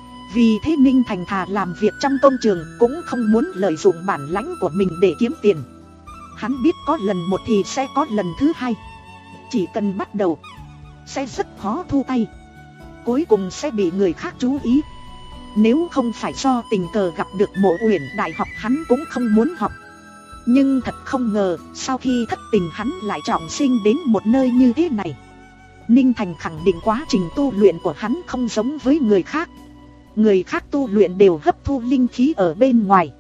Vì thế Ninh Thành thà làm việc trong công trường cũng không muốn lợi dụng bản lãnh của mình để kiếm tiền. Hắn biết có lần một thì sẽ có lần thứ hai. Chỉ cần bắt đầu, sẽ rất khó thu tay, cuối cùng sẽ bị người khác chú ý. Nếu không phải do tình cờ gặp được Mộ Uyển đại học, hắn cũng không muốn học. Nhưng thật không ngờ, sau khi thất tình hắn lại trọng sinh đến một nơi như thế này. Ninh Thành khẳng định quá trình tu luyện của hắn không giống với người khác. Người khác tu luyện đều hấp thu linh khí ở bên ngoài,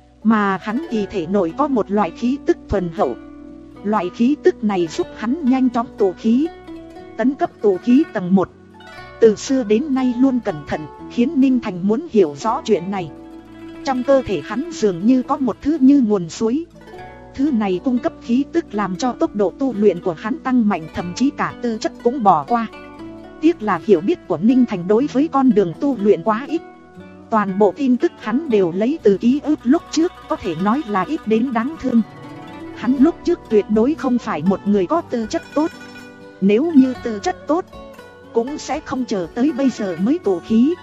mà hắn thì thể nội có một loại khí tức thuần hậu. Loại khí tức này giúp hắn nhanh chóng tụ khí, tấn cấp tụ khí tầng một. Từ xưa đến nay luôn cẩn thận, khiến Ninh Thành muốn hiểu rõ chuyện này. Trong cơ thể hắn dường như có một thứ như nguồn suối. Thứ này cung cấp khí tức làm cho tốc độ tu luyện của hắn tăng mạnh, thậm chí cả tư chất cũng bỏ qua. Tiếc là hiểu biết của Ninh Thành đối với con đường tu luyện quá ít. Toàn bộ tin tức hắn đều lấy từ ký ức lúc trước, có thể nói là ít đến đáng thương. Hắn lúc trước tuyệt đối không phải một người có tư chất tốt. Nếu như tư chất tốt, cũng sẽ không chờ tới bây giờ mới tụ khí.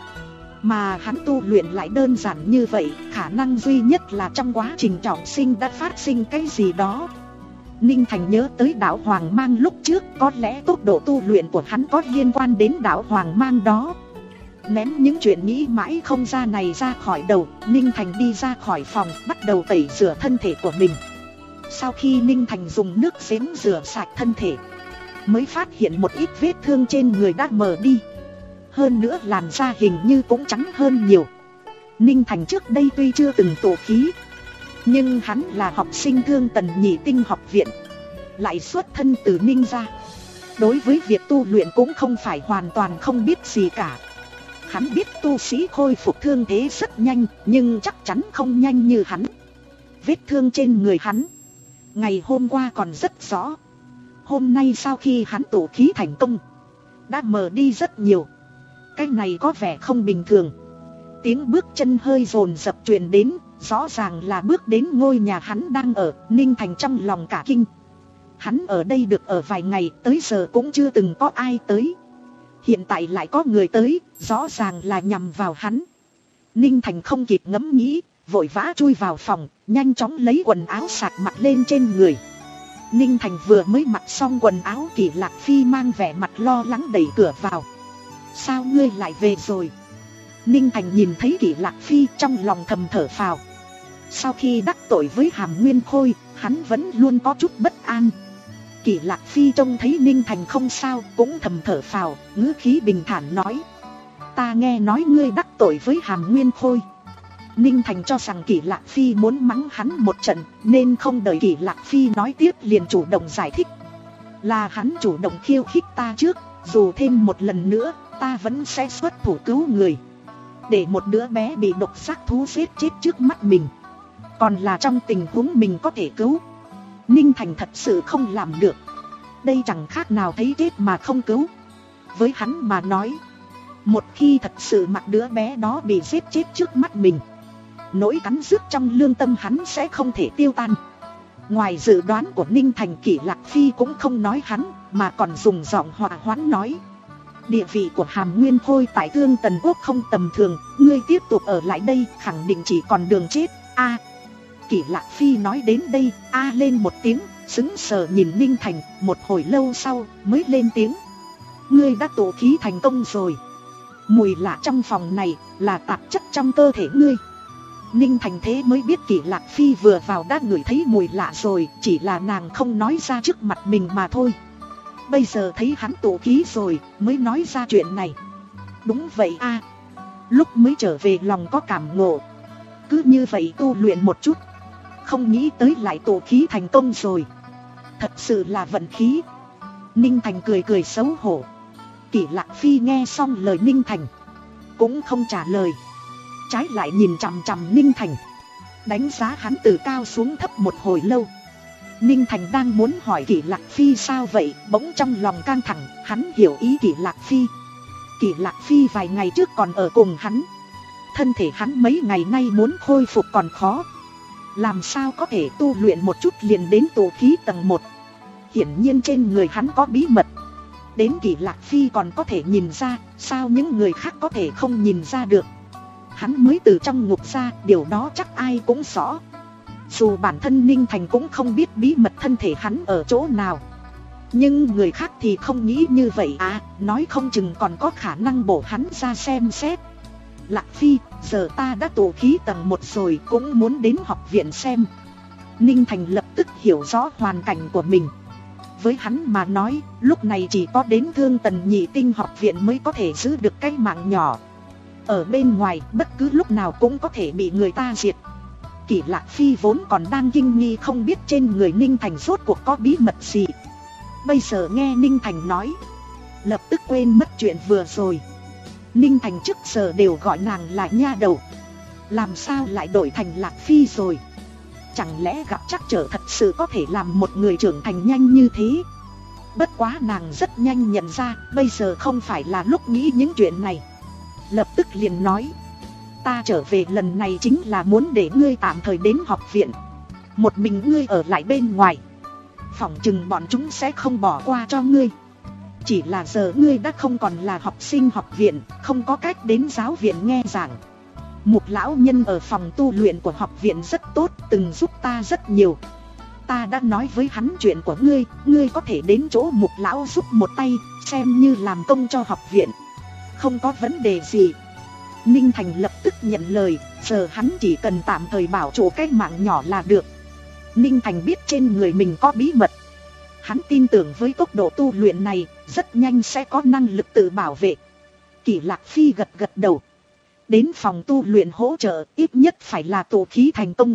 Mà hắn tu luyện lại đơn giản như vậy, khả năng duy nhất là trong quá trình trọng sinh đã phát sinh cái gì đó. Ninh Thành nhớ tới đạo Hoàng Mang lúc trước, có lẽ tốc độ tu luyện của hắn có liên quan đến đạo Hoàng Mang đó. Ném những chuyện nghĩ mãi không ra này ra khỏi đầu, Ninh Thành đi ra khỏi phòng, bắt đầu tẩy rửa thân thể của mình. Sau khi Ninh Thành dùng nước giếng rửa sạch thân thể, mới phát hiện một ít vết thương trên người đã mờ đi. Hơn nữa làn da hình như cũng trắng hơn nhiều. Ninh Thành trước đây tuy chưa từng tụ khí, nhưng hắn là học sinh Thương Tần Nhị Tinh học viện, lại xuất thân từ Ninh gia. Đối với việc tu luyện cũng không phải hoàn toàn không biết gì cả. Hắn biết tu sĩ khôi phục thương thế rất nhanh, nhưng chắc chắn không nhanh như hắn. Vết thương trên người hắn ngày hôm qua còn rất rõ. Hôm nay sau khi hắn tụ khí thành công, đã mờ đi rất nhiều. Cái này có vẻ không bình thường. Tiếng bước chân hơi dồn dập truyền đến, rõ ràng là bước đến ngôi nhà hắn đang ở. Ninh Thành trong lòng cả kinh. Hắn ở đây được ở vài ngày, tới giờ cũng chưa từng có ai tới. hiện tại lại có người tới, rõ ràng là nhằm vào hắn. Ninh Thành không kịp ngẫm nghĩ, vội vã chui vào phòng, nhanh chóng lấy quần áo sạch mặc lên trên người. Ninh Thành vừa mới mặc xong quần áo, Kỷ Lạc Phi mang vẻ mặt lo lắng đẩy cửa vào. Sao ngươi lại về rồi? Ninh Thành nhìn thấy Kỷ Lạc Phi trong lòng thầm thở phào. Sau khi đắc tội với Hàm Nguyên Khôi, hắn vẫn luôn có chút bất an. Kỷ Lạc Phi trông thấy Ninh Thành không sao, cũng thầm thở phào, ngữ khí bình thản nói. Ta nghe nói ngươi đắc tội với Hàm Nguyên Khôi. Ninh Thành cho rằng Kỷ Lạc Phi muốn mắng hắn một trận, nên không đợi Kỷ Lạc Phi nói tiếp liền chủ động giải thích. Là hắn chủ động khiêu khích ta trước, dù thêm một lần nữa, ta vẫn sẽ xuất thủ cứu người. Để một đứa bé bị độc giác thú giết chết trước mắt mình, còn là trong tình huống mình có thể cứu. Ninh Thành thật sự không làm được. Đây chẳng khác nào thấy chết mà không cứu. Với hắn mà nói, một khi thật sự mặc đứa bé đó bị giết chết trước mắt mình, nỗi cắn rứt trong lương tâm hắn sẽ không thể tiêu tan. Ngoài dự đoán của Ninh Thành, Kỷ Lạc Phi cũng không nói hắn, mà còn dùng giọng hòa hoãn nói. Địa vị của Hàm Nguyên Khôi tại Thương Tần Quốc không tầm thường, ngươi tiếp tục ở lại đây khẳng định chỉ còn đường chết. A. Kỷ Lạc Phi nói đến đây, a lên một tiếng, sững sờ nhìn Ninh Thành, một hồi lâu sau mới lên tiếng. Ngươi đã tụ khí thành công rồi. Mùi lạ trong phòng này là tạp chất trong cơ thể ngươi. Ninh Thành thế mới biết Kỷ Lạc Phi vừa vào đã ngửi thấy mùi lạ rồi, chỉ là nàng không nói ra trước mặt mình mà thôi. Bây giờ thấy hắn tụ khí rồi mới nói ra chuyện này. Đúng vậy a. Lúc mới trở về lòng có cảm ngộ, cứ như vậy tu luyện một chút, không nghĩ tới lại tụ khí thành công rồi. Thật sự là vận khí. Ninh Thành cười cười xấu hổ. Kỷ Lạc Phi nghe xong lời Ninh Thành cũng không trả lời, trái lại nhìn chằm chằm Ninh Thành, đánh giá hắn từ cao xuống thấp một hồi lâu. Ninh Thành đang muốn hỏi Kỷ Lạc Phi sao vậy, bỗng trong lòng căng thẳng, hắn hiểu ý Kỷ Lạc Phi. Kỷ Lạc Phi vài ngày trước còn ở cùng hắn, thân thể hắn mấy ngày nay muốn khôi phục còn khó, làm sao có thể tu luyện một chút liền đến tụ khí tầng một. Hiển nhiên trên người hắn có bí mật, đến Kỷ Lạc Phi còn có thể nhìn ra, sao những người khác có thể không nhìn ra được. Hắn mới từ trong ngục ra, điều đó chắc ai cũng rõ. Dù bản thân Ninh Thành cũng không biết bí mật thân thể hắn ở chỗ nào, nhưng người khác thì không nghĩ như vậy à, nói không chừng còn có khả năng bổ hắn ra xem xét. Lạc Phi, giờ ta đã tụ khí tầng một rồi, cũng muốn đến học viện xem. Ninh Thành lập tức hiểu rõ hoàn cảnh của mình. Với hắn mà nói, lúc này chỉ có đến Thương Tần Nhị Tinh học viện mới có thể giữ được cái mạng nhỏ. Ở bên ngoài, bất cứ lúc nào cũng có thể bị người ta diệt. Kỷ Lạc Phi vốn còn đang kinh nghi không biết trên người Ninh Thành rốt cuộc có bí mật gì. Bây giờ nghe Ninh Thành nói, lập tức quên mất chuyện vừa rồi. Ninh Thành trước giờ đều gọi nàng là nha đầu, làm sao lại đổi thành Lạc Phi rồi? Chẳng lẽ gặp trắc trở thật sự có thể làm một người trưởng thành nhanh như thế? Bất quá nàng rất nhanh nhận ra bây giờ không phải là lúc nghĩ những chuyện này. Lập tức liền nói, ta trở về lần này chính là muốn để ngươi tạm thời đến học viện, một mình ngươi ở lại bên ngoài. Phỏng chừng bọn chúng sẽ không bỏ qua cho ngươi. Chỉ là giờ ngươi đã không còn là học sinh học viện, không có cách đến giáo viện nghe giảng. Mục lão nhân ở phòng tu luyện của học viện rất tốt, từng giúp ta rất nhiều. Ta đã nói với hắn chuyện của ngươi, ngươi có thể đến chỗ mục lão giúp một tay, xem như làm công cho học viện. Không có vấn đề gì. Ninh Thành lập tức nhận lời, giờ hắn chỉ cần tạm thời bảo trụ cái mạng nhỏ là được. Ninh Thành biết trên người mình có bí mật, hắn tin tưởng với tốc độ tu luyện này, rất nhanh sẽ có năng lực tự bảo vệ. Kỷ Lạc Phi gật gật đầu. Đến phòng tu luyện hỗ trợ, ít nhất phải là tụ khí thành công.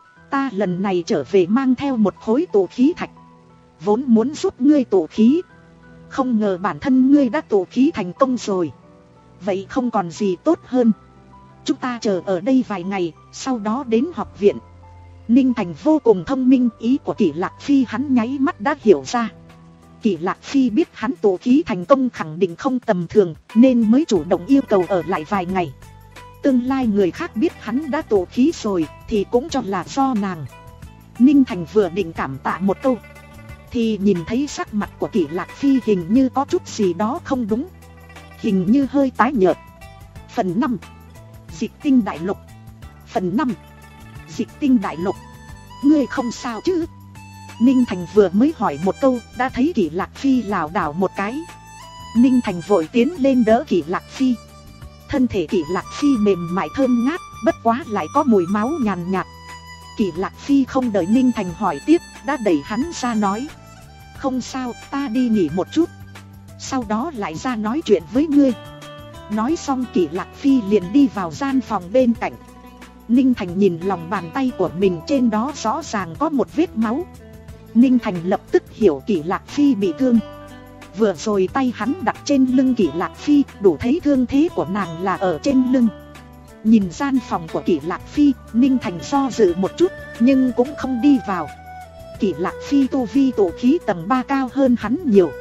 Ta lần này trở về mang theo một khối tụ khí thạch, vốn muốn giúp ngươi tụ khí, không ngờ bản thân ngươi đã tụ khí thành công rồi. Vậy không còn gì tốt hơn, chúng ta chờ ở đây vài ngày, sau đó đến học viện. Ninh Thành vô cùng thông minh, ý của Kỷ Lạc Phi hắn nháy mắt đã hiểu ra. Kỷ Lạc Phi biết hắn tụ khí thành công khẳng định không tầm thường, nên mới chủ động yêu cầu ở lại vài ngày. Tương lai người khác biết hắn đã tụ khí rồi thì cũng cho là do nàng. Ninh Thành vừa định cảm tạ một câu, thì nhìn thấy sắc mặt của Kỷ Lạc Phi hình như có chút gì đó không đúng. hình như hơi tái nhợt. Phần năm. Dịch tinh đại lục. Phần năm. Dịch tinh đại lục. Ngươi không sao chứ? Ninh Thành vừa mới hỏi một câu, đã thấy Kỷ Lạc Phi lảo đảo một cái. Ninh Thành vội tiến lên đỡ Kỷ Lạc Phi. Thân thể Kỷ Lạc Phi mềm mại thơm ngát, bất quá lại có mùi máu nhàn nhạt. Kỷ Lạc Phi không đợi Ninh Thành hỏi tiếp, đã đẩy hắn ra nói: không sao, ta đi nghỉ một chút, sau đó lại ra nói chuyện với ngươi. Nói xong Kỷ Lạc Phi liền đi vào gian phòng bên cạnh. Ninh Thành nhìn lòng bàn tay của mình, trên đó rõ ràng có một vết máu. Ninh Thành lập tức hiểu Kỷ Lạc Phi bị thương. Vừa rồi tay hắn đặt trên lưng Kỷ Lạc Phi, đủ thấy thương thế của nàng là ở trên lưng. Nhìn gian phòng của Kỷ Lạc Phi, Ninh Thành do dự một chút, nhưng cũng không đi vào. Kỷ Lạc Phi tu vi tụ khí tầng ba cao hơn hắn nhiều,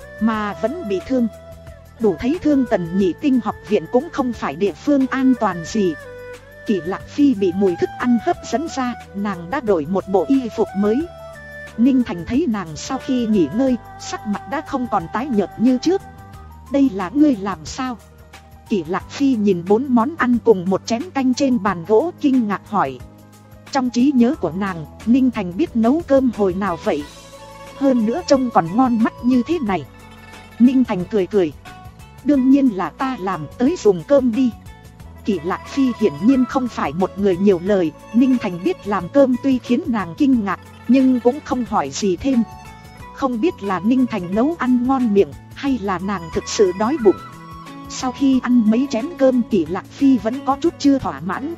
mà vẫn bị thương. Đủ thấy Thương Tần Nhị Tinh học viện cũng không phải địa phương an toàn gì. Kỷ Lạc Phi bị mùi thức ăn hấp dẫn ra, nàng đã đổi một bộ y phục mới. Ninh Thành thấy nàng sau khi nghỉ ngơi, sắc mặt đã không còn tái nhợt như trước. Đây là ngươi làm sao? Kỷ Lạc Phi nhìn bốn món ăn cùng một chén canh trên bàn gỗ, kinh ngạc hỏi. Trong trí nhớ của nàng, Ninh Thành biết nấu cơm hồi nào vậy? Hơn nữa trông còn ngon mắt như thế này. Ninh Thành cười cười. Đương nhiên là ta làm, tới dùng cơm đi. Kỷ Lạc Phi hiển nhiên không phải một người nhiều lời. Ninh Thành biết làm cơm tuy khiến nàng kinh ngạc, nhưng cũng không hỏi gì thêm. Không biết là Ninh Thành nấu ăn ngon miệng, hay là nàng thực sự đói bụng. Sau khi ăn mấy chén cơm, Kỷ Lạc Phi vẫn có chút chưa thỏa mãn.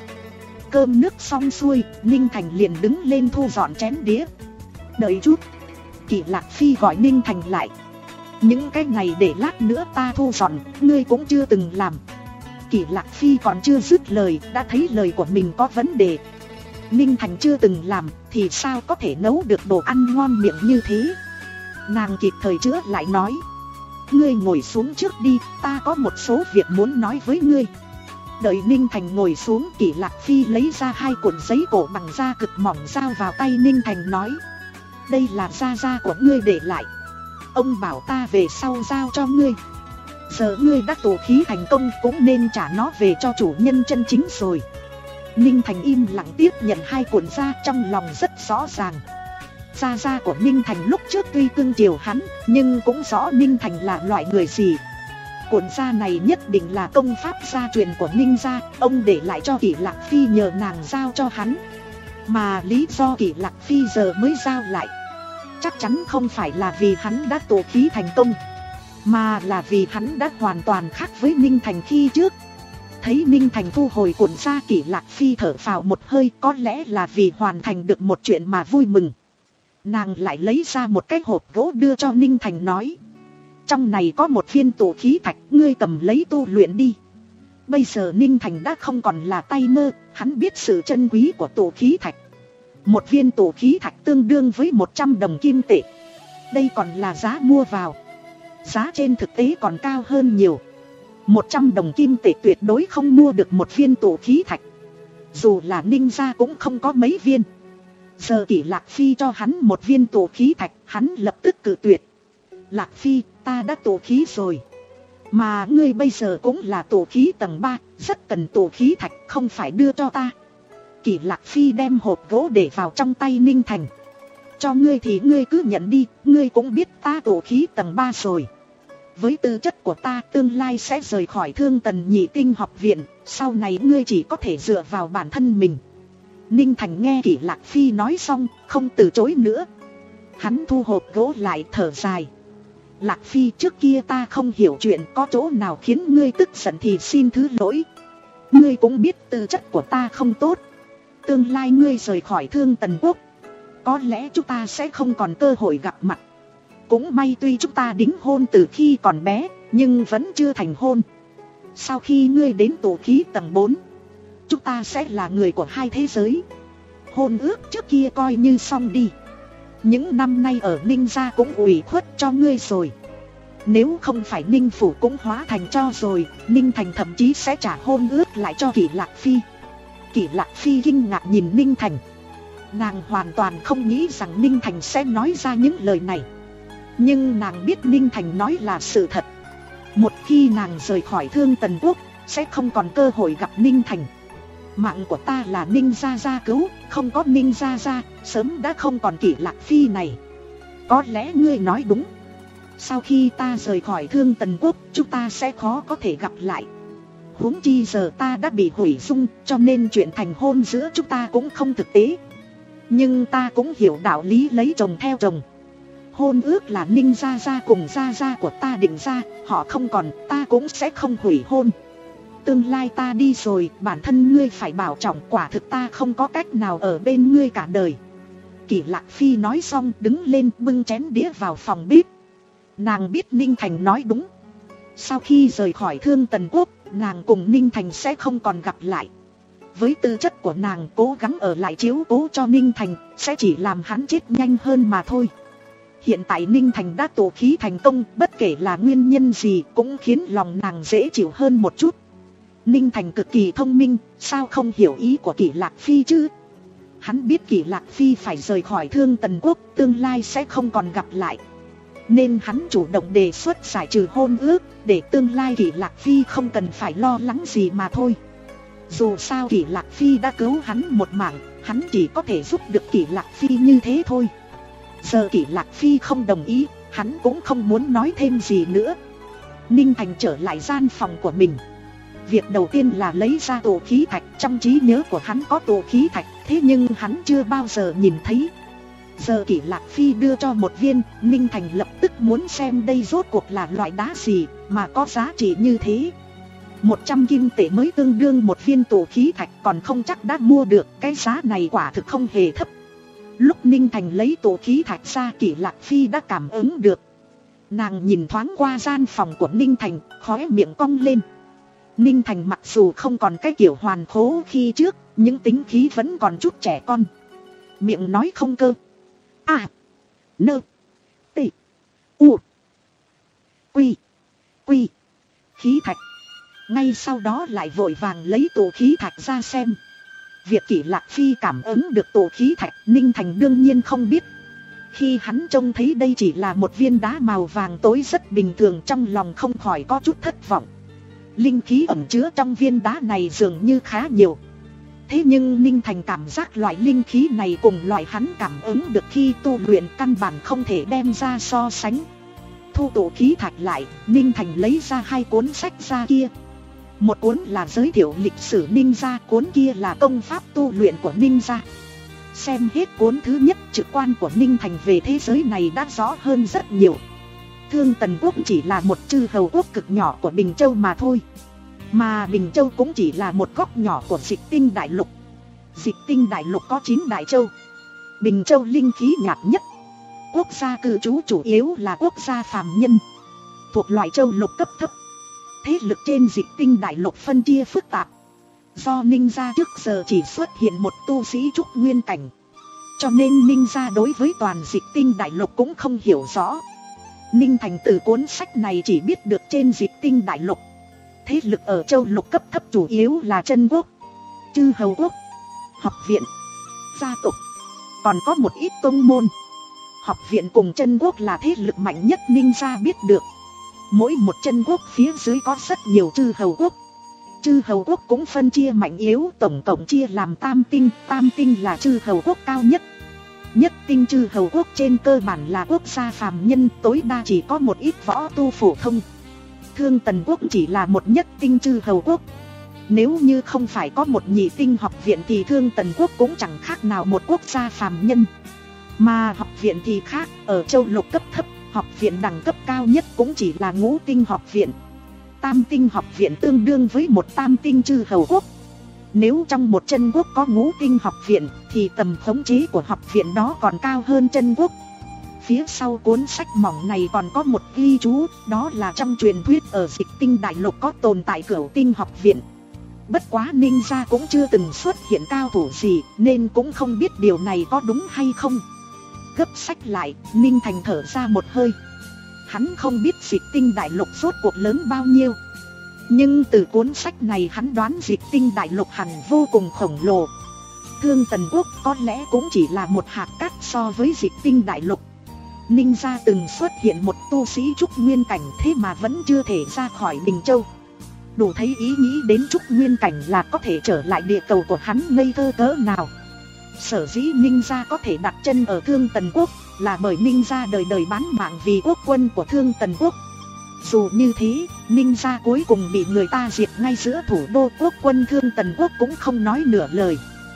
Cơm nước xong xuôi, Ninh Thành liền đứng lên thu dọn chén đĩa. Đợi chút. Kỷ Lạc Phi gọi Ninh Thành lại. Những cái này để lát nữa ta thu dọn, ngươi cũng chưa từng làm. Kỷ Lạc Phi còn chưa dứt lời, đã thấy lời của mình có vấn đề. Ninh Thành chưa từng làm, thì sao có thể nấu được đồ ăn ngon miệng như thế? Nàng kịp thời chữa lại nói. Ngươi ngồi xuống trước đi, ta có một số việc muốn nói với ngươi. Đợi Ninh Thành ngồi xuống, Kỷ Lạc Phi lấy ra hai cuộn giấy cổ bằng da cực mỏng giao vào tay Ninh Thành nói. Đây là gia gia của ngươi để lại. Ông bảo ta về sau giao cho ngươi. Giờ ngươi đã tụ khí thành công, cũng nên trả nó về cho chủ nhân chân chính rồi. Ninh Thành im lặng tiếp nhận hai cuộn da, trong lòng rất rõ ràng. Gia gia của Ninh Thành lúc trước tuy cưng chiều hắn, nhưng cũng rõ Ninh Thành là loại người gì. Cuộn da này nhất định là công pháp gia truyền của Ninh gia, ông để lại cho Kỷ Lạc Phi nhờ nàng giao cho hắn. Mà lý do Kỷ Lạc Phi giờ mới giao lại, chắc chắn không phải là vì hắn đã tụ khí thành công, mà là vì hắn đã hoàn toàn khác với Ninh Thành khi trước. Thấy Ninh Thành thu hồi cuộn da, Kỷ Lạc Phi thở phào một hơi, có lẽ là vì hoàn thành được một chuyện mà vui mừng. Nàng lại lấy ra một cái hộp gỗ đưa cho Ninh Thành nói. Trong này có một viên tụ khí thạch, ngươi cầm lấy tu luyện đi. Bây giờ Ninh Thành đã không còn là tay mơ, hắn biết sự chân quý của tụ khí thạch. Một viên tụ khí thạch tương đương với một trăm đồng kim tệ. Đây còn là giá mua vào. Giá trên thực tế còn cao hơn nhiều. Một trăm đồng kim tệ tuyệt đối không mua được một viên tụ khí thạch. Dù là Ninh gia cũng không có mấy viên. Giờ Kỷ Lạc Phi cho hắn một viên tụ khí thạch, hắn lập tức cự tuyệt. Lạc Phi, ta đã tụ khí rồi. Mà ngươi bây giờ cũng là tụ khí tầng ba, rất cần tụ khí thạch, không phải đưa cho ta. Kỷ Lạc Phi đem hộp gỗ để vào trong tay Ninh Thành. Cho ngươi thì ngươi cứ nhận đi, ngươi cũng biết ta tụ khí tầng ba rồi. Với tư chất của ta, tương lai sẽ rời khỏi Thương Tần Nhị Tinh học viện, sau này ngươi chỉ có thể dựa vào bản thân mình. Ninh Thành nghe Kỷ Lạc Phi nói xong, không từ chối nữa. Hắn thu hộp gỗ lại, thở dài. Lạc Phi, trước kia ta không hiểu chuyện, có chỗ nào khiến ngươi tức giận thì xin thứ lỗi. Ngươi cũng biết tư chất của ta không tốt. Tương lai ngươi rời khỏi Thương Tần Quốc, có lẽ chúng ta sẽ không còn cơ hội gặp mặt. Cũng may tuy chúng ta đính hôn từ khi còn bé, nhưng vẫn chưa thành hôn. Sau khi ngươi đến tụ khí tầng bốn, chúng ta sẽ là người của hai thế giới. Hôn ước trước kia coi như xong đi. Những năm nay ở Ninh gia cũng ủy khuất cho ngươi rồi. Nếu không phải Ninh phủ cũng hóa thành cho rồi, Ninh Thành thậm chí sẽ trả hôn ước lại cho Kỷ Lạc Phi. Kỷ Lạc Phi kinh ngạc nhìn Ninh Thành. Nàng hoàn toàn không nghĩ rằng Ninh Thành sẽ nói ra những lời này. Nhưng nàng biết Ninh Thành nói là sự thật. Một khi nàng rời khỏi Thương Tần Quốc, sẽ không còn cơ hội gặp Ninh Thành. Mạng của ta là Ninh Gia Gia cứu, không có Ninh Gia Gia, sớm đã không còn Kỷ Lạc Phi này. Có lẽ ngươi nói đúng. Sau khi ta rời khỏi Thương Tần Quốc, chúng ta sẽ khó có thể gặp lại. Huống chi giờ ta đã bị hủy dung, cho nên chuyện thành hôn giữa chúng ta cũng không thực tế. Nhưng ta cũng hiểu đạo lý lấy chồng theo chồng. Hôn ước là Ninh Gia Gia cùng Gia Gia của ta định ra, họ không còn, ta cũng sẽ không hủy hôn. Tương lai ta đi rồi, bản thân ngươi phải bảo trọng, quả thực ta không có cách nào ở bên ngươi cả đời. Kỷ Lạc Phi nói xong đứng lên bưng chén đĩa vào phòng bếp. Nàng biết Ninh Thành nói đúng. Sau khi rời khỏi Thương Tần Quốc, nàng cùng Ninh Thành sẽ không còn gặp lại. Với tư chất của nàng, cố gắng ở lại chiếu cố cho Ninh Thành sẽ chỉ làm hắn chết nhanh hơn mà thôi. Hiện tại Ninh Thành đã tụ khí thành công, bất kể là nguyên nhân gì cũng khiến lòng nàng dễ chịu hơn một chút. Ninh Thành cực kỳ thông minh, sao không hiểu ý của Kỷ Lạc Phi chứ? Hắn biết Kỷ Lạc Phi phải rời khỏi Thương Tần Quốc, tương lai sẽ không còn gặp lại. Nên hắn chủ động đề xuất giải trừ hôn ước, để tương lai Kỷ Lạc Phi không cần phải lo lắng gì mà thôi. Dù sao Kỷ Lạc Phi đã cứu hắn một mạng, hắn chỉ có thể giúp được Kỷ Lạc Phi như thế thôi. Giờ Kỷ Lạc Phi không đồng ý, hắn cũng không muốn nói thêm gì nữa. Ninh Thành trở lại gian phòng của mình. Việc đầu tiên là lấy ra tụ khí thạch. Trong trí nhớ của hắn có tụ khí thạch, thế nhưng hắn chưa bao giờ nhìn thấy. Giờ Kỷ Lạc Phi đưa cho một viên, Ninh Thành lập tức muốn xem đây rốt cuộc là loại đá gì mà có giá trị như thế. Một trăm kim tệ mới tương đương một viên tụ khí thạch, còn không chắc đã mua được, cái giá này quả thực không hề thấp. Lúc Ninh Thành lấy tụ khí thạch ra, Kỷ Lạc Phi đã cảm ứng được. Nàng nhìn thoáng qua gian phòng của Ninh Thành, khóe miệng cong lên. Ninh Thành mặc dù không còn cái kiểu hoàn khố khi trước, nhưng tính khí vẫn còn chút trẻ con. Miệng nói không cơ. À, nơ, tị, u, quy, quy, khí thạch. Ngay sau đó lại vội vàng lấy tụ khí thạch ra xem. Việc Kỷ Lạc Phi cảm ứng được tụ khí thạch, Ninh Thành đương nhiên không biết. Khi hắn trông thấy đây chỉ là một viên đá màu vàng tối rất bình thường, trong lòng không khỏi có chút thất vọng. Linh khí ẩn chứa trong viên đá này dường như khá nhiều. Thế nhưng Ninh Thành cảm giác loại linh khí này cùng loại hắn cảm ứng được khi tu luyện căn bản không thể đem ra so sánh. Thu tụ khí thạch lại, Ninh Thành lấy ra hai cuốn sách ra kia. Một cuốn là giới thiệu lịch sử Ninh gia, cuốn kia là công pháp tu luyện của Ninh gia. Xem hết cuốn thứ nhất, trực quan của Ninh Thành về thế giới này đã rõ hơn rất nhiều. Thương Tần Quốc chỉ là một chư hầu quốc cực nhỏ của Bình Châu mà thôi. Mà Bình Châu cũng chỉ là một góc nhỏ của Dịch Tinh Đại Lục. Dịch Tinh Đại Lục có chín đại châu. Bình Châu linh khí nhạt nhất. Quốc gia cư trú chủ yếu là quốc gia phàm nhân, thuộc loại châu lục cấp thấp. Thế lực trên Dịch Tinh Đại Lục phân chia phức tạp. Do Ninh gia trước giờ chỉ xuất hiện một tu sĩ trúc nguyên cảnh, cho nên Ninh gia đối với toàn Dịch Tinh Đại Lục cũng không hiểu rõ. Ninh Thành từ cuốn sách này chỉ biết được trên Dịch Tinh Đại Lục, thế lực ở châu lục cấp thấp chủ yếu là chân quốc, chư hầu quốc, học viện, gia tộc, còn có một ít tông môn. Học viện cùng chân quốc là thế lực mạnh nhất Ninh gia biết được. Mỗi một chân quốc phía dưới có rất nhiều chư hầu quốc. Chư hầu quốc cũng phân chia mạnh yếu, tổng tổng chia làm tam tinh. Tam tinh là chư hầu quốc cao nhất. Nhất tinh chư hầu quốc trên cơ bản là quốc gia phàm nhân, tối đa chỉ có một ít võ tu phổ thông. Thương Tần Quốc chỉ là một nhất tinh chư hầu quốc. Nếu như không phải có một nhị tinh học viện thì Thương Tần Quốc cũng chẳng khác nào một quốc gia phàm nhân. Mà học viện thì khác, ở châu lục cấp thấp, học viện đẳng cấp cao nhất cũng chỉ là ngũ tinh học viện. Tam tinh học viện tương đương với một tam tinh chư hầu quốc. Nếu trong một chân quốc có ngũ tinh học viện thì tầm khống chế của học viện đó còn cao hơn chân quốc. Phía sau cuốn sách mỏng này còn có một ghi chú, đó là trong truyền thuyết ở Dịch Tinh Đại Lục có tồn tại cửu tinh học viện. Bất quá Ninh gia cũng chưa từng xuất hiện cao thủ gì, nên cũng không biết điều này có đúng hay không. Gấp sách lại, Ninh Thành thở ra một hơi. Hắn không biết Dịch Tinh Đại Lục rốt cuộc lớn bao nhiêu, nhưng từ cuốn sách này hắn đoán Dịch Tinh Đại Lục hẳn vô cùng khổng lồ. Thương Tần Quốc có lẽ cũng chỉ là một hạt cát so với Dịch Tinh Đại Lục. Ninh gia từng xuất hiện một tu sĩ trúc nguyên cảnh, thế mà vẫn chưa thể ra khỏi Bình Châu. Đủ thấy ý nghĩ đến trúc nguyên cảnh là có thể trở lại địa cầu của hắn ngây thơ cỡ nào. Sở dĩ Ninh gia có thể đặt chân ở Thương Tần Quốc là bởi Ninh gia đời đời bán mạng vì quốc quân của Thương Tần Quốc. Dù như thế, Ninh gia cuối cùng bị người ta diệt ngay giữa thủ đô, quốc quân Thương Tần Quốc cũng không nói nửa lời.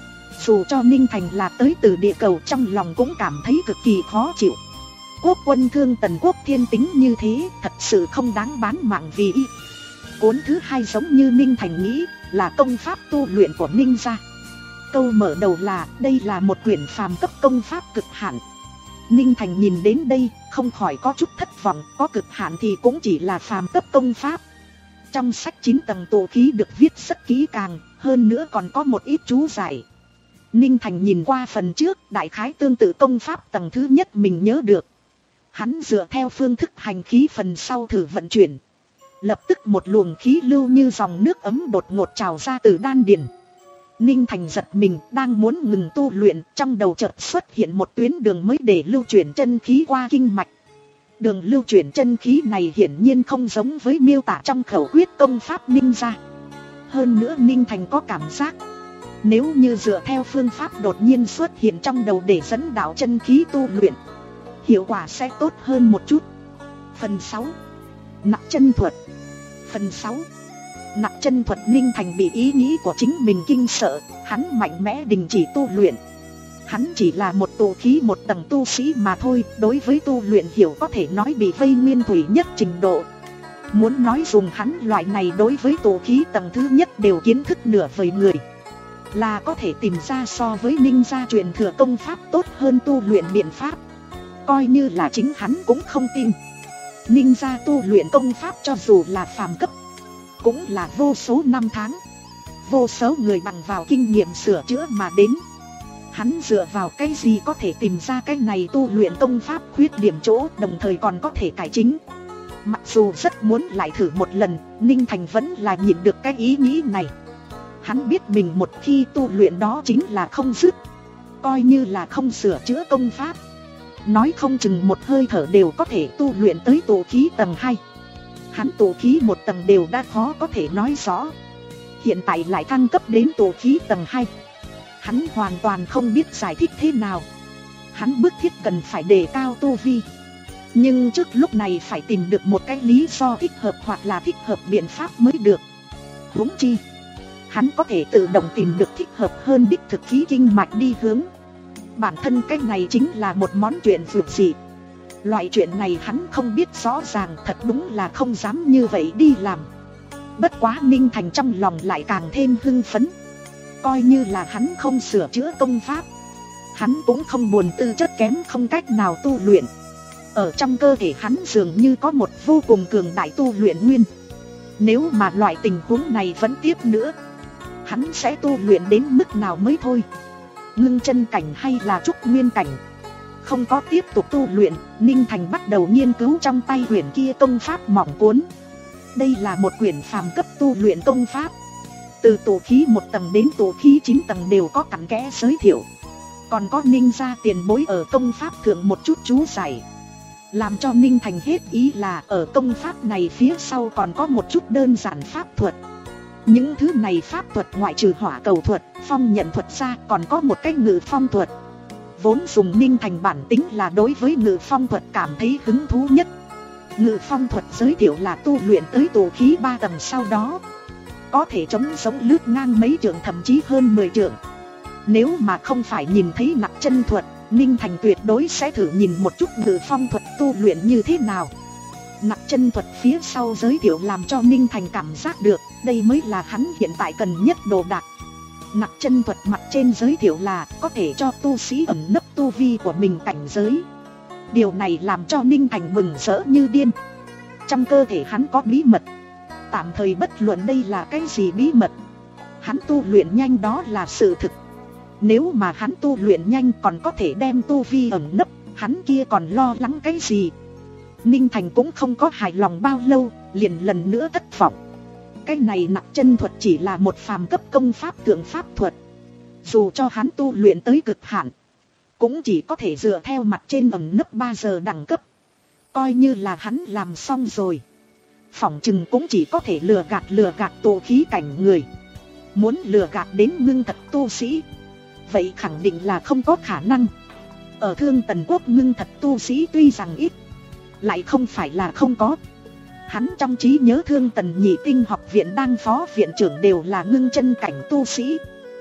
Dù cho Ninh Thành là tới từ địa cầu, trong lòng cũng cảm thấy cực kỳ khó chịu. Quốc quân Thương Tần Quốc thiên tính như thế, thật sự không đáng bán mạng vì y. Cuốn thứ hai giống như Ninh Thành nghĩ, là công pháp tu luyện của Ninh gia. Câu mở đầu là, đây là một quyển phàm cấp công pháp cực hạn. Ninh Thành nhìn đến đây, không khỏi có chút thất vọng, có cực hạn thì cũng chỉ là phàm cấp công pháp. Trong sách chín tầng tụ khí được viết rất kỹ càng, hơn nữa còn có một ít chú giải. Ninh Thành nhìn qua phần trước, đại khái tương tự công pháp tầng thứ nhất mình nhớ được. Hắn dựa theo phương thức hành khí phần sau thử vận chuyển. Lập tức một luồng khí lưu như dòng nước ấm đột ngột trào ra từ đan điền. Ninh Thành giật mình, đang muốn ngừng tu luyện, trong đầu chợt xuất hiện một tuyến đường mới để lưu chuyển chân khí qua kinh mạch. Đường lưu chuyển chân khí này hiển nhiên không giống với miêu tả trong khẩu quyết công pháp Ninh gia. Hơn nữa Ninh Thành có cảm giác, nếu như dựa theo phương pháp đột nhiên xuất hiện trong đầu để dẫn đạo chân khí tu luyện, hiệu quả sẽ tốt hơn một chút. Phần sáu. Nặc chân thuật. Phần sáu. Nặc chân thuật. Ninh Thành bị ý nghĩ của chính mình kinh sợ, hắn mạnh mẽ đình chỉ tu luyện. Hắn chỉ là một tụ khí một tầng tu sĩ mà thôi, đối với tu luyện hiểu có thể nói bị vây nguyên thủy nhất trình độ. Muốn nói dùng hắn loại này đối với tụ khí tầng thứ nhất đều kiến thức nửa vời người, là có thể tìm ra so với Ninh gia truyền thừa công pháp tốt hơn tu luyện biện pháp. Coi như là chính hắn cũng không tin. Ninh gia tu luyện công pháp cho dù là phàm cấp, cũng là vô số năm tháng, vô số người bằng vào kinh nghiệm sửa chữa mà đến. Hắn dựa vào cái gì có thể tìm ra cái này tu luyện công pháp khuyết điểm chỗ, đồng thời còn có thể cải chính. Mặc dù rất muốn lại thử một lần, Ninh Thành vẫn là nhịn được cái ý nghĩ này. Hắn biết mình một khi tu luyện đó chính là không dứt. Coi như là không sửa chữa công pháp, nói không chừng một hơi thở đều có thể tu luyện tới tụ khí tầng hai. Hắn tụ khí một tầng đều đã khó có thể nói rõ, hiện tại lại thăng cấp đến tụ khí tầng hai. Hắn hoàn toàn không biết giải thích thế nào. Hắn bức thiết cần phải đề cao tu vi, nhưng trước lúc này phải tìm được một cái lý do thích hợp hoặc là thích hợp biện pháp mới được. Huống chi, hắn có thể tự động tìm được thích hợp hơn đích thực khí kinh mạch đi hướng. Bản thân cái này chính là một món chuyện vượt dị. Loại chuyện này hắn không biết rõ ràng, thật đúng là không dám như vậy đi làm. Bất quá Ninh Thành trong lòng lại càng thêm hưng phấn. Coi như là hắn không sửa chữa công pháp, hắn cũng không buồn tư chất kém không cách nào tu luyện. Ở trong cơ thể hắn dường như có một vô cùng cường đại tu luyện nguyên. Nếu mà loại tình huống này vẫn tiếp nữa, hắn sẽ tu luyện đến mức nào mới thôi. Ngưng chân cảnh hay là trúc nguyên cảnh? Không có tiếp tục tu luyện, Ninh Thành bắt đầu nghiên cứu trong tay quyển kia công pháp mỏng cuốn. Đây là một quyển phàm cấp tu luyện công pháp. Từ tụ khí một tầng đến tụ khí chín tầng đều có cặn kẽ giới thiệu. Còn có Ninh gia tiền bối ở công pháp thượng một chút chú giải. Làm cho Ninh Thành hết ý là ở công pháp này phía sau còn có một chút đơn giản pháp thuật. Những thứ này pháp thuật ngoại trừ hỏa cầu thuật, phong nhận thuật ra còn có một cái ngự phong thuật. Vốn dùng Ninh Thành bản tính là đối với ngự phong thuật cảm thấy hứng thú nhất. Ngự phong thuật giới thiệu là tu luyện tới tụ khí ba tầng sau đó có thể chống sống lướt ngang mấy trượng thậm chí hơn mười trượng. Nếu mà không phải nhìn thấy nặc chân thuật, Ninh Thành tuyệt đối sẽ thử nhìn một chút ngự phong thuật tu luyện như thế nào. Nặc chân thuật phía sau giới thiệu làm cho Ninh Thành cảm giác được đây mới là hắn hiện tại cần nhất đồ đạc. Nặc chân thuật mặt trên giới thiệu là có thể cho tu sĩ ẩn nấp tu vi của mình cảnh giới. Điều này làm cho Ninh Thành mừng rỡ như điên. Trong cơ thể hắn có bí mật, tạm thời bất luận đây là cái gì bí mật, hắn tu luyện nhanh đó là sự thực. Nếu mà hắn tu luyện nhanh còn có thể đem tu vi ẩn nấp, hắn kia còn lo lắng cái gì. Ninh Thành cũng không có hài lòng bao lâu, liền lần nữa thất vọng. Cái này nặc chân thuật chỉ là một phàm cấp công pháp thượng pháp thuật. Dù cho hắn tu luyện tới cực hạn, cũng chỉ có thể dựa theo mặt trên ẩn nấp ba giờ đẳng cấp. Coi như là hắn làm xong rồi, phỏng chừng cũng chỉ có thể lừa gạt lừa gạt tụ khí cảnh người. Muốn lừa gạt đến ngưng thật tu sĩ, vậy khẳng định là không có khả năng. Ở Thương Tần Quốc ngưng thật tu sĩ tuy rằng ít, lại không phải là không có. Hắn trong trí nhớ Thương Tần Nhị Tinh học viện đang phó viện trưởng đều là ngưng chân cảnh tu sĩ.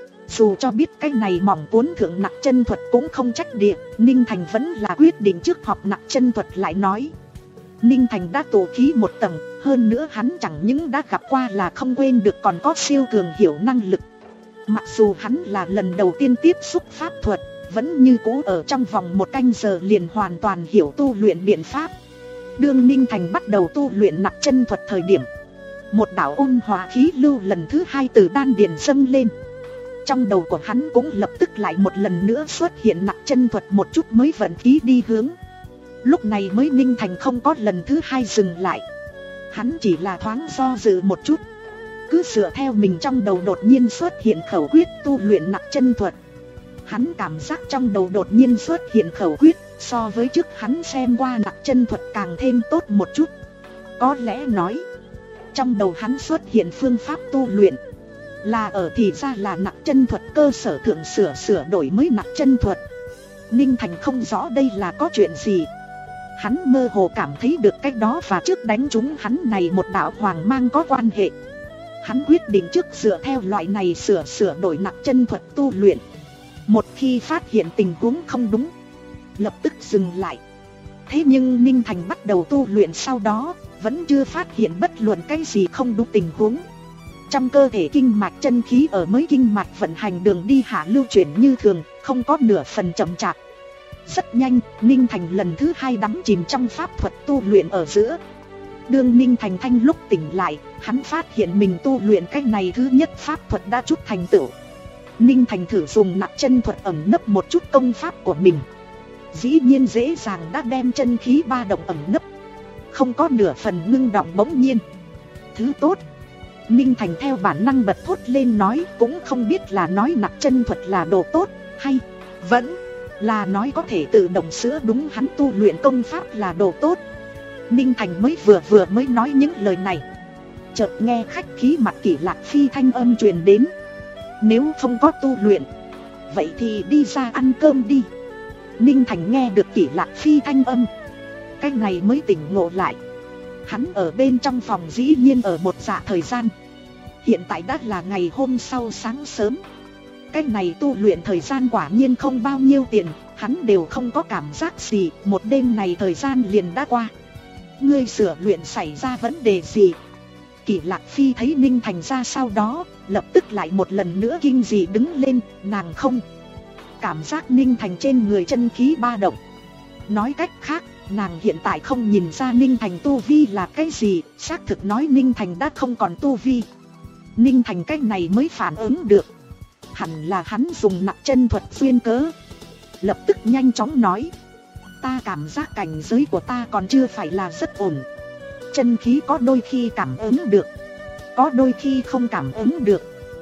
Dù cho biết cái này mỏng cuốn thượng nặc chân thuật cũng không trách địa, Ninh Thành vẫn là quyết định trước học nặc chân thuật lại nói. Ninh Thành đã tụ khí một tầng, hơn nữa hắn chẳng những đã gặp qua là không quên được còn có siêu cường hiểu năng lực. Mặc dù hắn là lần đầu tiên tiếp xúc pháp thuật, vẫn như cũ ở trong vòng một canh giờ liền hoàn toàn hiểu tu luyện biện pháp. Đương Ninh Thành bắt đầu tu luyện nặc chân thuật thời điểm, một đạo ôn hòa khí lưu lần thứ hai từ đan điền dâng lên. Trong đầu của hắn cũng lập tức lại một lần nữa xuất hiện nặc chân thuật một chút mới vận khí đi hướng. Lúc này mới Ninh Thành không có lần thứ hai dừng lại. Hắn chỉ là thoáng do dự một chút, cứ dựa theo mình trong đầu đột nhiên xuất hiện khẩu quyết tu luyện nặc chân thuật. Hắn cảm giác trong đầu đột nhiên xuất hiện khẩu quyết, so với trước hắn xem qua nặc chân thuật càng thêm tốt một chút. Có lẽ nói, trong đầu hắn xuất hiện phương pháp tu luyện, là ở thì ra là nặc chân thuật cơ sở thượng sửa sửa đổi mới nặc chân thuật. Ninh Thành không rõ đây là có chuyện gì. Hắn mơ hồ cảm thấy được cách đó và trước đánh trúng hắn này một đạo hoàng mang có quan hệ. Hắn quyết định trước dựa theo loại này sửa sửa đổi nặc chân thuật tu luyện. Một khi phát hiện tình huống không đúng, lập tức dừng lại. Thế nhưng Ninh Thành bắt đầu tu luyện sau đó, vẫn chưa phát hiện bất luận cái gì không đúng tình huống. Trong cơ thể kinh mạch chân khí ở mới kinh mạch vận hành đường đi hạ lưu chuyển như thường, không có nửa phần chậm chạp. Rất nhanh, Ninh Thành lần thứ hai đắm chìm trong pháp thuật tu luyện ở giữa. Đương Ninh Thành thanh lúc tỉnh lại, hắn phát hiện mình tu luyện cách này thứ nhất pháp thuật đã chút thành tựu. Ninh Thành thử dùng nặc chân thuật ẩn nấp một chút công pháp của mình. Dĩ nhiên dễ dàng đã đem chân khí ba động ẩn nấp, không có nửa phần ngưng động. Bỗng nhiên, thứ tốt. Ninh Thành theo bản năng bật thốt lên nói, cũng không biết là nói nặc chân thuật là đồ tốt, hay vẫn là nói có thể tự động sửa đúng hắn tu luyện công pháp là đồ tốt. Ninh Thành mới vừa vừa mới nói những lời này, chợt nghe khách khí mặt Kỷ Lạc Phi thanh âm truyền đến. Nếu không có tu luyện, vậy thì đi ra ăn cơm đi. Ninh Thành nghe được Kỷ Lạc Phi thanh âm, cái này mới tỉnh ngộ lại. Hắn ở bên trong phòng dĩ nhiên ở một dạ thời gian. Hiện tại đã là ngày hôm sau sáng sớm. Cái này tu luyện thời gian quả nhiên không bao nhiêu tiền, hắn đều không có cảm giác gì. Một đêm này thời gian liền đã qua. Ngươi sửa luyện xảy ra vấn đề gì? Kỷ Lạc Phi thấy Ninh Thành ra sau đó, lập tức lại một lần nữa kinh dị đứng lên. Nàng không cảm giác Ninh Thành trên người chân khí ba động. Nói cách khác, nàng hiện tại không nhìn ra Ninh Thành tu vi là cái gì. Xác thực nói Ninh Thành đã không còn tu vi. Ninh Thành cách này mới phản ứng được, hẳn là hắn dùng nặc chân thuật duyên cớ. Lập tức nhanh chóng nói, ta cảm giác cảnh giới của ta còn chưa phải là rất ổn. Chân khí có đôi khi cảm ứng được, có đôi khi không cảm ứng được.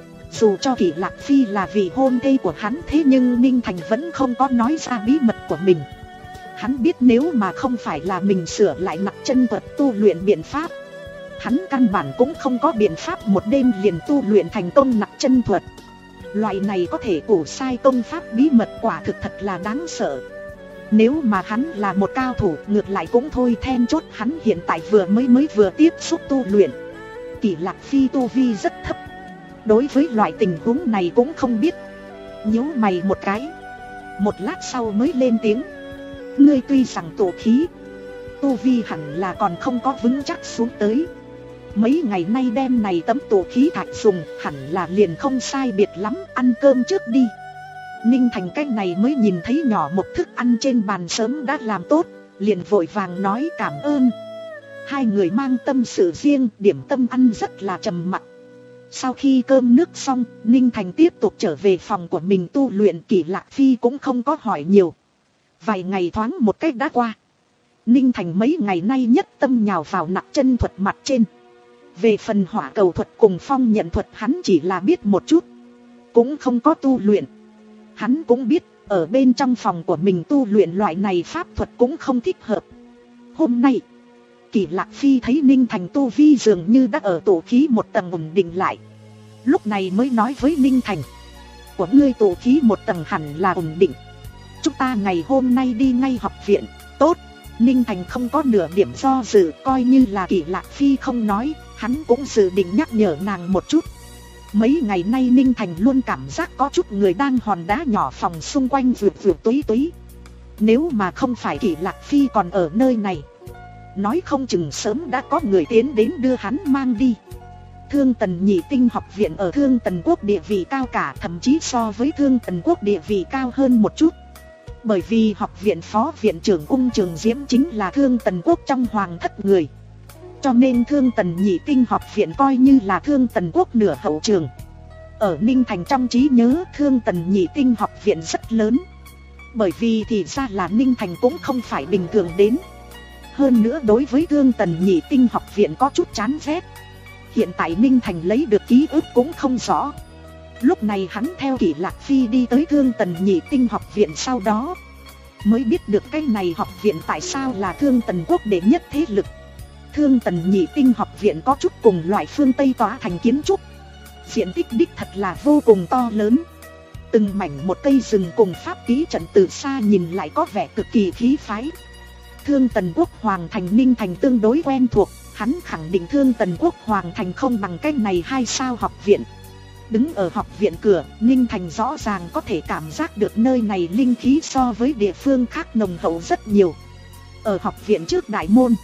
Dù cho Kỷ Lạc Phi là vị hôn thê của hắn, thế nhưng Ninh Thành vẫn không có nói ra bí mật của mình. Hắn biết nếu mà không phải là mình sửa lại nặc chân thuật tu luyện biện pháp, hắn căn bản cũng không có biện pháp một đêm liền tu luyện thành công nặc chân thuật. Loại này có thể củ sai công pháp bí mật quả thực thật là đáng sợ. Nếu mà hắn là một cao thủ ngược lại cũng thôi, then chốt hắn hiện tại vừa mới mới vừa tiếp xúc tu luyện. Kỷ Lạc Phi tu vi rất thấp, đối với loại tình huống này cũng không biết. Nhíu mày một cái, một lát sau mới lên tiếng, ngươi tuy rằng tụ khí, tu vi hẳn là còn không có vững chắc xuống tới. Mấy ngày nay đem này tấm tụ khí thạch dùng, hẳn là liền không sai biệt lắm, ăn cơm trước đi. Ninh Thành cách này mới nhìn thấy nhỏ một thức ăn trên bàn sớm đã làm tốt, liền vội vàng nói cảm ơn. Hai người mang tâm sự riêng, điểm tâm ăn rất là trầm mặc. Sau khi cơm nước xong, Ninh Thành tiếp tục trở về phòng của mình tu luyện. Kỷ Lạc Phi cũng không có hỏi nhiều. Vài ngày thoáng một cách đã qua. Ninh Thành mấy ngày nay nhất tâm nhào vào nặc chân thuật mặt trên. Về phần hỏa cầu thuật cùng phong nhận thuật hắn chỉ là biết một chút, cũng không có tu luyện. Hắn cũng biết Ở bên trong phòng của mình tu luyện loại này pháp thuật cũng không thích hợp. Hôm nay, Kỷ Lạc Phi thấy Ninh Thành tu vi dường như đã ở tổ khí một tầng ổn định lại. Lúc này mới nói với Ninh Thành, của ngươi tổ khí một tầng hẳn là ổn định. Chúng ta ngày hôm nay đi ngay học viện. Tốt. Ninh Thành không có nửa điểm do dự, coi như là Kỷ Lạc Phi không nói, hắn cũng dự định nhắc nhở nàng một chút. Mấy ngày nay Ninh Thành luôn cảm giác có chút người đang hòn đá nhỏ phòng xung quanh vượt vượt túy túy. Nếu mà không phải Kỷ Lạc Phi còn ở nơi này, nói không chừng sớm đã có người tiến đến đưa hắn mang đi. Thương Tần Nhị Tinh học viện ở Thương Tần Quốc địa vị cao cả, thậm chí so với Thương Tần Quốc địa vị cao hơn một chút. Bởi vì học viện phó viện trưởng Ung Trường Diễm chính là Thương Tần Quốc trong hoàng thất người. Cho nên Thương Tần Nhị Tinh học viện coi như là Thương Tần Quốc nửa hậu trường. Ở Ninh Thành trong trí nhớ Thương Tần Nhị Tinh học viện rất lớn. Bởi vì thì ra là Ninh Thành cũng không phải bình thường đến. Hơn nữa đối với Thương Tần Nhị Tinh học viện có chút chán ghét. Hiện tại Ninh Thành lấy được ký ức cũng không rõ. Lúc này hắn theo Kỷ Lạc Phi đi tới Thương Tần Nhị Tinh học viện, sau đó mới biết được cái này học viện tại sao là Thương Tần Quốc đệ nhất thế lực. Thương Tần Nhị Tinh học viện có chút cùng loại phương Tây tòa thành kiến trúc. Diện tích đích thật là vô cùng to lớn. Từng mảnh một cây rừng cùng pháp ký trận từ xa nhìn lại có vẻ cực kỳ khí phái. Thương Tần Quốc Hoàng thành Ninh Thành tương đối quen thuộc, hắn khẳng định Thương Tần Quốc Hoàng thành không bằng cái này hai sao học viện. Đứng ở học viện cửa, Ninh Thành rõ ràng có thể cảm giác được nơi này linh khí so với địa phương khác nồng hậu rất nhiều. Ở học viện trước đại môn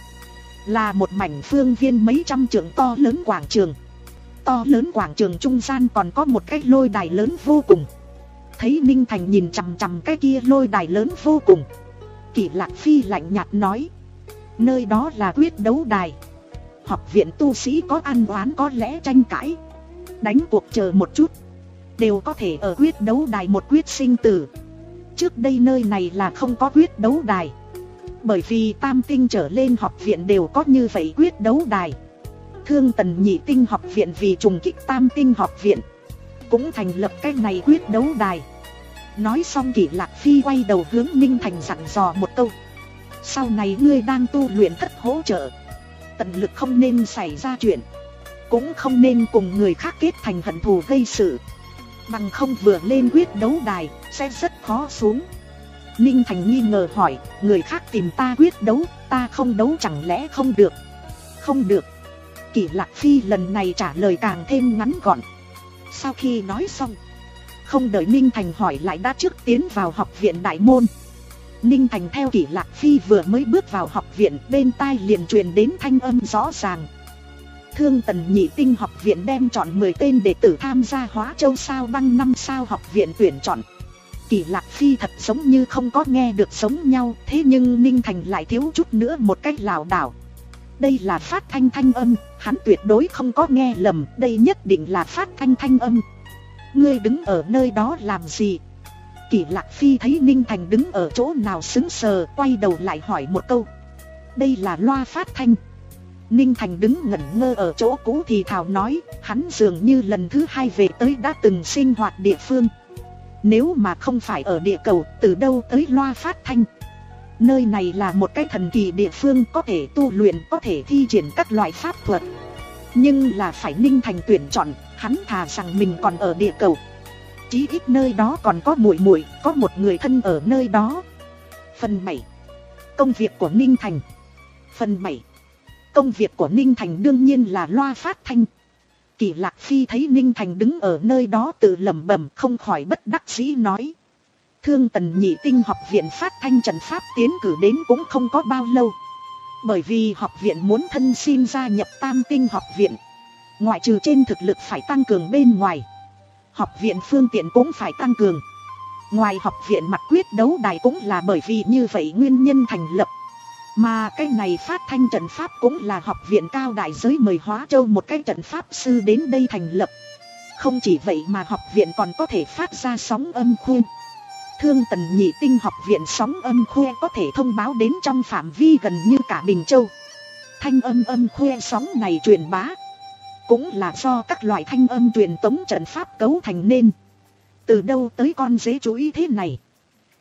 là một mảnh phương viên mấy trăm trượng to lớn quảng trường. To lớn quảng trường trung gian còn có một cái lôi đài lớn vô cùng. Thấy Ninh Thành nhìn chằm chằm cái kia lôi đài lớn vô cùng, Kỷ Lạc Phi lạnh nhạt nói, nơi đó là quyết đấu đài. Học viện tu sĩ có ăn oán có lẽ tranh cãi, đánh cuộc chờ một chút, đều có thể ở quyết đấu đài một quyết sinh tử. Trước đây nơi này là không có quyết đấu đài, bởi vì tam tinh trở lên học viện đều có như vậy quyết đấu đài. Thương Tần Nhị Tinh học viện vì trùng kích tam tinh học viện cũng thành lập cái này quyết đấu đài. Nói xong Kỷ Lạc Phi quay đầu hướng Ninh Thành dặn dò một câu, sau này ngươi đang tu luyện thất hỗ trợ, tận lực không nên xảy ra chuyện, cũng không nên cùng người khác kết thành hận thù gây sự, bằng không vừa lên quyết đấu đài sẽ rất khó xuống. Ninh Thành nghi ngờ hỏi, người khác tìm ta quyết đấu, ta không đấu chẳng lẽ không được? Không được. Kỷ Lạc Phi lần này trả lời càng thêm ngắn gọn. Sau khi nói xong, không đợi Ninh Thành hỏi lại đã trước tiến vào học viện đại môn. Ninh Thành theo Kỷ Lạc Phi vừa mới bước vào học viện, bên tai liền truyền đến thanh âm rõ ràng. Thương Tần Nhị Tinh học viện đem chọn mười tên đệ tử tham gia Hóa Châu sao băng năm sao học viện tuyển chọn. Kỷ Lạc Phi thật giống như không có nghe được giống nhau, thế nhưng Ninh Thành lại thiếu chút nữa một cách lảo đảo. Đây là phát thanh thanh âm, hắn tuyệt đối không có nghe lầm, đây nhất định là phát thanh thanh âm. Ngươi đứng ở nơi đó làm gì? Kỷ Lạc Phi thấy Ninh Thành đứng ở chỗ nào sững sờ, quay đầu lại hỏi một câu. Đây là loa phát thanh. Ninh Thành đứng ngẩn ngơ ở chỗ cũ thì thào nói, hắn dường như lần thứ hai về tới đã từng sinh hoạt địa phương. Nếu mà không phải ở địa cầu, từ đâu tới loa phát thanh? Nơi này là một cái thần kỳ địa phương, có thể tu luyện, có thể thi triển các loại pháp thuật. Nhưng là phải Ninh Thành tuyển chọn, hắn thà rằng mình còn ở địa cầu. Chí ít nơi đó còn có muội muội, có một người thân ở nơi đó. Phần bảy. Công việc của Ninh Thành. Phần bảy. Công việc của Ninh Thành đương nhiên là loa phát thanh. Kỷ Lạc Phi thấy Ninh Thành đứng ở nơi đó tự lẩm bẩm, không khỏi bất đắc dĩ nói. Thương Tần Nhị Tinh học viện phát thanh trận pháp tiến cử đến cũng không có bao lâu. Bởi vì học viện muốn thân xin gia nhập Tam Tinh học viện, ngoại trừ trên thực lực phải tăng cường bên ngoài, học viện phương tiện cũng phải tăng cường. Ngoài học viện mặt quyết đấu đài cũng là bởi vì như vậy nguyên nhân thành lập. Mà cái này phát thanh trận pháp cũng là học viện cao đại giới mời Hóa Châu một cái trận pháp sư đến đây thành lập. Không chỉ vậy mà học viện còn có thể phát ra sóng âm khuya. Thương Tần Nhị Tinh học viện sóng âm khuya có thể thông báo đến trong phạm vi gần như cả Bình Châu. Thanh âm âm khuya sóng này truyền bá, cũng là do các loại thanh âm truyền tống trận pháp cấu thành nên. Từ đâu tới con dế chú ý thế này?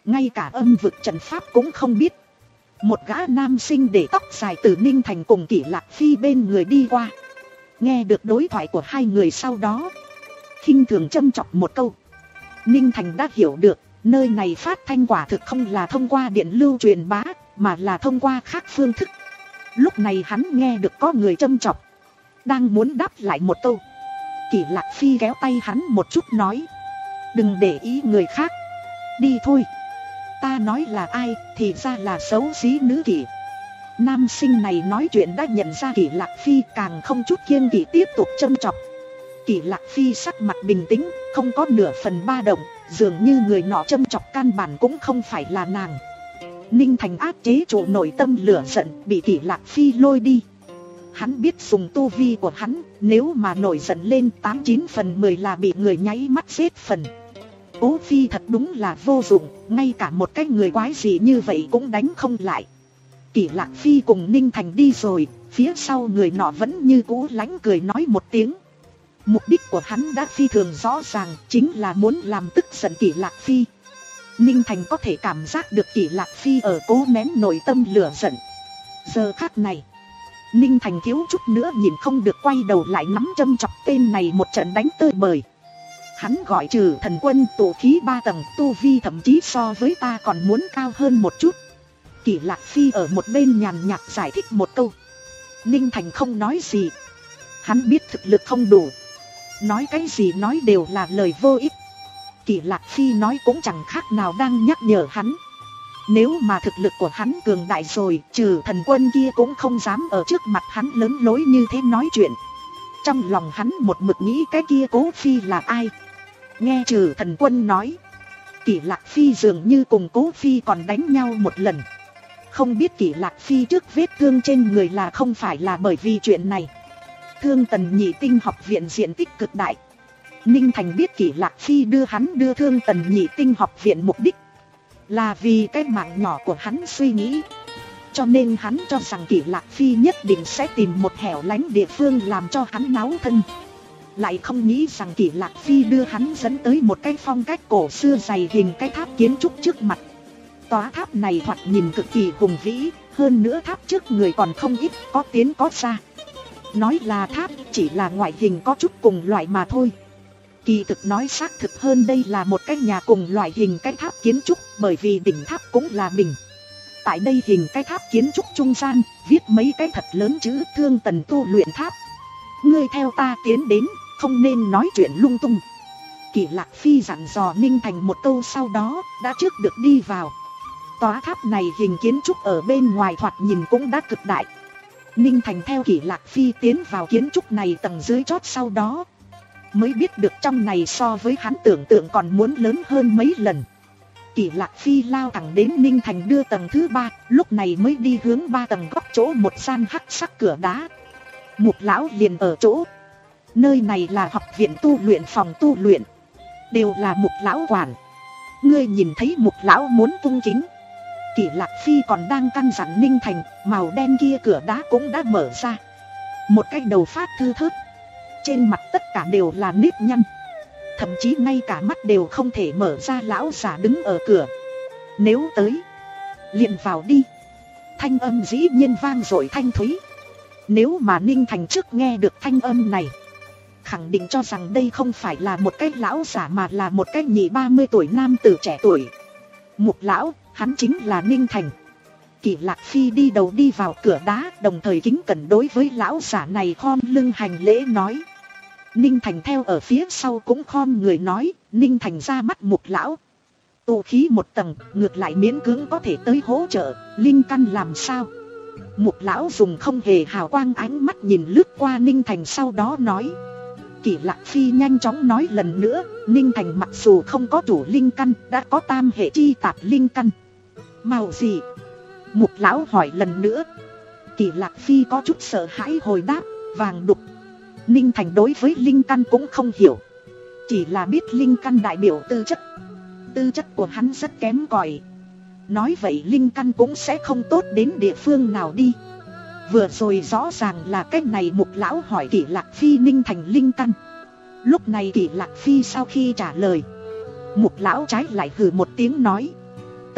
ngay cả âm vực trận pháp cũng không biết. Một gã nam sinh để tóc dài từ Ninh Thành cùng Kỷ Lạc Phi bên người đi qua. Nghe được đối thoại của hai người sau đó, khinh thường châm chọc một câu. Ninh Thành đã hiểu được, nơi này phát thanh quả thực không là thông qua điện lưu truyền bá, mà là thông qua khác phương thức. Lúc này hắn nghe được có người châm chọc, đang muốn đáp lại một câu. Kỷ Lạc Phi kéo tay hắn một chút nói, đừng để ý người khác, đi thôi. Ta nói là ai, thì ra là xấu xí nữ Kỷ. Nam sinh này nói chuyện đã nhận ra Kỷ Lạc Phi, càng không chút kiêng kỵ tiếp tục châm chọc. Kỷ Lạc Phi sắc mặt bình tĩnh, không có nửa phần ba động, dường như người nọ châm chọc căn bản cũng không phải là nàng. Ninh Thành áp chế trụ nội tâm lửa giận, bị Kỷ Lạc Phi lôi đi. Hắn biết dùng tu vi của hắn, nếu mà nổi giận lên tám chín phần mười là bị người nháy mắt giết phần. Cố Phi thật đúng là vô dụng, ngay cả một cái người quái gì như vậy cũng đánh không lại. Kỷ Lạc Phi cùng Ninh Thành đi rồi, phía sau người nọ vẫn như cũ lánh cười nói một tiếng. Mục đích của hắn đã phi thường rõ ràng, chính là muốn làm tức giận Kỷ Lạc Phi. Ninh Thành có thể cảm giác được Kỷ Lạc Phi ở cố nén nội tâm lửa giận. Giờ khắc này, Ninh Thành thiếu chút nữa nhìn không được quay đầu lại nắm châm chọc tên này một trận đánh tơi bời. Hắn gọi Trừ Thần Quân tụ khí ba tầng, tu vi thậm chí so với ta còn muốn cao hơn một chút. Kỷ Lạc Phi ở một bên nhàn nhạt giải thích một câu. Ninh Thành không nói gì. Hắn biết thực lực không đủ, nói cái gì nói đều là lời vô ích. Kỷ Lạc Phi nói cũng chẳng khác nào đang nhắc nhở hắn. Nếu mà thực lực của hắn cường đại rồi, Trừ Thần Quân kia cũng không dám ở trước mặt hắn lớn lối như thế nói chuyện. Trong lòng hắn một mực nghĩ cái kia Cố Phi là ai. Nghe Trừ Thần Quân nói, Kỷ Lạc Phi dường như cùng Cố Phi còn đánh nhau một lần. Không biết Kỷ Lạc Phi trước vết thương trên người là không phải là bởi vì chuyện này. Thương Tần Nhị Tinh học viện diện tích cực đại. Ninh Thành biết Kỷ Lạc Phi đưa hắn đưa Thương Tần Nhị Tinh học viện mục đích là vì cái mạng nhỏ của hắn suy nghĩ. Cho nên hắn cho rằng Kỷ Lạc Phi nhất định sẽ tìm một hẻo lánh địa phương làm cho hắn náo thân. Lại không nghĩ rằng Kỷ Lạc Phi đưa hắn dẫn tới một cái phong cách cổ xưa dày hình cái tháp kiến trúc trước mặt. Tòa tháp này thoạt nhìn cực kỳ hùng vĩ, hơn nữa tháp trước người còn không ít, có tiến có xa. Nói là tháp, chỉ là ngoại hình có chút cùng loại mà thôi. Kỳ thực nói xác thực hơn, đây là một cái nhà cùng loại hình cái tháp kiến trúc, bởi vì đỉnh tháp cũng là bình. Tại đây hình cái tháp kiến trúc trung gian, viết mấy cái thật lớn chữ Thương Tần tu luyện tháp. Ngươi theo ta tiến đến, không nên nói chuyện lung tung. Kỷ Lạc Phi dặn dò Ninh Thành một câu sau đó, đã trước được đi vào. Tòa tháp này hình kiến trúc ở bên ngoài thoạt nhìn cũng đã cực đại. Ninh Thành theo Kỷ Lạc Phi tiến vào kiến trúc này tầng dưới chót sau đó, mới biết được trong này so với hắn tưởng tượng còn muốn lớn hơn mấy lần. Kỷ Lạc Phi lao thẳng đến Ninh Thành đưa tầng thứ ba, lúc này mới đi hướng ba tầng góc chỗ một gian hắc sắc cửa đá. Mục lão liền ở chỗ. Nơi này là học viện tu luyện, phòng tu luyện, đều là Mục lão quản. Ngươi nhìn thấy Mục lão muốn cung kính. Kỷ Lạc Phi còn đang căn dặn Ninh Thành, màu đen kia cửa đá cũng đã mở ra. Một cái đầu phát thư thớt, trên mặt tất cả đều là nếp nhăn, thậm chí ngay cả mắt đều không thể mở ra lão già đứng ở cửa. Nếu tới, liền vào đi. Thanh âm dĩ nhiên vang dội thanh thúy. Nếu mà Ninh Thành trước nghe được thanh âm này, khẳng định cho rằng đây không phải là một cái lão giả mà là một cái nhị ba mươi tuổi nam tử trẻ tuổi. Mục lão, hắn chính là Ninh Thành. Kỷ Lạc Phi đi đầu đi vào cửa đá, đồng thời kính cẩn đối với lão giả này khom lưng hành lễ nói. Ninh Thành theo ở phía sau cũng khom người nói. Ninh Thành ra mắt Mục lão. Tụ khí một tầng, ngược lại miễn cưỡng có thể tới hỗ trợ, linh căn làm sao? Mục lão dùng không hề hào quang ánh mắt nhìn lướt qua Ninh Thành, sau đó nói. Kỷ Lạc Phi nhanh chóng nói lần nữa. Ninh Thành mặc dù không có chủ linh căn, đã có tam hệ chi tạp linh căn. Màu gì? Mục lão hỏi lần nữa. Kỷ Lạc Phi có chút sợ hãi hồi đáp, vàng đục. Ninh Thành đối với linh căn cũng không hiểu, chỉ là biết linh căn đại biểu tư chất. Tư chất của hắn rất kém cỏi. Nói vậy linh căn cũng sẽ không tốt đến địa phương nào đi. Vừa rồi rõ ràng là cách này Mục lão hỏi Kỷ Lạc Phi Ninh Thành linh căn. Lúc này Kỷ Lạc Phi sau khi trả lời, Mục lão trái lại hừ một tiếng nói.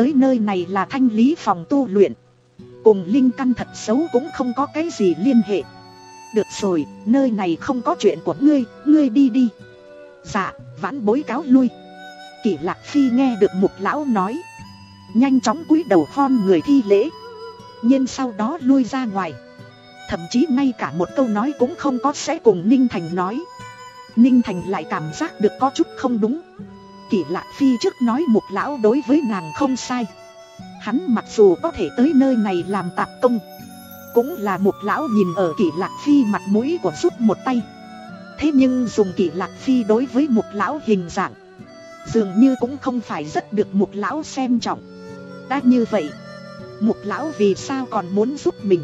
tới nơi này là thanh lý phòng tu luyện. Cùng linh căn thật xấu cũng không có cái gì liên hệ. Được rồi, nơi này không có chuyện của ngươi, ngươi đi đi. Dạ, vãn bối cáo lui. Kỷ Lạc Phi nghe được Mục lão nói, nhanh chóng cúi đầu khom người thi lễ, nhưng sau đó lui ra ngoài. Thậm chí ngay cả một câu nói cũng không có sẽ cùng Ninh Thành nói. Ninh Thành lại cảm giác được có chút không đúng. Kỷ Lạc Phi trước nói Mục lão đối với nàng không sai. Hắn mặc dù có thể tới nơi này làm tạp công, cũng là Mục lão nhìn ở Kỷ Lạc Phi mặt mũi của giúp một tay. Thế nhưng dùng Kỷ Lạc Phi đối với Mục lão hình dạng, dường như cũng không phải rất được Mục lão xem trọng. Đã như vậy, Mục lão vì sao còn muốn giúp mình?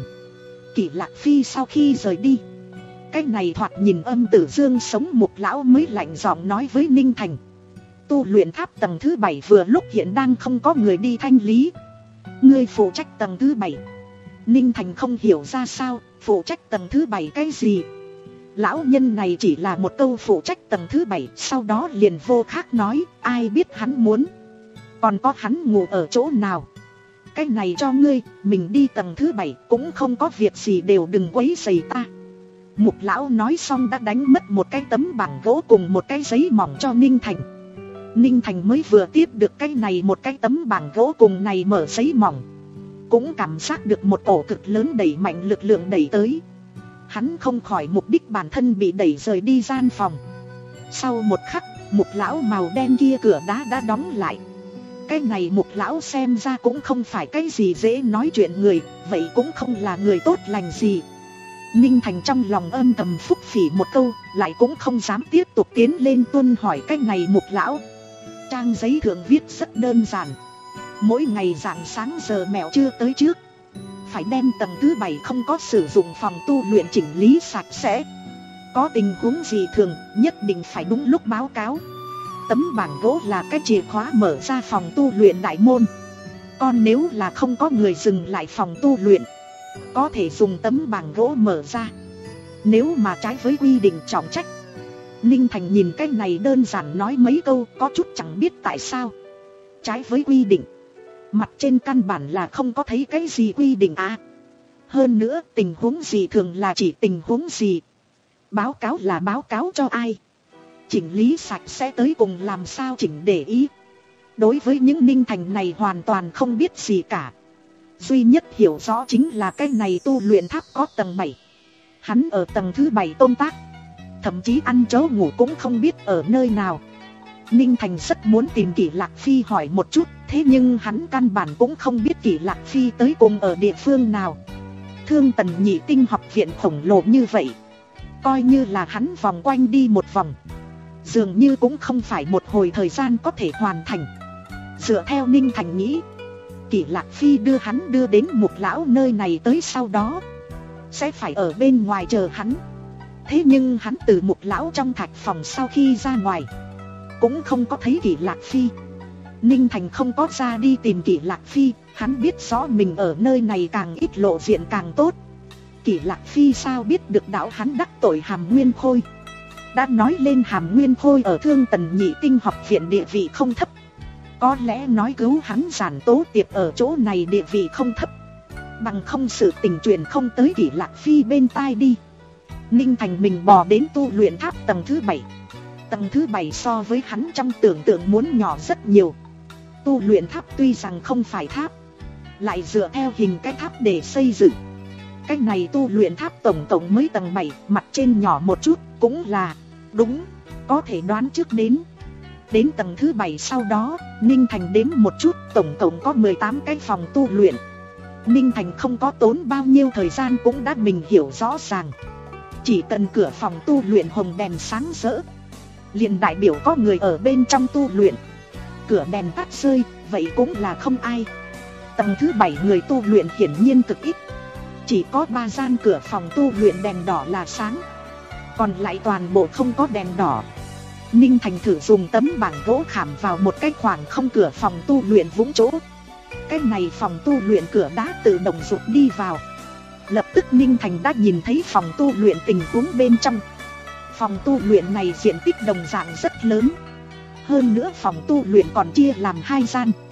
Kỷ Lạc Phi sau khi rời đi, cái này thoạt nhìn âm tử dương sống Mục lão mới lạnh giọng nói với Ninh Thành, tu luyện tháp tầng thứ bảy vừa lúc hiện đang không có người đi thanh lý, ngươi phụ trách tầng thứ bảy. Ninh Thành không hiểu ra sao, phụ trách tầng thứ bảy cái gì? Lão nhân này chỉ là một câu phụ trách tầng thứ bảy, sau đó liền vô khác nói, ai biết hắn muốn. Còn có hắn ngủ ở chỗ nào? Cái này cho ngươi, mình đi tầng thứ bảy cũng không có việc gì, đều đừng quấy rầy ta. Mục lão nói xong đã đánh mất một cái tấm bảng gỗ cùng một cái giấy mỏng cho Ninh Thành. Ninh Thành mới vừa tiếp được cái này một cái tấm bảng gỗ cùng này mở giấy mỏng, cũng cảm giác được một cổ cực lớn đẩy mạnh lực lượng đẩy tới. Hắn không khỏi mục đích bản thân bị đẩy rời đi gian phòng. Sau một khắc, Mục lão màu đen kia cửa đá đã đóng lại. Cái này Mục lão xem ra cũng không phải cái gì dễ nói chuyện người, vậy cũng không là người tốt lành gì. Ninh Thành trong lòng âm thầm phúc phỉ một câu, lại cũng không dám tiếp tục tiến lên tuân hỏi cái này Mục lão. Trang giấy thượng viết rất đơn giản, mỗi ngày rạng sáng giờ mẹo trưa tới trước, phải đem tầng thứ bảy không có sử dụng phòng tu luyện chỉnh lý sạch sẽ. Có tình huống gì thường, nhất định phải đúng lúc báo cáo. Tấm bảng gỗ là cái chìa khóa mở ra phòng tu luyện đại môn. Còn nếu là không có người dừng lại phòng tu luyện, có thể dùng tấm bảng gỗ mở ra. Nếu mà trái với quy định trọng trách. Ninh Thành nhìn cái này đơn giản nói mấy câu, có chút chẳng biết tại sao. Trái với quy định, mặt trên căn bản là không có thấy cái gì quy định à. Hơn nữa, tình huống gì thường là chỉ tình huống gì. Báo cáo là báo cáo cho ai. Chỉnh lý sạch sẽ tới cùng làm sao chỉnh để ý. Đối với những Ninh Thành này hoàn toàn không biết gì cả. Duy nhất hiểu rõ chính là cái này tu luyện tháp có tầng bảy. Hắn ở tầng thứ bảy công tác, thậm chí ăn chỗ ngủ cũng không biết ở nơi nào. Ninh Thành rất muốn tìm Kỷ Lạc Phi hỏi một chút, thế nhưng hắn căn bản cũng không biết Kỷ Lạc Phi tới cùng ở địa phương nào. Thương Tần Nhị Tinh học viện khổng lồ như vậy, coi như là hắn vòng quanh đi một vòng, dường như cũng không phải một hồi thời gian có thể hoàn thành. Dựa theo Ninh Thành nghĩ, Kỷ Lạc Phi đưa hắn đưa đến Mục lão nơi này tới, sau đó sẽ phải ở bên ngoài chờ hắn. Thế nhưng hắn từ Mục lão trong thạch phòng sau khi ra ngoài, cũng không có thấy Kỷ Lạc Phi. Ninh Thành không có ra đi tìm Kỷ Lạc Phi, hắn biết rõ mình ở nơi này càng ít lộ diện càng tốt. Kỷ Lạc Phi sao biết được đạo hắn đắc tội Hàm Nguyên Khôi. Đã nói lên Hàm Nguyên Khôi ở Thương Tần Nhị Tinh học viện địa vị không thấp, có lẽ nói cứu hắn Giản Tố Tiệp ở chỗ này địa vị không thấp, bằng không sự tình truyền không tới Kỷ Lạc Phi bên tai đi. Ninh Thành mình bò đến tu luyện tháp tầng thứ bảy. Tầng thứ bảy so với hắn trong tưởng tượng muốn nhỏ rất nhiều. Tu luyện tháp tuy rằng không phải tháp, lại dựa theo hình cái tháp để xây dựng. Cái này tu luyện tháp tổng tổng mới tầng bảy, mặt trên nhỏ một chút, cũng là đúng, có thể đoán trước đến. Đến tầng thứ bảy sau đó, Ninh Thành đếm một chút, tổng tổng có mười tám cái phòng tu luyện. Ninh Thành không có tốn bao nhiêu thời gian cũng đã mình hiểu rõ ràng. Chỉ cần cửa phòng tu luyện hồng đèn sáng rỡ, liền đại biểu có người ở bên trong tu luyện. Cửa đèn tắt rơi, vậy cũng là không ai. Tầng thứ bảy người tu luyện hiển nhiên cực ít. Chỉ có ba gian cửa phòng tu luyện đèn đỏ là sáng, còn lại toàn bộ không có đèn đỏ. Ninh Thành thử dùng tấm bảng gỗ khảm vào một cái khoảng không cửa phòng tu luyện vũng chỗ. Cái này phòng tu luyện cửa đá tự động rụt đi vào. Lập tức Ninh Thành đã nhìn thấy phòng tu luyện tình huống bên trong. Phòng tu luyện này diện tích đồng dạng rất lớn. Hơn nữa phòng tu luyện còn chia làm hai gian.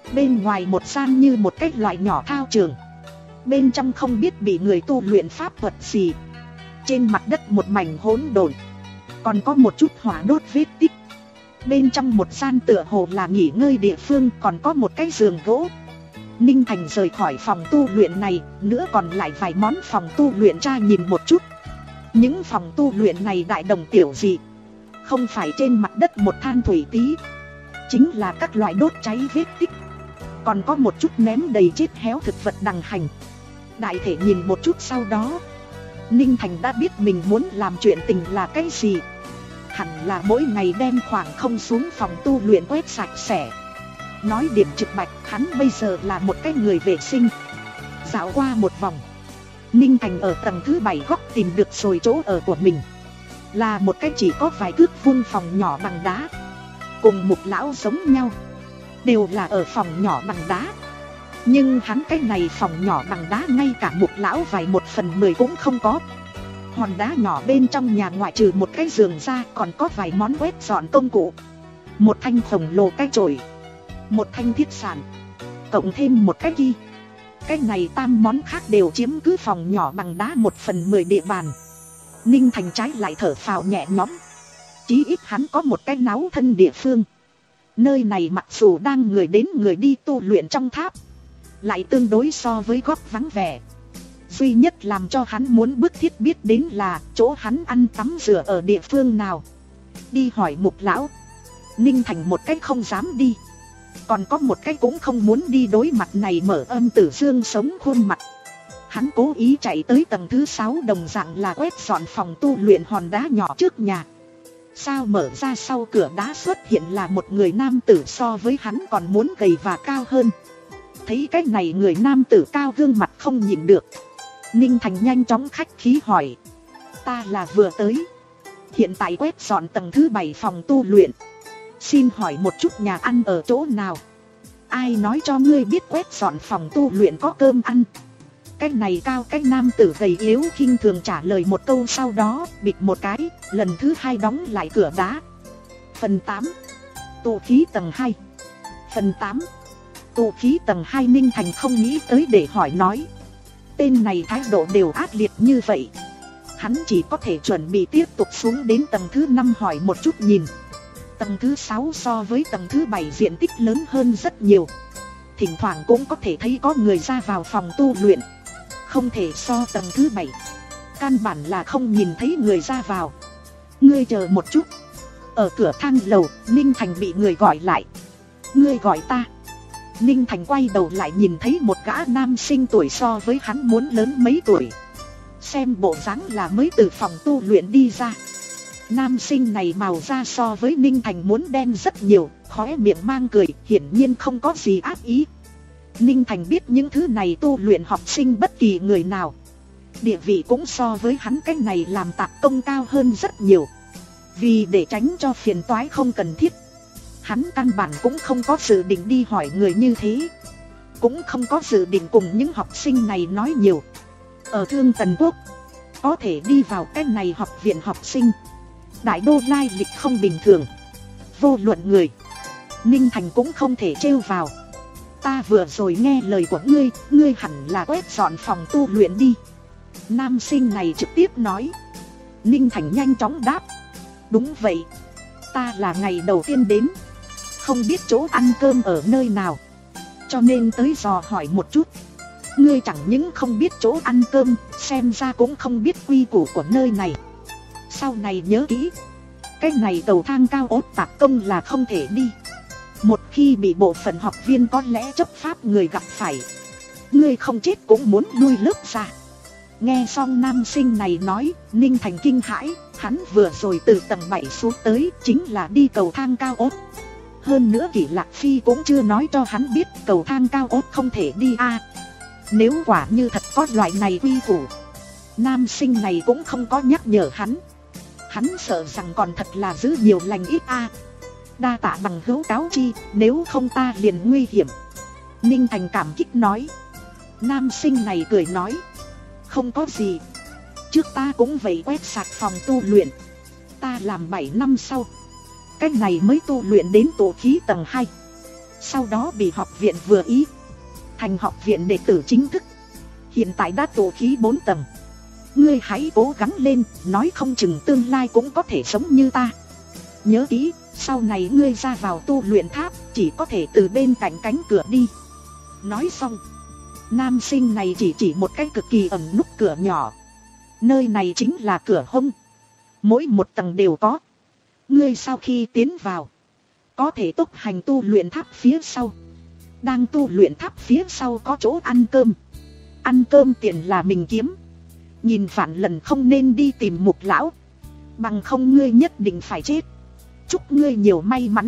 Bên ngoài một gian như một cái loại nhỏ thao trường. Bên trong không biết bị người tu luyện pháp thuật gì. Trên mặt đất một mảnh hỗn độn, còn có một chút hỏa đốt vết tích. Bên trong một gian tựa hồ là nghỉ ngơi địa phương, còn có một cái giường gỗ. Ninh Thành rời khỏi phòng tu luyện này, nữa còn lại vài món phòng tu luyện ra nhìn một chút. Những phòng tu luyện này đại đồng tiểu dị, không phải trên mặt đất một than thủy tí, chính là các loại đốt cháy vết tích. Còn có một chút ném đầy chết héo thực vật đằng hành. Đại thể nhìn một chút sau đó, Ninh Thành đã biết mình muốn làm chuyện tình là cái gì. Hẳn là mỗi ngày đem khoảng không xuống phòng tu luyện quét sạch sẽ. Nói điểm trực bạch, hắn bây giờ là một cái người vệ sinh. Dạo qua một vòng, Ninh Thành ở tầng thứ bảy góc tìm được rồi chỗ ở của mình. Là một cái chỉ có vài thước vuông phòng nhỏ bằng đá. Cùng Mục lão giống nhau, đều là ở phòng nhỏ bằng đá. Nhưng hắn cái này phòng nhỏ bằng đá ngay cả Mục lão vài một phần mười cũng không có. Hòn đá nhỏ bên trong nhà ngoại trừ một cái giường ra, còn có vài món quét dọn công cụ. Một thanh khổng lồ cái chổi, một thanh thiết sản, cộng thêm một cái ghi. Cái này tam món khác đều chiếm cứ phòng nhỏ bằng đá một phần mười địa bàn. Ninh Thành trái lại thở phào nhẹ nhõm. Chí ít hắn có một cái náo thân địa phương. Nơi này mặc dù đang người đến người đi tu luyện trong tháp, lại tương đối so với góc vắng vẻ. Duy nhất làm cho hắn muốn bức thiết biết đến là chỗ hắn ăn tắm rửa ở địa phương nào. Đi hỏi Mục lão. Ninh Thành một cách không dám đi, còn có một cách cũng không muốn đi đối mặt này mở âm tử dương sống khuôn mặt. Hắn cố ý chạy tới tầng thứ sáu, đồng dạng là quét dọn phòng tu luyện hòn đá nhỏ trước nhà. Sao mở ra sau cửa đá xuất hiện là một người nam tử so với hắn còn muốn gầy và cao hơn. Thấy cái này người nam tử cao gương mặt không nhìn được, Ninh Thành nhanh chóng khách khí hỏi. Ta là vừa tới, hiện tại quét dọn tầng thứ bảy phòng tu luyện. Xin hỏi một chút nhà ăn ở chỗ nào? Ai nói cho ngươi biết quét dọn phòng tu luyện có cơm ăn? Cái này cao cái nam tử gầy yếu khinh thường trả lời một câu, sau đó bịt một cái, lần thứ hai đóng lại cửa đá. Phần tám. Tụ khí tầng hai. Phần tám. Tụ khí tầng hai. Ninh Thành không nghĩ tới để hỏi nói. Tên này thái độ đều ác liệt như vậy, hắn chỉ có thể chuẩn bị tiếp tục xuống đến tầng thứ năm hỏi một chút nhìn. Tầng thứ sáu so với tầng thứ bảy diện tích lớn hơn rất nhiều. Thỉnh thoảng cũng có thể thấy có người ra vào phòng tu luyện. Không thể so tầng thứ bảy, căn bản là không nhìn thấy người ra vào. Ngươi chờ một chút. Ở cửa thang lầu, Ninh Thành bị người gọi lại. Ngươi gọi ta? Ninh Thành quay đầu lại nhìn thấy một gã nam sinh tuổi so với hắn muốn lớn mấy tuổi. Xem bộ dáng là mới từ phòng tu luyện đi ra. Nam sinh này màu da so với Ninh Thành muốn đen rất nhiều, khóe miệng mang cười, hiển nhiên không có gì ác ý. Ninh Thành biết những thứ này tu luyện học sinh bất kỳ người nào, địa vị cũng so với hắn cái này làm tạp công cao hơn rất nhiều. Vì để tránh cho phiền toái không cần thiết, hắn căn bản cũng không có dự định đi hỏi người như thế, cũng không có dự định cùng những học sinh này nói nhiều. Ở Thương Tần Quốc, có thể đi vào cái này học viện học sinh, đại đô lai lịch không bình thường. Vô luận người, Ninh Thành cũng không thể trêu vào. Ta vừa rồi nghe lời của ngươi, ngươi hẳn là quét dọn phòng tu luyện đi. Nam sinh này trực tiếp nói. Ninh Thành nhanh chóng đáp. Đúng vậy, ta là ngày đầu tiên đến, không biết chỗ ăn cơm ở nơi nào, cho nên tới dò hỏi một chút. Ngươi chẳng những không biết chỗ ăn cơm, xem ra cũng không biết quy củ của nơi này. Sau này nhớ kỹ, cái này cầu thang cao ốt tạp công là không thể đi. Một khi bị bộ phận học viên có lẽ chấp pháp người gặp phải, ngươi không chết cũng muốn lui lớp ra. Nghe xong nam sinh này nói, Ninh Thành kinh hãi. Hắn vừa rồi từ tầng bảy xuống tới chính là đi cầu thang cao ốt. Hơn nữa Kỷ Lạc Phi cũng chưa nói cho hắn biết cầu thang cao ốt không thể đi a. À, nếu quả như thật có loại này quy củ, nam sinh này cũng không có nhắc nhở hắn. Hắn sợ rằng còn thật là giữ nhiều lành ít a. À, đa tạ bằng hữu cáo chi, nếu không ta liền nguy hiểm. Ninh Thành cảm kích nói. Nam sinh này cười nói. Không có gì, trước ta cũng vậy quét sạch phòng tu luyện. Ta làm bảy năm sau, cách này mới tu luyện đến tổ khí tầng hai. sau đó bị học viện vừa ý, thành học viện đệ tử chính thức. Hiện tại đã tụ khí bốn tầng. Ngươi hãy cố gắng lên, nói không chừng tương lai cũng có thể giống như ta. Nhớ kỹ, sau này ngươi ra vào tu luyện tháp, chỉ có thể từ bên cạnh cánh cửa đi. Nói xong, nam sinh này chỉ chỉ một cái cực kỳ ẩn nút cửa nhỏ. Nơi này chính là cửa hông. Mỗi một tầng đều có. Ngươi sau khi tiến vào, có thể tốc hành tu luyện tháp phía sau. Đang tu luyện tháp phía sau có chỗ ăn cơm. Ăn cơm tiền là mình kiếm. Nhìn phản lần không nên đi tìm Mục lão, bằng không ngươi nhất định phải chết. Chúc ngươi nhiều may mắn.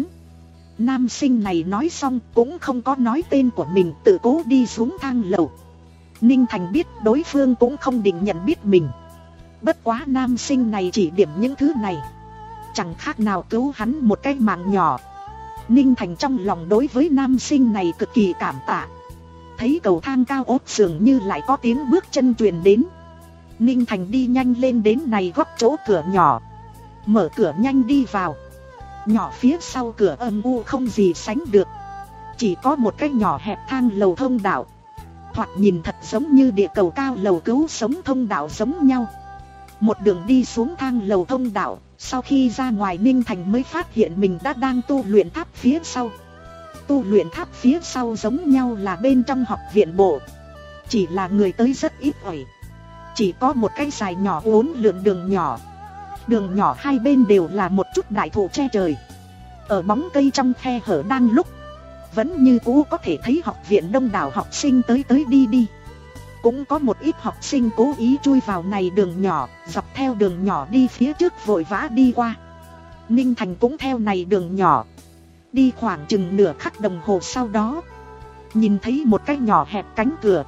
Nam sinh này nói xong cũng không có nói tên của mình, tự cố đi xuống thang lầu. Ninh Thành biết đối phương cũng không định nhận biết mình. Bất quá nam sinh này chỉ điểm những thứ này, chẳng khác nào cứu hắn một cái mạng nhỏ. Ninh Thành trong lòng đối với nam sinh này cực kỳ cảm tạ. Thấy cầu thang cao ốt dường như lại có tiếng bước chân truyền đến. Ninh Thành đi nhanh lên đến này góc chỗ cửa nhỏ, mở cửa nhanh đi vào. Nhỏ phía sau cửa âm u không gì sánh được, chỉ có một cái nhỏ hẹp thang lầu thông đạo. Thoạt nhìn thật giống như địa cầu cao lầu cứu sống thông đạo giống nhau. Một đường đi xuống thang lầu thông đạo, sau khi ra ngoài Ninh Thành mới phát hiện mình đã đang tu luyện tháp phía sau. Tu luyện tháp phía sau giống nhau là bên trong học viện bộ, chỉ là người tới rất ít ỏi. Chỉ có một cái dài nhỏ uốn lượn đường nhỏ. Đường nhỏ hai bên đều là một chút đại thụ che trời. Ở bóng cây trong khe hở đang lúc, vẫn như cũ có thể thấy học viện đông đảo học sinh tới tới đi đi. Cũng có một ít học sinh cố ý chui vào này đường nhỏ, dọc theo đường nhỏ đi phía trước vội vã đi qua. Ninh Thành cũng theo này đường nhỏ, đi khoảng chừng nửa khắc đồng hồ sau đó, nhìn thấy một cái nhỏ hẹp cánh cửa.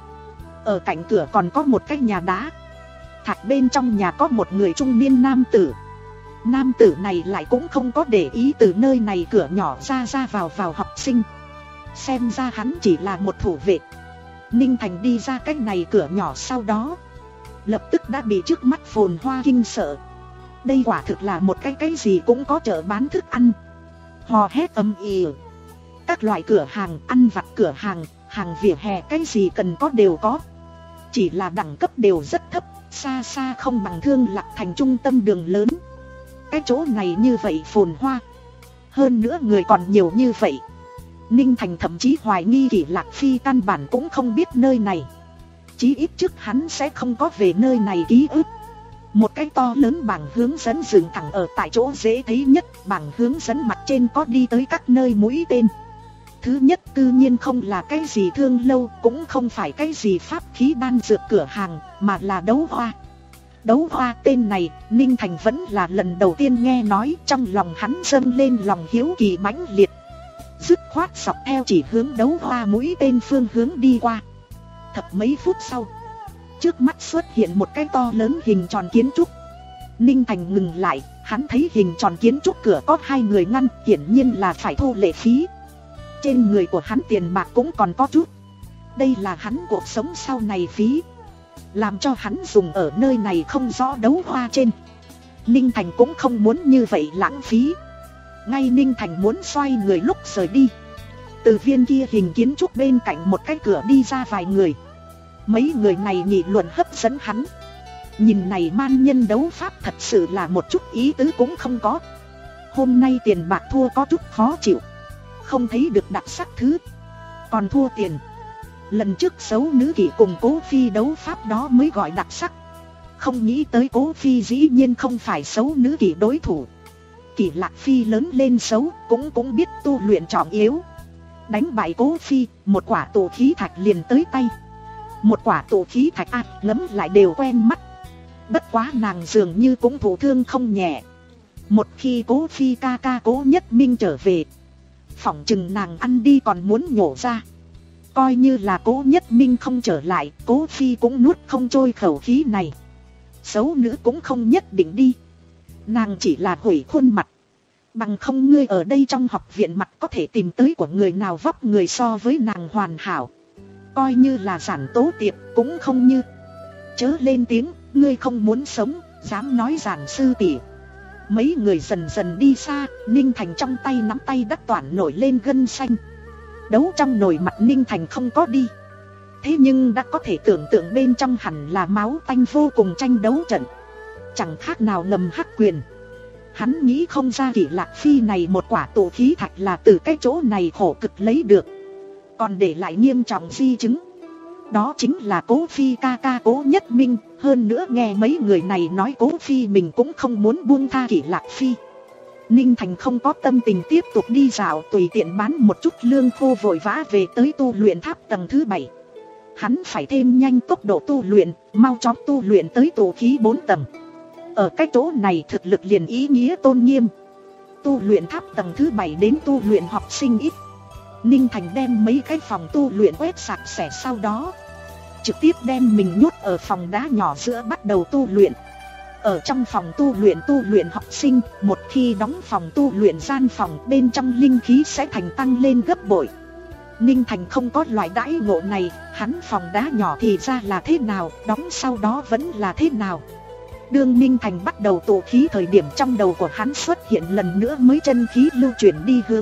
Ở cạnh cửa còn có một cái nhà đá. Thạch bên trong nhà có một người trung niên nam tử. Nam tử này lại cũng không có để ý từ nơi này cửa nhỏ ra ra vào vào học sinh. Xem ra hắn chỉ là một thủ vệ. Ninh Thành đi ra cái này cửa nhỏ sau đó, lập tức đã bị trước mắt phồn hoa kinh sợ. Đây quả thực là một cái cái gì cũng có chợ bán thức ăn. Hò hét ầm ĩ, các loại cửa hàng ăn vặt, cửa hàng, hàng vỉa hè, cái gì cần có đều có. Chỉ là đẳng cấp đều rất thấp, xa xa không bằng Thương Lạc thành trung tâm đường lớn. Cái chỗ này như vậy phồn hoa, hơn nữa người còn nhiều như vậy. Ninh Thành thậm chí hoài nghi Kỷ Lạc Phi căn bản cũng không biết nơi này. Chí ít trước hắn sẽ không có về nơi này ký ức. Một cái to lớn bảng hướng dẫn dừng thẳng ở tại chỗ dễ thấy nhất. Bảng hướng dẫn mặt trên có đi tới các nơi mũi tên. Thứ nhất tự nhiên không là cái gì thương lâu, cũng không phải cái gì pháp khí đan dược cửa hàng, mà là đấu hoa. Đấu hoa tên này, Ninh Thành vẫn là lần đầu tiên nghe nói. Trong lòng hắn dâng lên lòng hiếu kỳ mãnh liệt, dứt khoát dọc theo chỉ hướng đấu hoa mũi tên phương hướng đi qua. Thập mấy phút sau, trước mắt xuất hiện một cái to lớn hình tròn kiến trúc. Ninh Thành ngừng lại, hắn thấy hình tròn kiến trúc cửa có hai người ngăn, hiển nhiên là phải thu lệ phí. Trên người của hắn tiền bạc cũng còn có chút. Đây là hắn cuộc sống sau này phí, làm cho hắn dùng ở nơi này không rõ đấu hoa trên. Ninh Thành cũng không muốn như vậy lãng phí. Ngay Ninh Thành muốn xoay người lúc rời đi, từ viên kia hình kiến trúc bên cạnh một cái cửa đi ra vài người. Mấy người này nghị luận hấp dẫn hắn. Nhìn này man nhân đấu pháp thật sự là một chút ý tứ cũng không có. Hôm nay tiền bạc thua có chút khó chịu, không thấy được đặc sắc thứ, còn thua tiền. Lần trước xấu nữ kỷ cùng Cố Phi đấu pháp đó mới gọi đặc sắc. Không nghĩ tới Cố Phi dĩ nhiên không phải xấu nữ kỷ đối thủ. Kỷ Lạc Phi lớn lên xấu, cũng cũng biết tu luyện trọng yếu. Đánh bại Cố Phi, một quả tụ khí thạch liền tới tay. Một quả tụ khí thạch à, ngấm lại đều quen mắt. Bất quá nàng dường như cũng thụ thương không nhẹ. Một khi Cố Phi ca ca Cố Nhất Minh trở về, phỏng chừng nàng ăn đi còn muốn nhổ ra. Coi như là Cố Nhất Minh không trở lại, Cố Phi cũng nuốt không trôi khẩu khí này. Xấu nữ cũng không nhất định đi, nàng chỉ là hủy khuôn mặt. Bằng không ngươi ở đây trong học viện mặt có thể tìm tới của người nào vóc người so với nàng hoàn hảo. Coi như là Giản Tố Tiệp cũng không như. Chớ lên tiếng, ngươi không muốn sống, dám nói Giản sư tỷ. Mấy người dần dần đi xa, Ninh Thành trong tay nắm tay đắt toàn nổi lên gân xanh. Đấu trong nồi mặt Ninh Thành không có đi. Thế nhưng đã có thể tưởng tượng bên trong hẳn là máu tanh vô cùng tranh đấu trận. Chẳng khác nào ngầm hắc quyền. Hắn nghĩ không ra Kỷ Lạc Phi này một quả tụ khí thạch là từ cái chỗ này khổ cực lấy được. Còn để lại nghiêm trọng di chứng. Đó chính là Cố Phi ca ca Cố Nhất Minh. Hơn nữa nghe mấy người này nói Cố Phi mình cũng không muốn buông tha Kỷ Lạc Phi. Ninh Thành không có tâm tình tiếp tục đi dạo, tùy tiện bán một chút lương khô vội vã về tới tu luyện tháp tầng thứ bảy. Hắn phải thêm nhanh tốc độ tu luyện, mau chóng tu luyện tới tụ khí bốn tầng. Ở cái chỗ này thực lực liền ý nghĩa tôn nghiêm. Tu luyện tháp tầng thứ bảy đến tu luyện học sinh ít. Ninh Thành đem mấy cái phòng tu luyện quét sạch sẽ, sau đó trực tiếp đem mình nhốt ở phòng đá nhỏ giữa bắt đầu tu luyện. Ở trong phòng tu luyện tu luyện học sinh, một khi đóng phòng tu luyện gian phòng, bên trong linh khí sẽ thành tăng lên gấp bội. Ninh Thành không có loại đãi ngộ này, hắn phòng đá nhỏ thì ra là thế nào, đóng sau đó vẫn là thế nào. Đương Ninh Thành bắt đầu tụ khí thời điểm, trong đầu của hắn xuất hiện lần nữa mới chân khí lưu chuyển đi hướng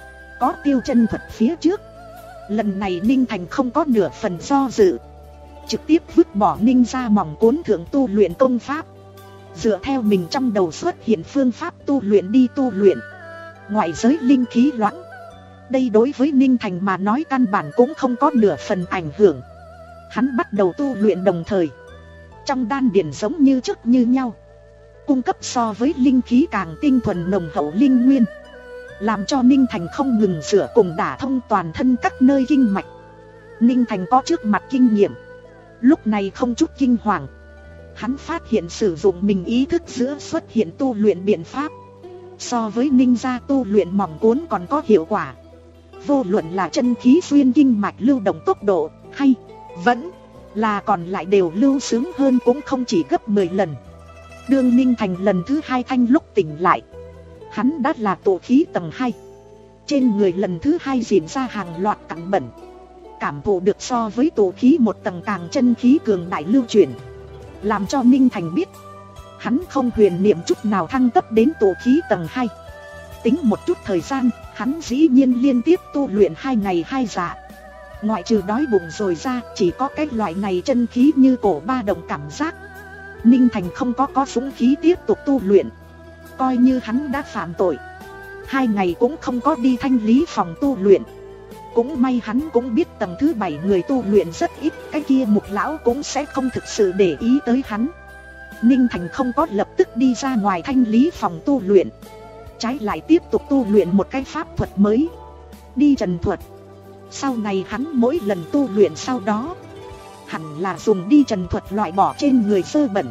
có tiêu chân thuật phía trước. Lần này Ninh Thành không có nửa phần do dự, trực tiếp vứt bỏ ninh ra mỏng cuốn thượng tu luyện công pháp, dựa theo mình trong đầu xuất hiện phương pháp tu luyện đi tu luyện. Ngoại giới linh khí loãng, đây đối với Ninh Thành mà nói căn bản cũng không có nửa phần ảnh hưởng. Hắn bắt đầu tu luyện đồng thời, trong đan điền giống như trước như nhau, cung cấp so với linh khí càng tinh thuần nồng hậu linh nguyên, làm cho Ninh Thành không ngừng sửa cùng đả thông toàn thân các nơi kinh mạch. Ninh Thành có trước mặt kinh nghiệm, lúc này không chút kinh hoàng. Hắn phát hiện sử dụng mình ý thức giữa xuất hiện tu luyện biện pháp so với ninh gia tu luyện mỏng cuốn còn có hiệu quả. Vô luận là chân khí xuyên kinh mạch lưu động tốc độ, hay vẫn là còn lại đều lưu sướng hơn cũng không chỉ gấp mười lần. Đương Ninh Thành lần thứ hai thanh lúc tỉnh lại, hắn đã là tụ khí tầng hai. Trên người lần thứ hai diễn ra hàng loạt cặn bẩn, cảm thụ được so với tụ khí một tầng càng chân khí cường đại lưu chuyển, làm cho Ninh Thành biết hắn không huyền niệm chút nào thăng cấp đến tụ khí tầng hai. Tính một chút thời gian, hắn dĩ nhiên liên tiếp tu luyện hai ngày hai dạ. Ngoại trừ đói bụng rồi ra, chỉ có cái loại này chân khí như cổ ba động cảm giác. Ninh Thành không có có dũng khí tiếp tục tu luyện. Coi như hắn đã phạm tội, hai ngày cũng không có đi thanh lý phòng tu luyện. Cũng may hắn cũng biết tầng thứ bảy người tu luyện rất ít, cái kia Mục lão cũng sẽ không thực sự để ý tới hắn. Ninh Thành không có lập tức đi ra ngoài thanh lý phòng tu luyện, trái lại tiếp tục tu luyện một cái pháp thuật mới, đi trần thuật. Sau này hắn mỗi lần tu luyện sau đó, hẳn là dùng đi trần thuật loại bỏ trên người dơ bẩn,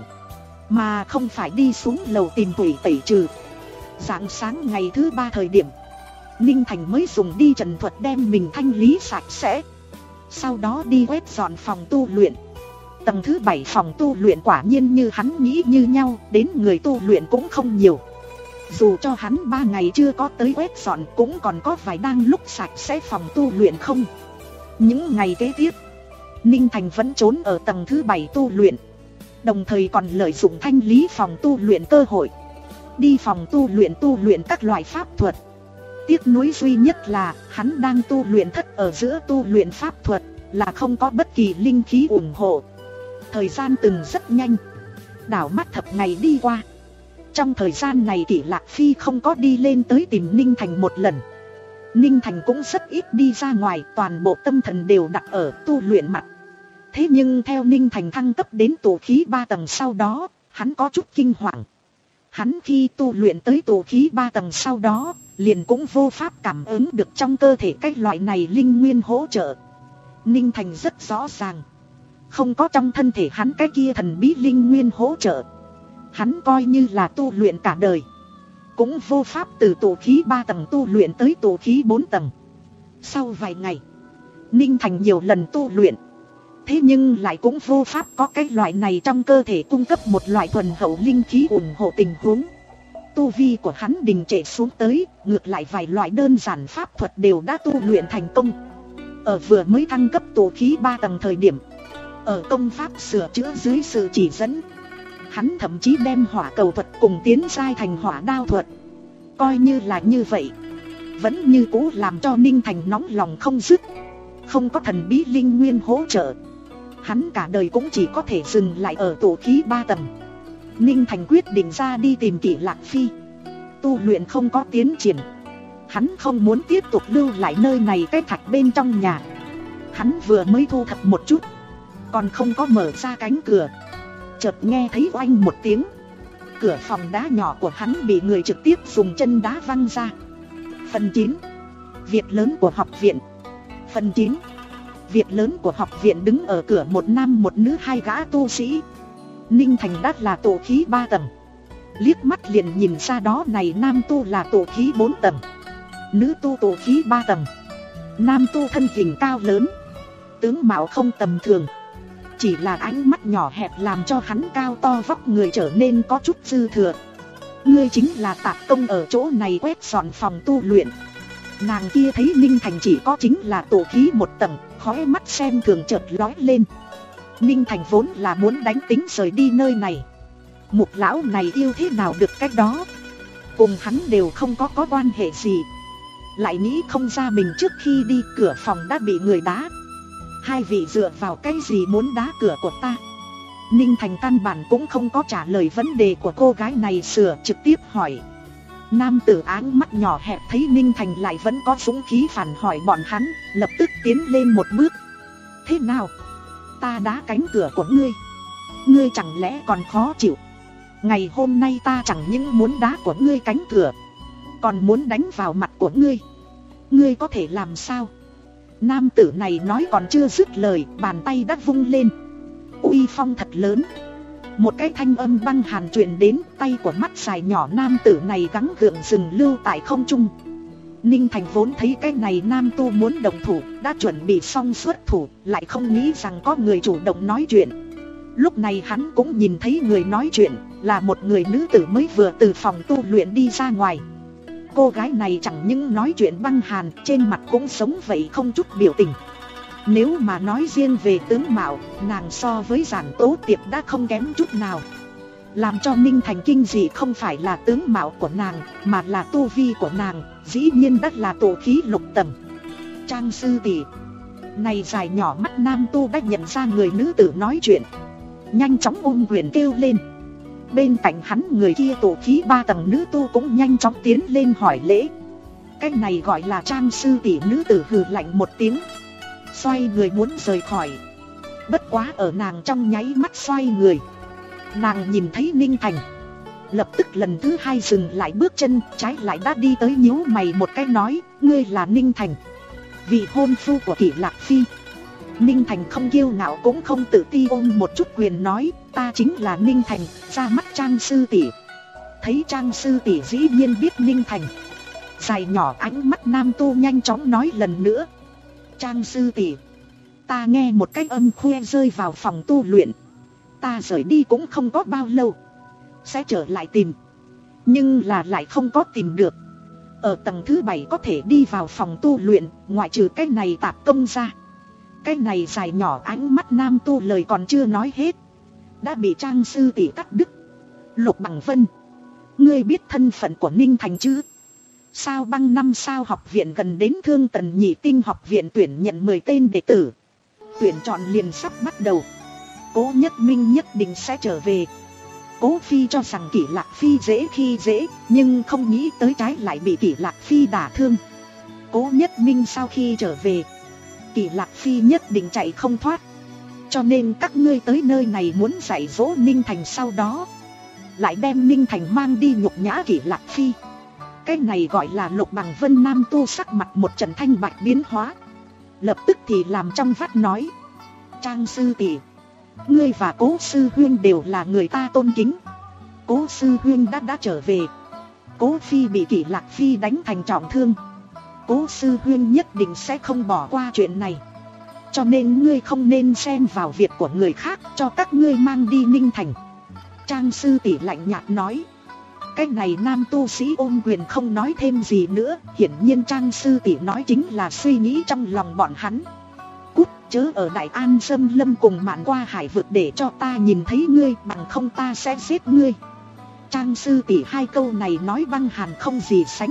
mà không phải đi xuống lầu tìm thủy tẩy trừ. Rạng sáng ngày thứ ba thời điểm, Ninh Thành mới dùng đi trần thuật đem mình thanh lý sạch sẽ, sau đó đi quét dọn phòng tu luyện. Tầng thứ bảy phòng tu luyện quả nhiên như hắn nghĩ như nhau, đến người tu luyện cũng không nhiều. Dù cho hắn ba ngày chưa có tới quét dọn, cũng còn có vài đang lúc sạch sẽ phòng tu luyện không. Những ngày kế tiếp, Ninh Thành vẫn trốn ở tầng thứ bảy tu luyện, đồng thời còn lợi dụng thanh lý phòng tu luyện cơ hội, đi phòng tu luyện tu luyện các loại pháp thuật. Tiếc nuối duy nhất là hắn đang tu luyện thất ở giữa tu luyện pháp thuật, là không có bất kỳ linh khí ủng hộ. Thời gian từng rất nhanh, đảo mắt thập ngày đi qua. Trong thời gian này Kỷ Lạc Phi không có đi lên tới tìm Ninh Thành một lần. Ninh Thành cũng rất ít đi ra ngoài, toàn bộ tâm thần đều đặt ở tu luyện mặt. Thế nhưng theo Ninh Thành thăng cấp đến tụ khí ba tầng sau đó, hắn có chút kinh hoàng. Hắn khi tu luyện tới tụ khí ba tầng sau đó, liền cũng vô pháp cảm ứng được trong cơ thể cái loại này linh nguyên hỗ trợ. Ninh Thành rất rõ ràng, không có trong thân thể hắn cái kia thần bí linh nguyên hỗ trợ, hắn coi như là tu luyện cả đời, cũng vô pháp từ tụ khí ba tầng tu luyện tới tụ khí bốn tầng. Sau vài ngày, Ninh Thành nhiều lần tu luyện, thế nhưng lại cũng vô pháp có cái loại này trong cơ thể cung cấp một loại thuần hậu linh khí ủng hộ tình huống. Tu vi của hắn đình trệ xuống tới, ngược lại vài loại đơn giản pháp thuật đều đã tu luyện thành công. Ở vừa mới thăng cấp tụ khí ba tầng thời điểm, ở công pháp sửa chữa dưới sự chỉ dẫn, hắn thậm chí đem hỏa cầu thuật cùng tiến giai thành hỏa đao thuật. Coi như là như vậy, vẫn như cũ làm cho Ninh Thành nóng lòng không dứt. Không có thần bí linh nguyên hỗ trợ, hắn cả đời cũng chỉ có thể dừng lại ở tổ khí ba tầng. Ninh Thành quyết định ra đi tìm Kỷ Lạc Phi. Tu luyện không có tiến triển, hắn không muốn tiếp tục lưu lại nơi này cái thạch bên trong nhà. Hắn vừa mới thu thập một chút, còn không có mở ra cánh cửa, chợt nghe thấy oanh một tiếng. Cửa phòng đá nhỏ của hắn bị người trực tiếp dùng chân đá văng ra. Phần chín. Việc lớn của học viện. Phần chín. Việc lớn của học viện. Đứng ở cửa một nam một nữ hai gã tu sĩ. Ninh Thành đắt là tổ khí ba tầng, liếc mắt liền nhìn ra đó này nam tu là tổ khí bốn tầng, nữ tu tổ khí ba tầng. Nam tu thân hình cao lớn, tướng mạo không tầm thường, chỉ là ánh mắt nhỏ hẹp làm cho hắn cao to vóc người trở nên có chút dư thừa. Ngươi chính là Tạp Công ở chỗ này quét dọn phòng tu luyện. Nàng kia thấy Ninh Thành chỉ có chính là tổ khí một tầng, khóe mắt xem thường chợt lói lên. Ninh Thành vốn là muốn đánh tính rời đi nơi này. Mục lão này yêu thế nào được cách đó, cùng hắn đều không có có quan hệ gì. Lại nghĩ không ra mình trước khi đi cửa phòng đã bị người đá. Hai vị dựa vào cái gì muốn đá cửa của ta? Ninh Thành căn bản cũng không có trả lời vấn đề của cô gái này, sửa trực tiếp hỏi. Nam tử áng mắt nhỏ hẹp thấy Ninh Thành lại vẫn có dũng khí phản hỏi bọn hắn, lập tức tiến lên một bước. Thế nào? Ta đá cánh cửa của ngươi, ngươi chẳng lẽ còn khó chịu? Ngày hôm nay ta chẳng những muốn đá của ngươi cánh cửa, còn muốn đánh vào mặt của ngươi. Ngươi có thể làm sao? Nam tử này nói còn chưa dứt lời, bàn tay đã vung lên. Uy phong thật lớn. Một cái thanh âm băng hàn truyền đến, tay của mắt dài nhỏ nam tử này gắng gượng dừng lưu tại không trung. Ninh Thành vốn thấy cái này nam tu muốn động thủ, đã chuẩn bị xong xuất thủ, lại không nghĩ rằng có người chủ động nói chuyện. Lúc này hắn cũng nhìn thấy người nói chuyện là một người nữ tử mới vừa từ phòng tu luyện đi ra ngoài. Cô gái này chẳng những nói chuyện băng hàn, trên mặt cũng sống vậy không chút biểu tình. Nếu mà nói riêng về tướng mạo, nàng so với Giản Tố Tiệp đã không kém chút nào. Làm cho Ninh Thành kinh dị không phải là tướng mạo của nàng, mà là tu vi của nàng, dĩ nhiên đã là tổ khí lục tầng. Trang sư tỷ. Này dài nhỏ mắt nam tu đã nhận ra người nữ tử nói chuyện, nhanh chóng ôm quyền kêu lên. Bên cạnh hắn người kia tổ khí ba tầng nữ tu cũng nhanh chóng tiến lên hỏi lễ. Cái này gọi là Trang sư tỷ. Nữ tử hừ lạnh một tiếng, xoay người muốn rời khỏi. Bất quá ở nàng trong nháy mắt xoay người, nàng nhìn thấy Ninh Thành, lập tức lần thứ hai dừng lại bước chân, trái lại đã đi tới nhíu mày một cái nói, ngươi là Ninh Thành, vị hôn phu của Kỷ Lạc Phi. Ninh Thành không kiêu ngạo cũng không tự ti ôm một chút quyền nói, ta chính là Ninh Thành, ra mắt Trang sư tỷ. Thấy Trang sư tỷ dĩ nhiên biết Ninh Thành, dài nhỏ ánh mắt nam tu nhanh chóng nói lần nữa. Trang sư tỷ, ta nghe một cái âm khoe rơi vào phòng tu luyện, ta rời đi cũng không có bao lâu, sẽ trở lại tìm, nhưng là lại không có tìm được. Ở tầng thứ bảy có thể đi vào phòng tu luyện, ngoại trừ cái này Tạp Công ra. Cái này dài nhỏ ánh mắt nam tu lời còn chưa nói hết, đã bị Trang sư tỷ cắt đứt. Lục Bằng Vân, ngươi biết thân phận của Ninh Thành chứ? Sao Băng năm sao học viện gần đến Thương Tần Nhị Tinh học viện tuyển nhận mười tên đệ tử. Tuyển chọn liền sắp bắt đầu. Cố Nhất Minh nhất định sẽ trở về. Cố Phi cho rằng Kỷ Lạc Phi dễ khi dễ, nhưng không nghĩ tới trái lại bị Kỷ Lạc Phi đả thương. Cố Nhất Minh sau khi trở về, Kỷ Lạc Phi nhất định chạy không thoát. Cho nên các ngươi tới nơi này muốn dạy dỗ Ninh Thành, sau đó lại đem Ninh Thành mang đi nhục nhã Kỷ Lạc Phi. Cái này gọi là Lục Bằng Vân nam tu sắc mặt một trận thanh bạch biến hóa, lập tức thì làm trong vắt nói, Trang sư tỷ, ngươi và Cố sư huynh đều là người ta tôn kính. Cố sư huynh đã đã trở về. Cố Phi bị Kỷ Lạc Phi đánh thành trọng thương, Cố sư huynh nhất định sẽ không bỏ qua chuyện này. Cho nên ngươi không nên xen vào việc của người khác, cho các ngươi mang đi Ninh Thành. Trang sư tỷ lạnh nhạt nói. Cái này nam tu sĩ ôm quyền không nói thêm gì nữa. Hiển nhiên Trang sư tỷ nói chính là suy nghĩ trong lòng bọn hắn. Cút, chớ ở Đại An Xâm Lâm cùng mạn qua hải vực để cho ta nhìn thấy ngươi, bằng không ta sẽ giết ngươi. Trang sư tỷ hai câu này nói băng hàn không gì sánh được.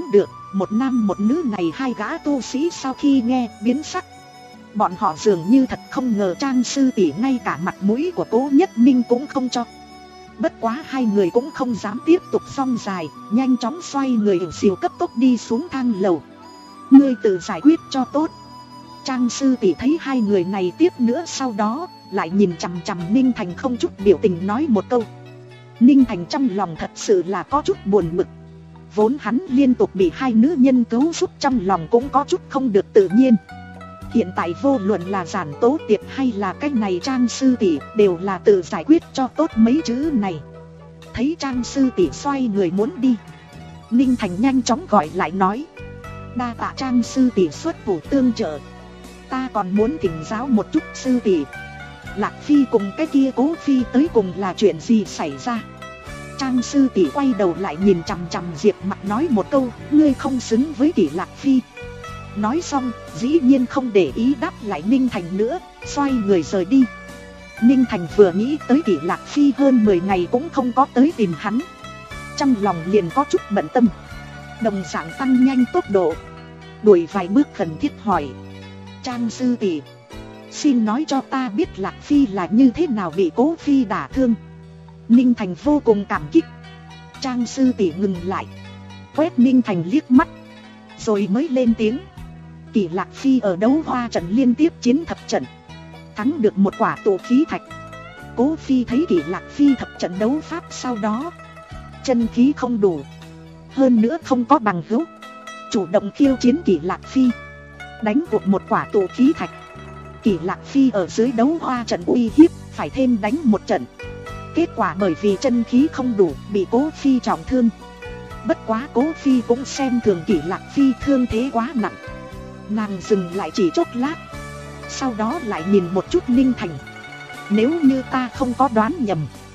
một nam một nữ này hai gã tu sĩ sau khi nghe biến sắc. Bọn họ dường như thật không ngờ Trang sư tỷ ngay cả mặt mũi của Cố Nhất Minh cũng không cho. Bất quá hai người cũng không dám tiếp tục song dài, nhanh chóng xoay người ỉu xìu cấp tốc đi xuống thang lầu. Ngươi tự giải quyết cho tốt. Trang sư tỷ thấy hai người này tiếp nữa, sau đó lại nhìn chằm chằm Ninh Thành không chút biểu tình nói một câu. Ninh Thành trong lòng thật sự là có chút buồn bực. Vốn hắn liên tục bị hai nữ nhân cứu giúp, trong lòng cũng có chút không được tự nhiên. Hiện tại vô luận là Giản Tố Tiệp hay là cái này Trang sư tỷ đều là tự giải quyết cho tốt mấy chữ này. Thấy Trang sư tỷ xoay người muốn đi, Ninh Thành nhanh chóng gọi lại nói. Đa tạ Trang sư tỷ xuất thủ tương trợ. Ta còn muốn thỉnh giáo một chút sư tỷ, Lạc Phi cùng cái kia Cố Phi tới cùng là chuyện gì xảy ra? Trang sư tỷ quay đầu lại nhìn chằm chằm Diệp Mặc nói một câu, ngươi không xứng với tỷ Lạc Phi. Nói xong, dĩ nhiên không để ý đáp lại Ninh Thành nữa, xoay người rời đi. Ninh Thành vừa nghĩ tới tỷ Lạc Phi hơn mười ngày cũng không có tới tìm hắn, trong lòng liền có chút bận tâm. Đồng dạng tăng nhanh tốc độ, đuổi vài bước khẩn thiết hỏi. Trang sư tỷ, xin nói cho ta biết Lạc Phi là như thế nào bị Cố Phi đả thương. Ninh Thành vô cùng cảm kích. Trang sư tỷ ngừng lại, quét Ninh Thành liếc mắt, rồi mới lên tiếng. Kỷ Lạc Phi ở đấu hoa trận liên tiếp chiến thập trận, thắng được một quả tụ khí thạch. Cố Phi thấy Kỷ Lạc Phi thập trận đấu pháp sau đó chân khí không đủ, hơn nữa không có bằng hữu, chủ động khiêu chiến Kỷ Lạc Phi, đánh cuộc một quả tụ khí thạch. Kỷ Lạc Phi ở dưới đấu hoa trận uy hiếp phải thêm đánh một trận. Kết quả bởi vì chân khí không đủ bị Cố Phi trọng thương. Bất quá Cố Phi cũng xem thường Kỷ Lạc Phi thương thế quá nặng, nàng dừng lại chỉ chốc lát, sau đó lại nhìn một chút Ninh Thành. Nếu như ta không có đoán nhầm,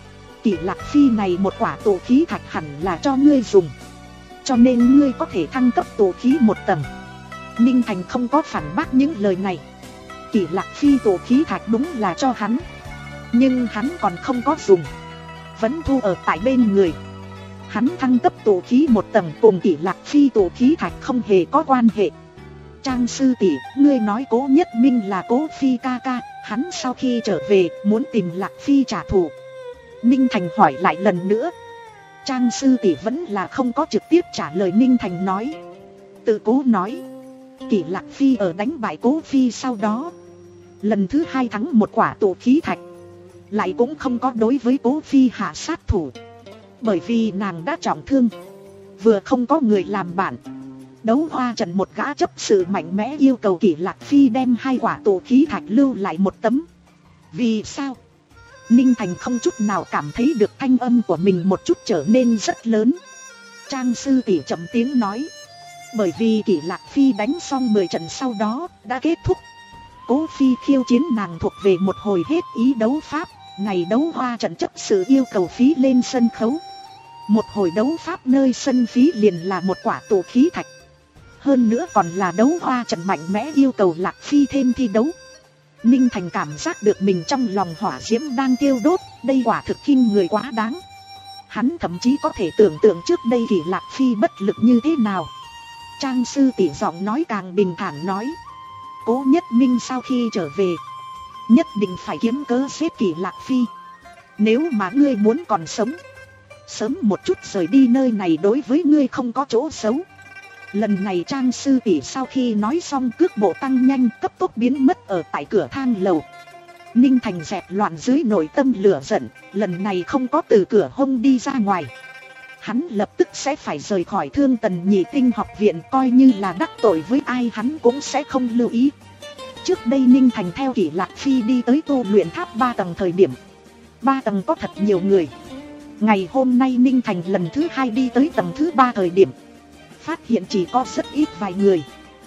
Kỷ Lạc Phi này một quả tụ khí thạch hẳn là cho ngươi dùng, cho nên ngươi có thể thăng cấp tụ khí một tầng. Ninh Thành không có phản bác những lời này. Kỷ Lạc Phi tụ khí thạch đúng là cho hắn, nhưng hắn còn không có dùng, vẫn thu ở tại bên người. Hắn thăng cấp tụ khí một tầng cùng Kỷ Lạc Phi tụ khí thạch không hề có quan hệ. Trang sư tỷ, ngươi nói Cố Nhất Minh là Cố Phi ca ca, hắn sau khi trở về muốn tìm Lạc Phi trả thù. Ninh Thành hỏi lại lần nữa. Trang sư tỷ vẫn là không có trực tiếp trả lời. Ninh Thành nói, tự Cố nói, Kỷ Lạc Phi ở đánh bại Cố Phi sau đó, lần thứ hai thắng một quả tụ khí thạch, lại cũng không có đối với Cố Phi hạ sát thủ, bởi vì nàng đã trọng thương, vừa không có người làm bạn. Đấu hoa trận một gã chấp sự mạnh mẽ yêu cầu Kỷ Lạc Phi đem hai quả tụ khí thạch lưu lại một tấm. Vì sao? Ninh Thành không chút nào cảm thấy được thanh âm của mình một chút trở nên rất lớn. Trang sư tỷ chậm tiếng nói, bởi vì Kỷ Lạc Phi đánh xong mười trận sau đó đã kết thúc. Cố Phi khiêu chiến nàng thuộc về một hồi hết ý đấu pháp, này đấu hoa trận chấp sự yêu cầu phí lên sân khấu. Một hồi đấu pháp nơi sân phí liền là một quả tụ khí thạch, hơn nữa còn là đấu hoa trận mạnh mẽ yêu cầu Lạc Phi thêm thi đấu. Ninh Thành cảm giác được mình trong lòng hỏa diễm đang thiêu đốt, đây quả thực khinh người quá đáng. Hắn thậm chí có thể tưởng tượng trước đây Kỷ Lạc Phi bất lực như thế nào. Trang sư tỷ giọng nói càng bình thản nói, Cố Nhất Minh sau khi trở về nhất định phải kiếm cớ giết Kỷ Lạc Phi. Nếu mà ngươi muốn còn sống, sớm một chút rời đi nơi này đối với ngươi không có chỗ xấu. Lần này Trang sư tỷ sau khi nói xong cước bộ tăng nhanh, cấp tốc biến mất ở tại cửa thang lầu. Ninh Thành dẹp loạn dưới nội tâm lửa giận, lần này không có từ cửa hông đi ra ngoài. Hắn lập tức sẽ phải rời khỏi Thương Tần Nhị Tinh học viện, coi như là đắc tội với ai hắn cũng sẽ không lưu ý. Trước đây Ninh Thành theo Kỷ Lạc Phi đi tới tu luyện tháp ba tầng thời điểm, ba tầng có thật nhiều người. Ngày hôm nay Ninh Thành lần thứ hai đi tới tầng thứ ba thời điểm, phát hiện chỉ có rất ít vài người.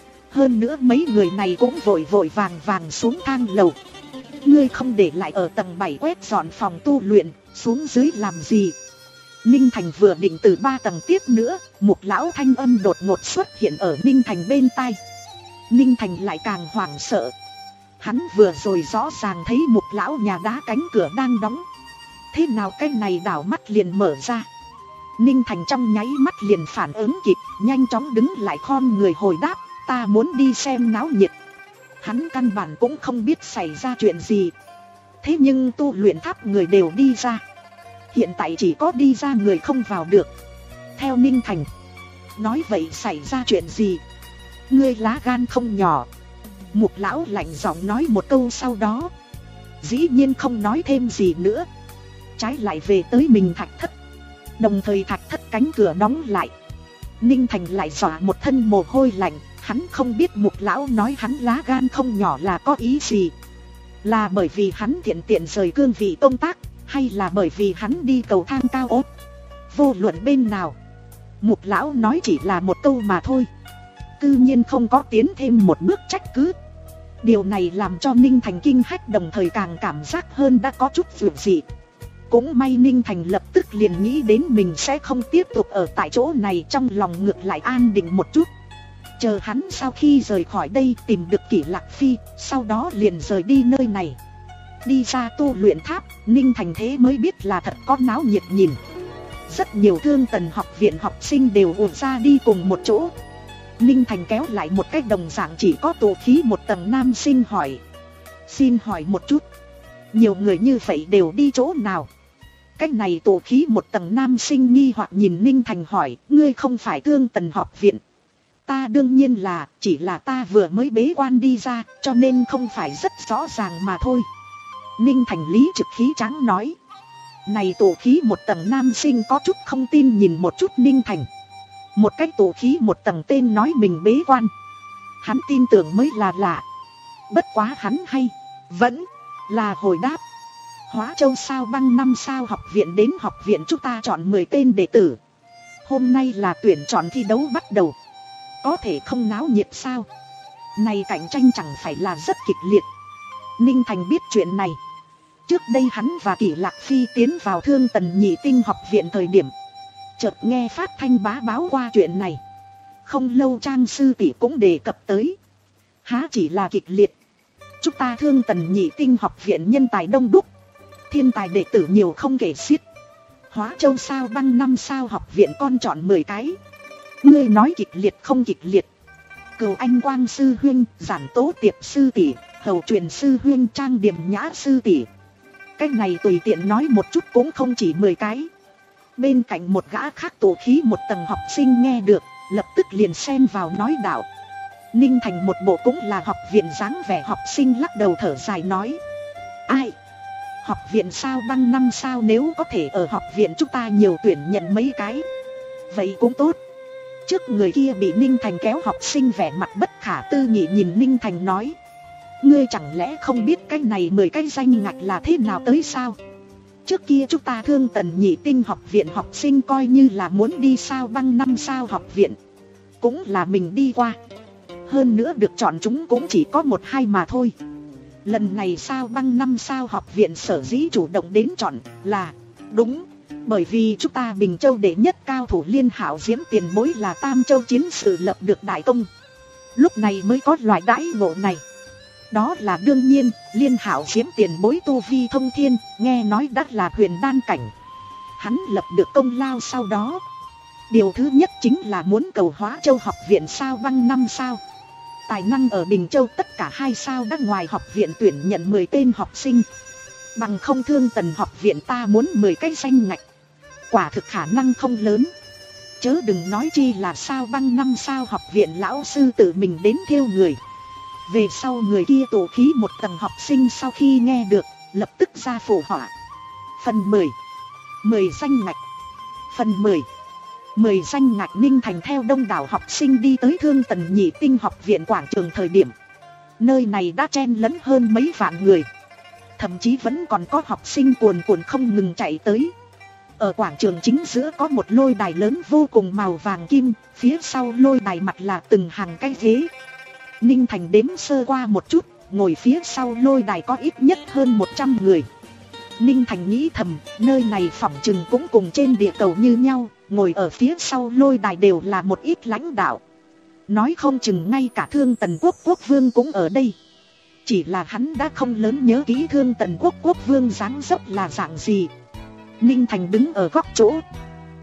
Hơn nữa mấy người này cũng vội vội vàng vàng xuống thang lầu. Ngươi không để lại ở tầng bảy quét dọn phòng tu luyện, xuống dưới làm gì? Ninh Thành vừa định từ ba tầng tiếp nữa, một lão thanh âm đột ngột xuất hiện ở Ninh Thành bên tai. Ninh Thành lại càng hoảng sợ. Hắn vừa rồi rõ ràng thấy một lão nhà đá cánh cửa đang đóng. Thế nào cái này đảo mắt liền mở ra. Ninh Thành trong nháy mắt liền phản ứng kịp, nhanh chóng đứng lại khom người hồi đáp, ta muốn đi xem náo nhiệt. Hắn căn bản cũng không biết xảy ra chuyện gì. Thế nhưng tu luyện tháp người đều đi ra. Hiện tại chỉ có đi ra người không vào được. Theo Ninh Thành, nói vậy xảy ra chuyện gì? Ngươi lá gan không nhỏ. Mục lão lạnh giọng nói một câu, sau đó dĩ nhiên không nói thêm gì nữa, trái lại về tới mình thạch thất. Đồng thời thạch thất cánh cửa đóng lại. Ninh Thành lại dọa một thân mồ hôi lạnh. Hắn không biết mục lão nói hắn lá gan không nhỏ là có ý gì. Là bởi vì hắn thiện tiện rời cương vị công tác, hay là bởi vì hắn đi cầu thang cao ốt? Vô luận bên nào, mục lão nói chỉ là một câu mà thôi, cư nhiên không có tiến thêm một bước trách cứ. Điều này làm cho Ninh Thành kinh hách, đồng thời càng cảm giác hơn đã có chút vượt dị. Cũng may Ninh Thành lập tức liền nghĩ đến mình sẽ không tiếp tục ở tại chỗ này, trong lòng ngược lại an định một chút. Chờ hắn sau khi rời khỏi đây tìm được Kỷ Lạc Phi, sau đó liền rời đi nơi này. Đi ra tu luyện tháp, Ninh Thành thế mới biết là thật có náo nhiệt nhìn. Rất nhiều Thương Tần học viện học sinh đều ùa ra đi cùng một chỗ. Ninh Thành kéo lại một cách đồng dạng chỉ có tụ khí một tầng nam sinh hỏi, xin hỏi một chút, nhiều người như vậy đều đi chỗ nào? Cách này tụ khí một tầng nam sinh nghi hoặc nhìn Ninh Thành hỏi, ngươi không phải Thương Tần học viện? Ta đương nhiên là, chỉ là ta vừa mới bế quan đi ra, cho nên không phải rất rõ ràng mà thôi. Ninh Thành lý trực khí trắng nói. Này tụ khí một tầng nam sinh có chút không tin nhìn một chút Ninh Thành. Một cách tụ khí một tầng tên nói mình bế quan, hắn tin tưởng mới là lạ. Bất quá hắn hay vẫn là hồi đáp, Hóa Châu sao băng năm sao học viện đến học viện chúng ta chọn mười tên đệ tử. Hôm nay là tuyển chọn thi đấu bắt đầu, có thể không náo nhiệt sao? Này cạnh tranh chẳng phải là rất kịch liệt. Ninh Thành biết chuyện này. Trước đây hắn và Kỷ Lạc Phi tiến vào Thương Tần Nhị Tinh học viện thời điểm, chợt nghe phát thanh bá báo qua chuyện này. Không lâu Trang sư tỷ cũng đề cập tới. Há chỉ là kịch liệt, chúng ta Thương Tần Nhị Tinh học viện nhân tài đông đúc, thiên tài đệ tử nhiều không kể xiết. Hóa Châu sao băng năm sao học viện con chọn mười cái. Ngươi nói kịch liệt không kịch liệt? Cửu Anh Quang sư huynh, Giản Tố Tiệp sư tỷ, Hầu Truyền sư huynh, Trang Điềm Nhã sư tỷ. Cách này tùy tiện nói một chút cũng không chỉ mười cái. Bên cạnh một gã khác tụ khí một tầng học sinh nghe được, lập tức liền xen vào nói đạo. Ninh Thành một bộ cũng là học viện dáng vẻ học sinh lắc đầu thở dài nói, ai? Học viện sao băng năm sao nếu có thể ở học viện chúng ta nhiều tuyển nhận mấy cái, vậy cũng tốt. Trước người kia bị Ninh Thành kéo học sinh vẻ mặt bất khả tư nghị nhìn Ninh Thành nói, ngươi chẳng lẽ không biết cái này mười cái danh ngạch là thế nào tới sao? Trước kia chúng ta Thương Tần Nhị Tinh học viện học sinh coi như là muốn đi sao băng năm sao học viện, cũng là mình đi qua. Hơn nữa được chọn chúng cũng chỉ có một hai mà thôi. Lần này sao băng năm sao học viện sở dĩ chủ động đến chọn là đúng, bởi vì chúng ta Bình Châu đệ nhất cao thủ Liên Hạo Diễm tiền bối là Tam Châu chiến sự lập được đại công, lúc này mới có loại đãi ngộ này. Đó là đương nhiên, Liên Hạo Diễm tiền bối tu vi thông thiên, nghe nói đã là huyền đan cảnh. Hắn lập được công lao sau đó, điều thứ nhất chính là muốn cầu Hóa Châu học viện sao băng năm sao. Tài năng ở Bình Châu tất cả hai sao đã ngoài học viện tuyển nhận mười tên học sinh. Bằng không Thương Tần học viện ta muốn mười cái danh ngạch, quả thực khả năng không lớn. Chớ đừng nói chi là sao băng năm sao học viện lão sư tự mình đến thiêu người. Về sau người kia tụ khí một tầng học sinh sau khi nghe được, lập tức ra phổ họa. Phần mười, mười danh ngạch. Phần mười, mười danh ngạch. Ninh Thành theo đông đảo học sinh đi tới Thương Tần Nhị Tinh học viện quảng trường thời điểm, nơi này đã chen lẫn hơn mấy vạn người. Thậm chí vẫn còn có học sinh cuồn cuộn không ngừng chạy tới. Ở quảng trường chính giữa có một lôi đài lớn vô cùng màu vàng kim, phía sau lôi đài mặt là từng hàng cái ghế. Ninh Thành đếm sơ qua một chút, ngồi phía sau lôi đài có ít nhất hơn một trăm người. Ninh Thành nghĩ thầm, nơi này phỏng chừng cũng cùng trên địa cầu như nhau, ngồi ở phía sau lôi đài đều là một ít lãnh đạo. Nói không chừng ngay cả Thương Tần Quốc Quốc Vương cũng ở đây. Chỉ là hắn đã không lớn nhớ kỹ Thương Tần Quốc Quốc Vương dáng dấp là dạng gì. Ninh Thành đứng ở góc chỗ,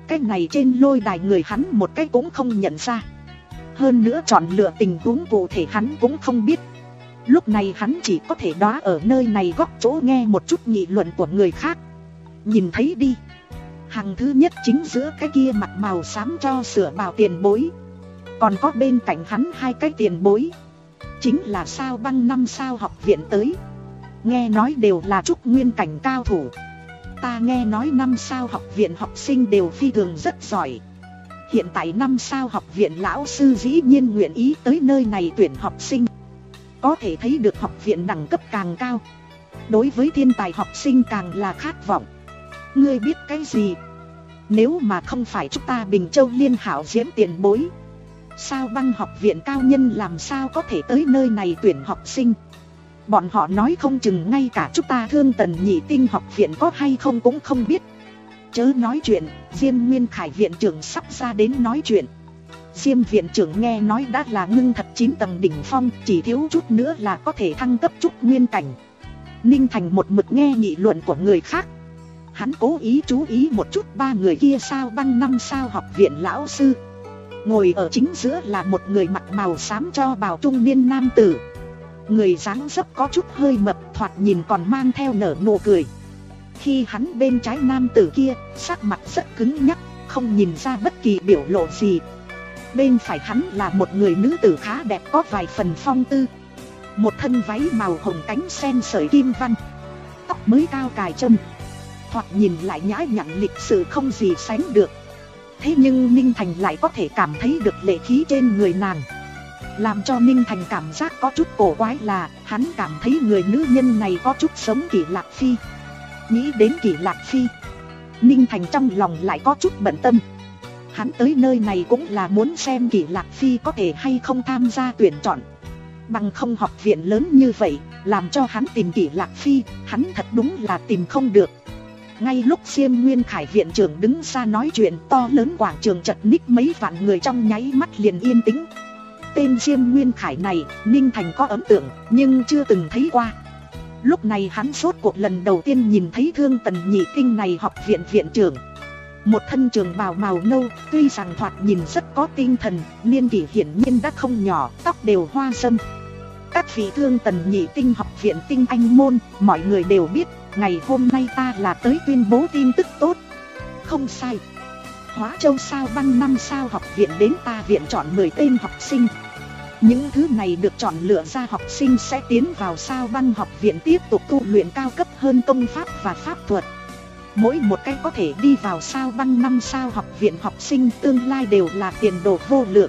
Cái này trên lôi đài người hắn một cái cũng không nhận ra. Hơn nữa chọn lựa tình huống cụ thể hắn cũng không biết. Lúc này hắn chỉ có thể đoá ở nơi này góc chỗ nghe một chút nghị luận của người khác. Nhìn thấy đi, hàng thứ nhất chính giữa cái kia mặt màu xám cho sửa bào tiền bối. Còn có bên cạnh hắn hai cái tiền bối, chính là Sao Băng năm sao học viện tới. Nghe nói đều là trúc nguyên cảnh cao thủ. Ta nghe nói năm sao học viện học sinh đều phi thường rất giỏi. Hiện tại năm sao học viện lão sư dĩ nhiên nguyện ý tới nơi này tuyển học sinh. Có thể thấy được học viện đẳng cấp càng cao, đối với thiên tài học sinh càng là khát vọng. Ngươi biết cái gì? Nếu mà không phải chúng ta Bình Châu Liên Hảo Diễm tiền bối, Sao Băng học viện cao nhân làm sao có thể tới nơi này tuyển học sinh? Bọn họ nói không chừng ngay cả chúng ta Thương Tần Nhị Tinh học viện có hay không cũng không biết. Chớ nói chuyện, Diêm Nguyên Khải viện trưởng sắp ra đến nói chuyện. Diêm viện trưởng nghe nói đã là ngưng thật chín tầng đỉnh phong, chỉ thiếu chút nữa là có thể thăng cấp trúc nguyên cảnh. Ninh Thành một mực nghe nghị luận của người khác. Hắn cố ý chú ý một chút ba người kia Sao Băng năm sao học viện lão sư. Ngồi ở chính giữa là một người mặc màu xám cho bào trung niên nam tử. Người dáng dấp có chút hơi mập, thoạt nhìn còn mang theo nở nụ cười. Khi hắn bên trái nam tử kia, sắc mặt rất cứng nhắc, không nhìn ra bất kỳ biểu lộ gì. Bên phải hắn là một người nữ tử khá đẹp có vài phần phong tư. Một thân váy màu hồng cánh sen sợi kim văn, tóc mới cao cài châm, thoạt nhìn lại nhã nhặn lịch sự không gì sánh được. Thế nhưng Ninh Thành lại có thể cảm thấy được lệ khí trên người nàng. Làm cho Ninh Thành cảm giác có chút cổ quái là hắn cảm thấy người nữ nhân này có chút giống Kỷ Lạc Phi. Nghĩ đến Kỷ Lạc Phi, Ninh Thành trong lòng lại có chút bận tâm. Hắn tới nơi này cũng là muốn xem Kỷ Lạc Phi có thể hay không tham gia tuyển chọn. Bằng không học viện lớn như vậy, làm cho hắn tìm Kỷ Lạc Phi, hắn thật đúng là tìm không được. Ngay lúc Diêm Nguyên Khải viện trưởng đứng ra nói chuyện, to lớn quảng trường chật ních mấy vạn người trong nháy mắt liền yên tĩnh. Tên Diêm Nguyên Khải này, Ninh Thành có ấn tượng, nhưng chưa từng thấy qua. Lúc này hắn sốt cuộc lần đầu tiên nhìn thấy Thương Tần Nhị Tinh này học viện viện trưởng. Một thân trường bào màu nâu, tuy rằng thoạt nhìn rất có tinh thần, niên kỷ hiển nhiên đã không nhỏ, tóc đều hoa râm. Các vị Thương Tần Nhị Tinh học viện tinh anh môn, mọi người đều biết, ngày hôm nay ta là tới tuyên bố tin tức tốt. Không sai, Hóa Châu Sao Băng năm sao học viện đến ta viện chọn mười tên học sinh. Những thứ này được chọn lựa ra học sinh sẽ tiến vào Sao Băng học viện tiếp tục tu luyện cao cấp hơn công pháp và pháp thuật. Mỗi một cái có thể đi vào Sao Băng năm sao học viện học sinh tương lai đều là tiền đồ vô lượng.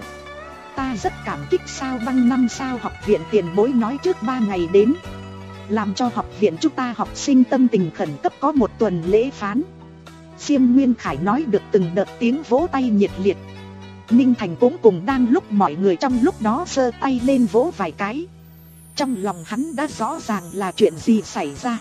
Ta rất cảm kích Sao Băng năm sao học viện tiền bối nói trước ba ngày đến, làm cho học viện chúng ta học sinh tâm tình khẩn cấp có một tuần lễ phán. Diêm Nguyên Khải nói được từng đợt tiếng vỗ tay nhiệt liệt. Ninh Thành cũng cùng đang lúc mọi người trong lúc đó giơ tay lên vỗ vài cái. Trong lòng hắn đã rõ ràng là chuyện gì xảy ra.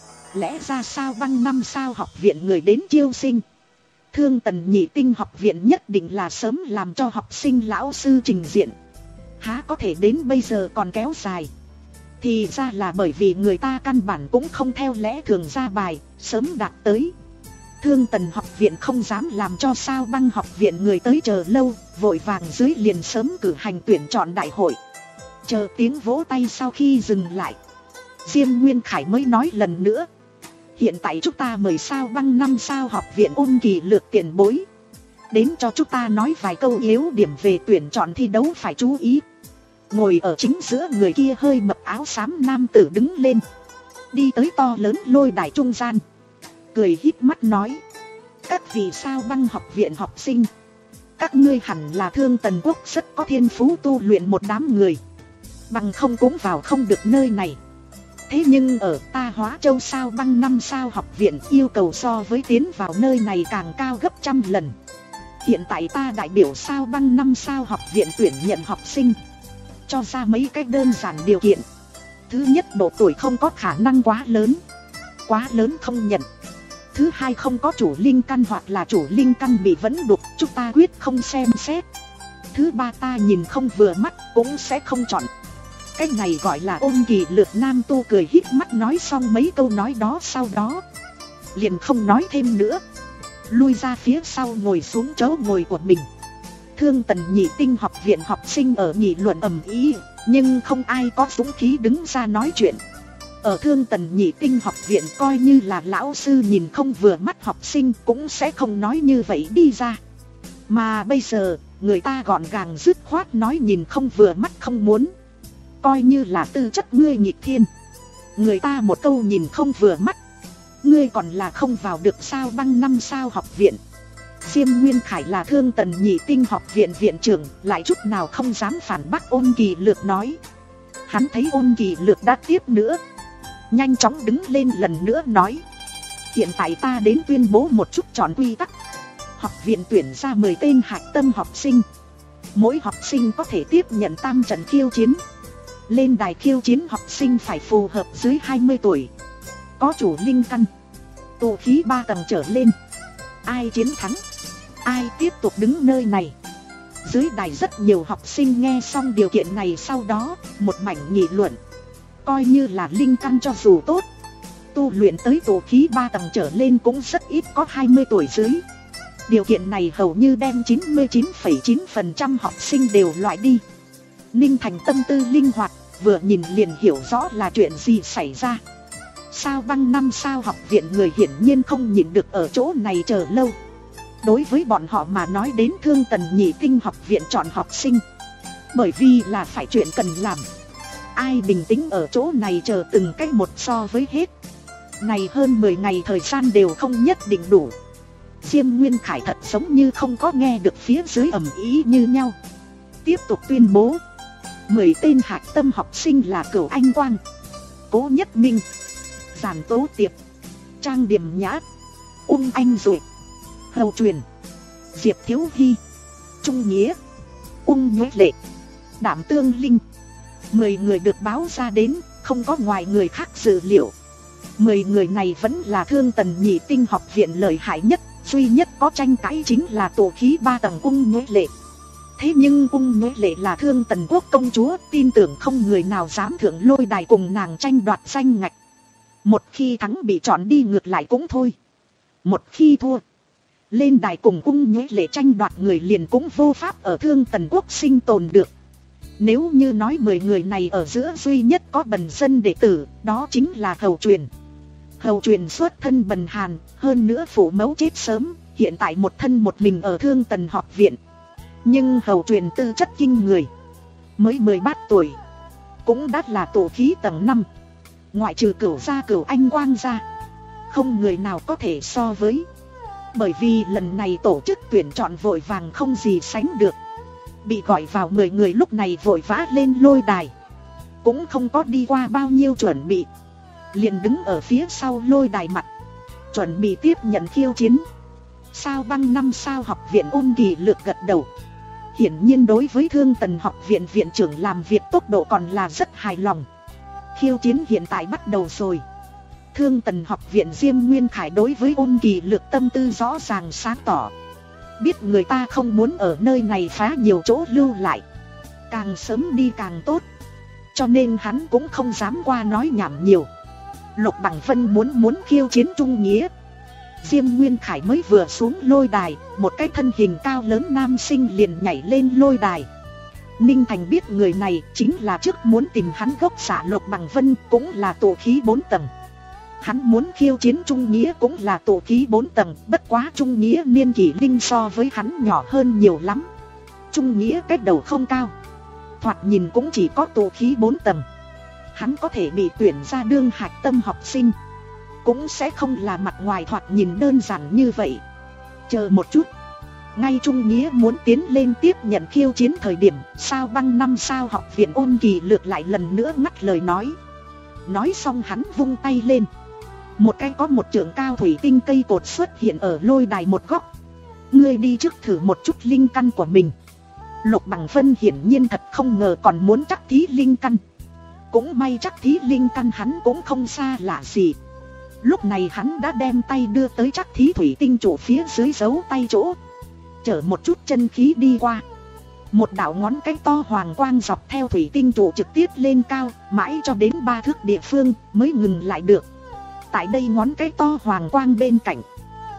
Lẽ ra Sao Băng năm sao học viện người đến chiêu sinh, Thương Tần Nhị Tinh học viện nhất định là sớm làm cho học sinh lão sư trình diện. Há có thể đến bây giờ còn kéo dài. Thì ra là bởi vì người ta căn bản cũng không theo lẽ thường ra bài, sớm đạt tới. Thương Tần học viện không dám làm cho Sao Băng học viện người tới chờ lâu, vội vàng dưới liền sớm cử hành tuyển chọn đại hội. Chờ tiếng vỗ tay sau khi dừng lại, Diêm Nguyên Khải mới nói lần nữa. Hiện tại chúng ta mời Sao Băng năm sao học viện Ôn Kỳ Lược tiền bối đến cho chúng ta nói vài câu yếu điểm về tuyển chọn thi đấu phải chú ý. Ngồi ở chính giữa người kia hơi mập áo xám nam tử đứng lên, đi tới to lớn lôi đài trung gian, cười híp mắt nói: các vị Sao Băng học viện học sinh, các ngươi hẳn là Thương Tần Quốc rất có thiên phú tu luyện một đám người, bằng không cũng vào không được nơi này. Thế nhưng ở ta Hóa Châu Sao Băng năm sao học viện yêu cầu so với tiến vào nơi này càng cao gấp trăm lần. Hiện tại ta đại biểu Sao Băng năm sao học viện tuyển nhận học sinh, cho ra mấy cách đơn giản điều kiện. Thứ nhất, độ tuổi không có khả năng quá lớn, quá lớn không nhận. Thứ hai, không có chủ linh căn hoặc là chủ linh căn bị vẫn đục, chúng ta quyết không xem xét. Thứ ba, ta nhìn không vừa mắt cũng sẽ không chọn. Cái này gọi là Ôn Kỳ Lược. Nam tu cười híp mắt nói xong mấy câu nói đó, sau đó liền không nói thêm nữa. lui ra phía sau ngồi xuống chỗ ngồi của mình. Thương Tần Nhị Tinh học viện học sinh ở nghị luận ầm ĩ, nhưng không ai có dũng khí đứng ra nói chuyện. Ở Thương Tần Nhị Tinh học viện coi như là lão sư nhìn không vừa mắt học sinh cũng sẽ không nói như vậy đi ra. Mà bây giờ, người ta gọn gàng dứt khoát nói nhìn không vừa mắt không muốn. Coi như là tư chất ngươi nghịch thiên. Người ta một câu nhìn không vừa mắt, ngươi còn là không vào được sao băng năm sao học viện. Diêm Nguyên Khải là Thương Tần Nhị Tinh học viện viện trưởng, lại chút nào không dám phản bác Ôn Kỳ Lược nói. Hắn thấy Ôn Kỳ Lược đã tiếp nữa, nhanh chóng đứng lên lần nữa nói. Hiện tại ta đến tuyên bố một chút chọn quy tắc. Học viện tuyển ra mười tên hạch tâm học sinh. Mỗi học sinh có thể tiếp nhận tam trận khiêu chiến. Lên đài khiêu chiến học sinh phải phù hợp dưới hai mươi tuổi, có chủ linh căn, tụ khí ba tầng trở lên. Ai chiến thắng, ai tiếp tục đứng nơi này. Dưới đài rất nhiều học sinh nghe xong điều kiện này sau đó một mảnh nghị luận. Coi như là linh căn cho dù tốt, tu luyện tới tụ khí ba tầng trở lên cũng rất ít có hai mươi tuổi dưới. Điều kiện này hầu như đem chín mươi chín phẩy chín phần trăm học sinh đều loại đi. Ninh Thành tâm tư linh hoạt, vừa nhìn liền hiểu rõ là chuyện gì xảy ra. Sao băng năm sao học viện người hiển nhiên không nhịn được ở chỗ này chờ lâu. Đối với bọn họ mà nói đến Thương Tần Nhị Tinh học viện chọn học sinh, bởi vì là phải chuyện cần làm. Ai bình tĩnh ở chỗ này chờ từng cách một so với hết. Này hơn mười ngày thời gian đều không nhất định đủ. Diêm Nguyên Khải thật giống như không có nghe được phía dưới ầm ĩ như nhau. Tiếp tục tuyên bố mười tên hạch tâm học sinh là Cửu Anh Quang, Cố Nhất Minh, Giản Tố Tiệp, Trang Điềm Nhã, Ung Anh Duệ, Hầu Truyền, Diệp Thiếu Hy, Trung Nghĩa, Ung Nhuế Lệ, Đảm Tương Linh. Mười người được báo ra đến, không có ngoài người khác dự liệu. Mười người này vẫn là Thương Tần Nhị Tinh học viện lợi hại nhất, duy nhất có tranh cãi chính là tổ khí ba tầng Ung Nhuế Lệ. Thế nhưng Ung Nhuế Lệ là Thương Tần quốc công chúa, tin tưởng không người nào dám thượng lôi đài cùng nàng tranh đoạt danh ngạch. Một khi thắng bị chọn đi ngược lại cũng thôi. Một khi thua, lên đài cùng Ung Nhuế Lệ tranh đoạt người liền cũng vô pháp ở Thương Tần quốc sinh tồn được. Nếu như nói mười người này ở giữa duy nhất có bần dân đệ tử, đó chính là Hầu Truyền. Hầu Truyền xuất thân bần hàn, hơn nữa phụ mẫu chết sớm, hiện tại một thân một mình ở Thương Tần học viện. Nhưng Hầu Truyền tư chất kinh người, mới mười ba tuổi, cũng đã là tổ khí tầng năm. Ngoại trừ Cửu gia Cửu Anh Quang ra, không người nào có thể so với. Bởi vì lần này tổ chức tuyển chọn vội vàng không gì sánh được. Bị gọi vào mười người lúc này vội vã lên lôi đài, cũng không có đi qua bao nhiêu chuẩn bị, liền đứng ở phía sau lôi đài mặt, chuẩn bị tiếp nhận khiêu chiến. Sao băng năm sao học viện Ôn Kỳ Lược gật đầu. Hiển nhiên đối với Thương Tần học viện viện trưởng làm việc tốc độ còn là rất hài lòng. Khiêu chiến hiện tại bắt đầu rồi. Thương Tần học viện Diêm Nguyên Khải đối với Ôn Kỳ Lược tâm tư rõ ràng sáng tỏ. Biết người ta không muốn ở nơi này phá nhiều chỗ lưu lại, càng sớm đi càng tốt, cho nên hắn cũng không dám qua nói nhảm nhiều. Lục Bằng Vân muốn muốn khiêu chiến Trung Nghĩa. Diêm Nguyên Khải mới vừa xuống lôi đài, một cái thân hình cao lớn nam sinh liền nhảy lên lôi đài. Ninh Thành biết người này chính là trước muốn tìm hắn gốc xạ Lục Bằng Vân, cũng là tổ khí bốn tầng. Hắn muốn khiêu chiến Trung Nghĩa cũng là tổ khí bốn tầng, bất quá Trung Nghĩa niên kỷ linh so với hắn nhỏ hơn nhiều lắm. Trung Nghĩa cái đầu không cao, thoạt nhìn cũng chỉ có tổ khí bốn tầng. Hắn có thể bị tuyển ra đương hạch tâm học sinh, cũng sẽ không là mặt ngoài thoạt nhìn đơn giản như vậy. Chờ một chút. Ngay Trung Nghĩa muốn tiến lên tiếp nhận khiêu chiến thời điểm, sao băng năm sao học viện Ôn Kỳ Lược lại lần nữa ngắt lời nói. Nói xong hắn vung tay lên, một cái có một trượng cao thủy tinh cây cột xuất hiện ở lôi đài một góc. Ngươi đi trước thử một chút linh căn của mình. Lục Bằng Vân hiển nhiên thật không ngờ còn muốn chắc thí linh căn. Cũng may chắc thí linh căn hắn cũng không xa lạ gì. Lúc này hắn đã đem tay đưa tới chắc thí thủy tinh trụ phía dưới dấu tay chỗ, chở một chút chân khí đi qua. Một đạo ngón cái to hoàng quang dọc theo thủy tinh trụ trực tiếp lên cao, mãi cho đến ba thước địa phương mới ngừng lại được. Tại đây ngón cái to hoàng quang bên cạnh,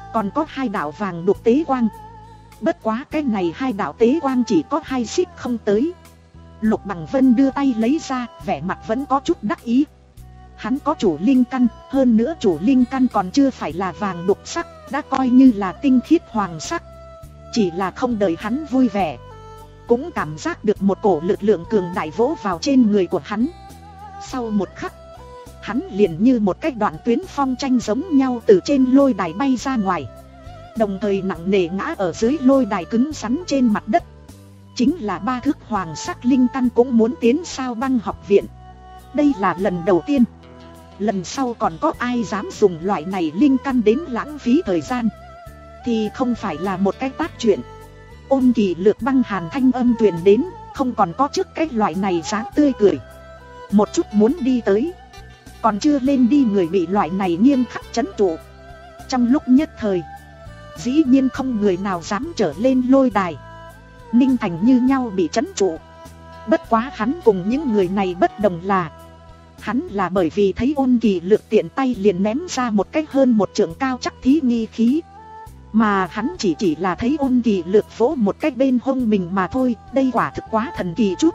Còn có hai đạo vàng đục tế quang. Bất quá cái này hai đạo tế quang chỉ có hai xích không tới. Lục Bằng Vân đưa tay lấy ra, vẻ mặt vẫn có chút đắc ý. Hắn có chủ linh căn, hơn nữa chủ linh căn còn chưa phải là vàng đục sắc, đã coi như là tinh khiết hoàng sắc. Chỉ là không đợi hắn vui vẻ, cũng cảm giác được một cổ lực lượng cường đại vỗ vào trên người của hắn. Sau một khắc, hắn liền như một cái đoạn tuyến phong tranh giống nhau từ trên lôi đài bay ra ngoài, đồng thời nặng nề ngã ở dưới lôi đài cứng rắn trên mặt đất. Chính là ba thước hoàng sắc linh căn cũng muốn tiến Sao Băng học viện. Đây là lần đầu tiên. Lần sau còn có ai dám dùng loại này linh căn đến lãng phí thời gian thì không phải là một cái tác chuyện. Ôn Kỳ Lược băng hàn thanh âm truyền đến, không còn có trước cái loại này dáng tươi cười. Một chút muốn đi tới, còn chưa lên đi người bị loại này nghiêm khắc trấn trụ. Trong lúc nhất thời, dĩ nhiên không người nào dám trở lên lôi đài. Ninh Thành như nhau bị trấn trụ. Bất quá hắn cùng những người này bất đồng là, hắn là bởi vì thấy Ôn Kỳ Lược tiện tay liền ném ra một cái hơn một trượng cao chắc thí nghi khí. Mà hắn chỉ chỉ là thấy Ôn Kỳ Lược vỗ một cái bên hông mình mà thôi. Đây quả thực quá thần kỳ chút.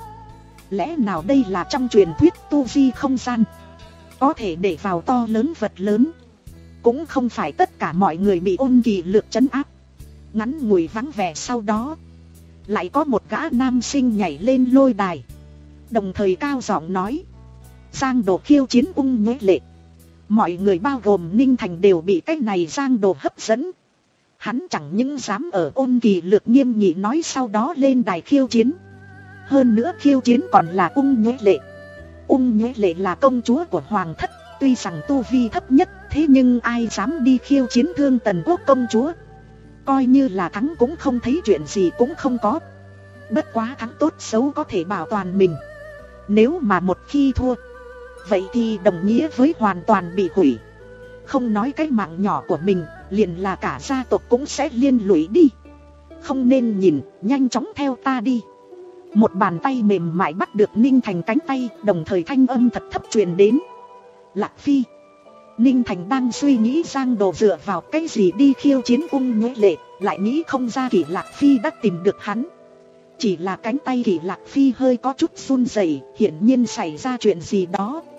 Lẽ nào đây là trong truyền thuyết tu vi không gian, có thể để vào to lớn vật lớn? Cũng không phải tất cả mọi người bị Ôn Kỳ Lược trấn áp. Ngắn ngủi vắng vẻ sau đó, lại có một gã nam sinh nhảy lên lôi đài, đồng thời cao giọng nói: Giang Đồ khiêu chiến Ung Nhuế Lệ. Mọi người bao gồm Ninh Thành đều bị cái này Giang Đồ hấp dẫn. Hắn chẳng những dám ở Ôn Kỳ Lược nghiêm nghị nói sau đó lên đài khiêu chiến, hơn nữa khiêu chiến còn là Ung Nhuế Lệ. Ung Nhuế Lệ là công chúa của Hoàng thất, tuy rằng tu vi thấp nhất, thế nhưng ai dám đi khiêu chiến Thương Tần Quốc công chúa? Coi như là thắng cũng không thấy chuyện gì cũng không có. Bất quá thắng tốt xấu có thể bảo toàn mình. Nếu mà một khi thua, vậy thì đồng nghĩa với hoàn toàn bị hủy. Không nói cái mạng nhỏ của mình, liền là cả gia tộc cũng sẽ liên lụy đi. Không nên nhìn, nhanh chóng theo ta đi. Một bàn tay mềm mại bắt được Ninh Thành cánh tay, đồng thời thanh âm thật thấp truyền đến: Lạc Phi. Ninh Thành đang suy nghĩ Giang Đồ dựa vào cái gì đi khiêu chiến Ung Nhuế Lệ, lại nghĩ không ra Kỷ Lạc Phi đã tìm được hắn. Chỉ là cánh tay Kỷ Lạc Phi hơi có chút run rẩy, hiển nhiên xảy ra chuyện gì đó.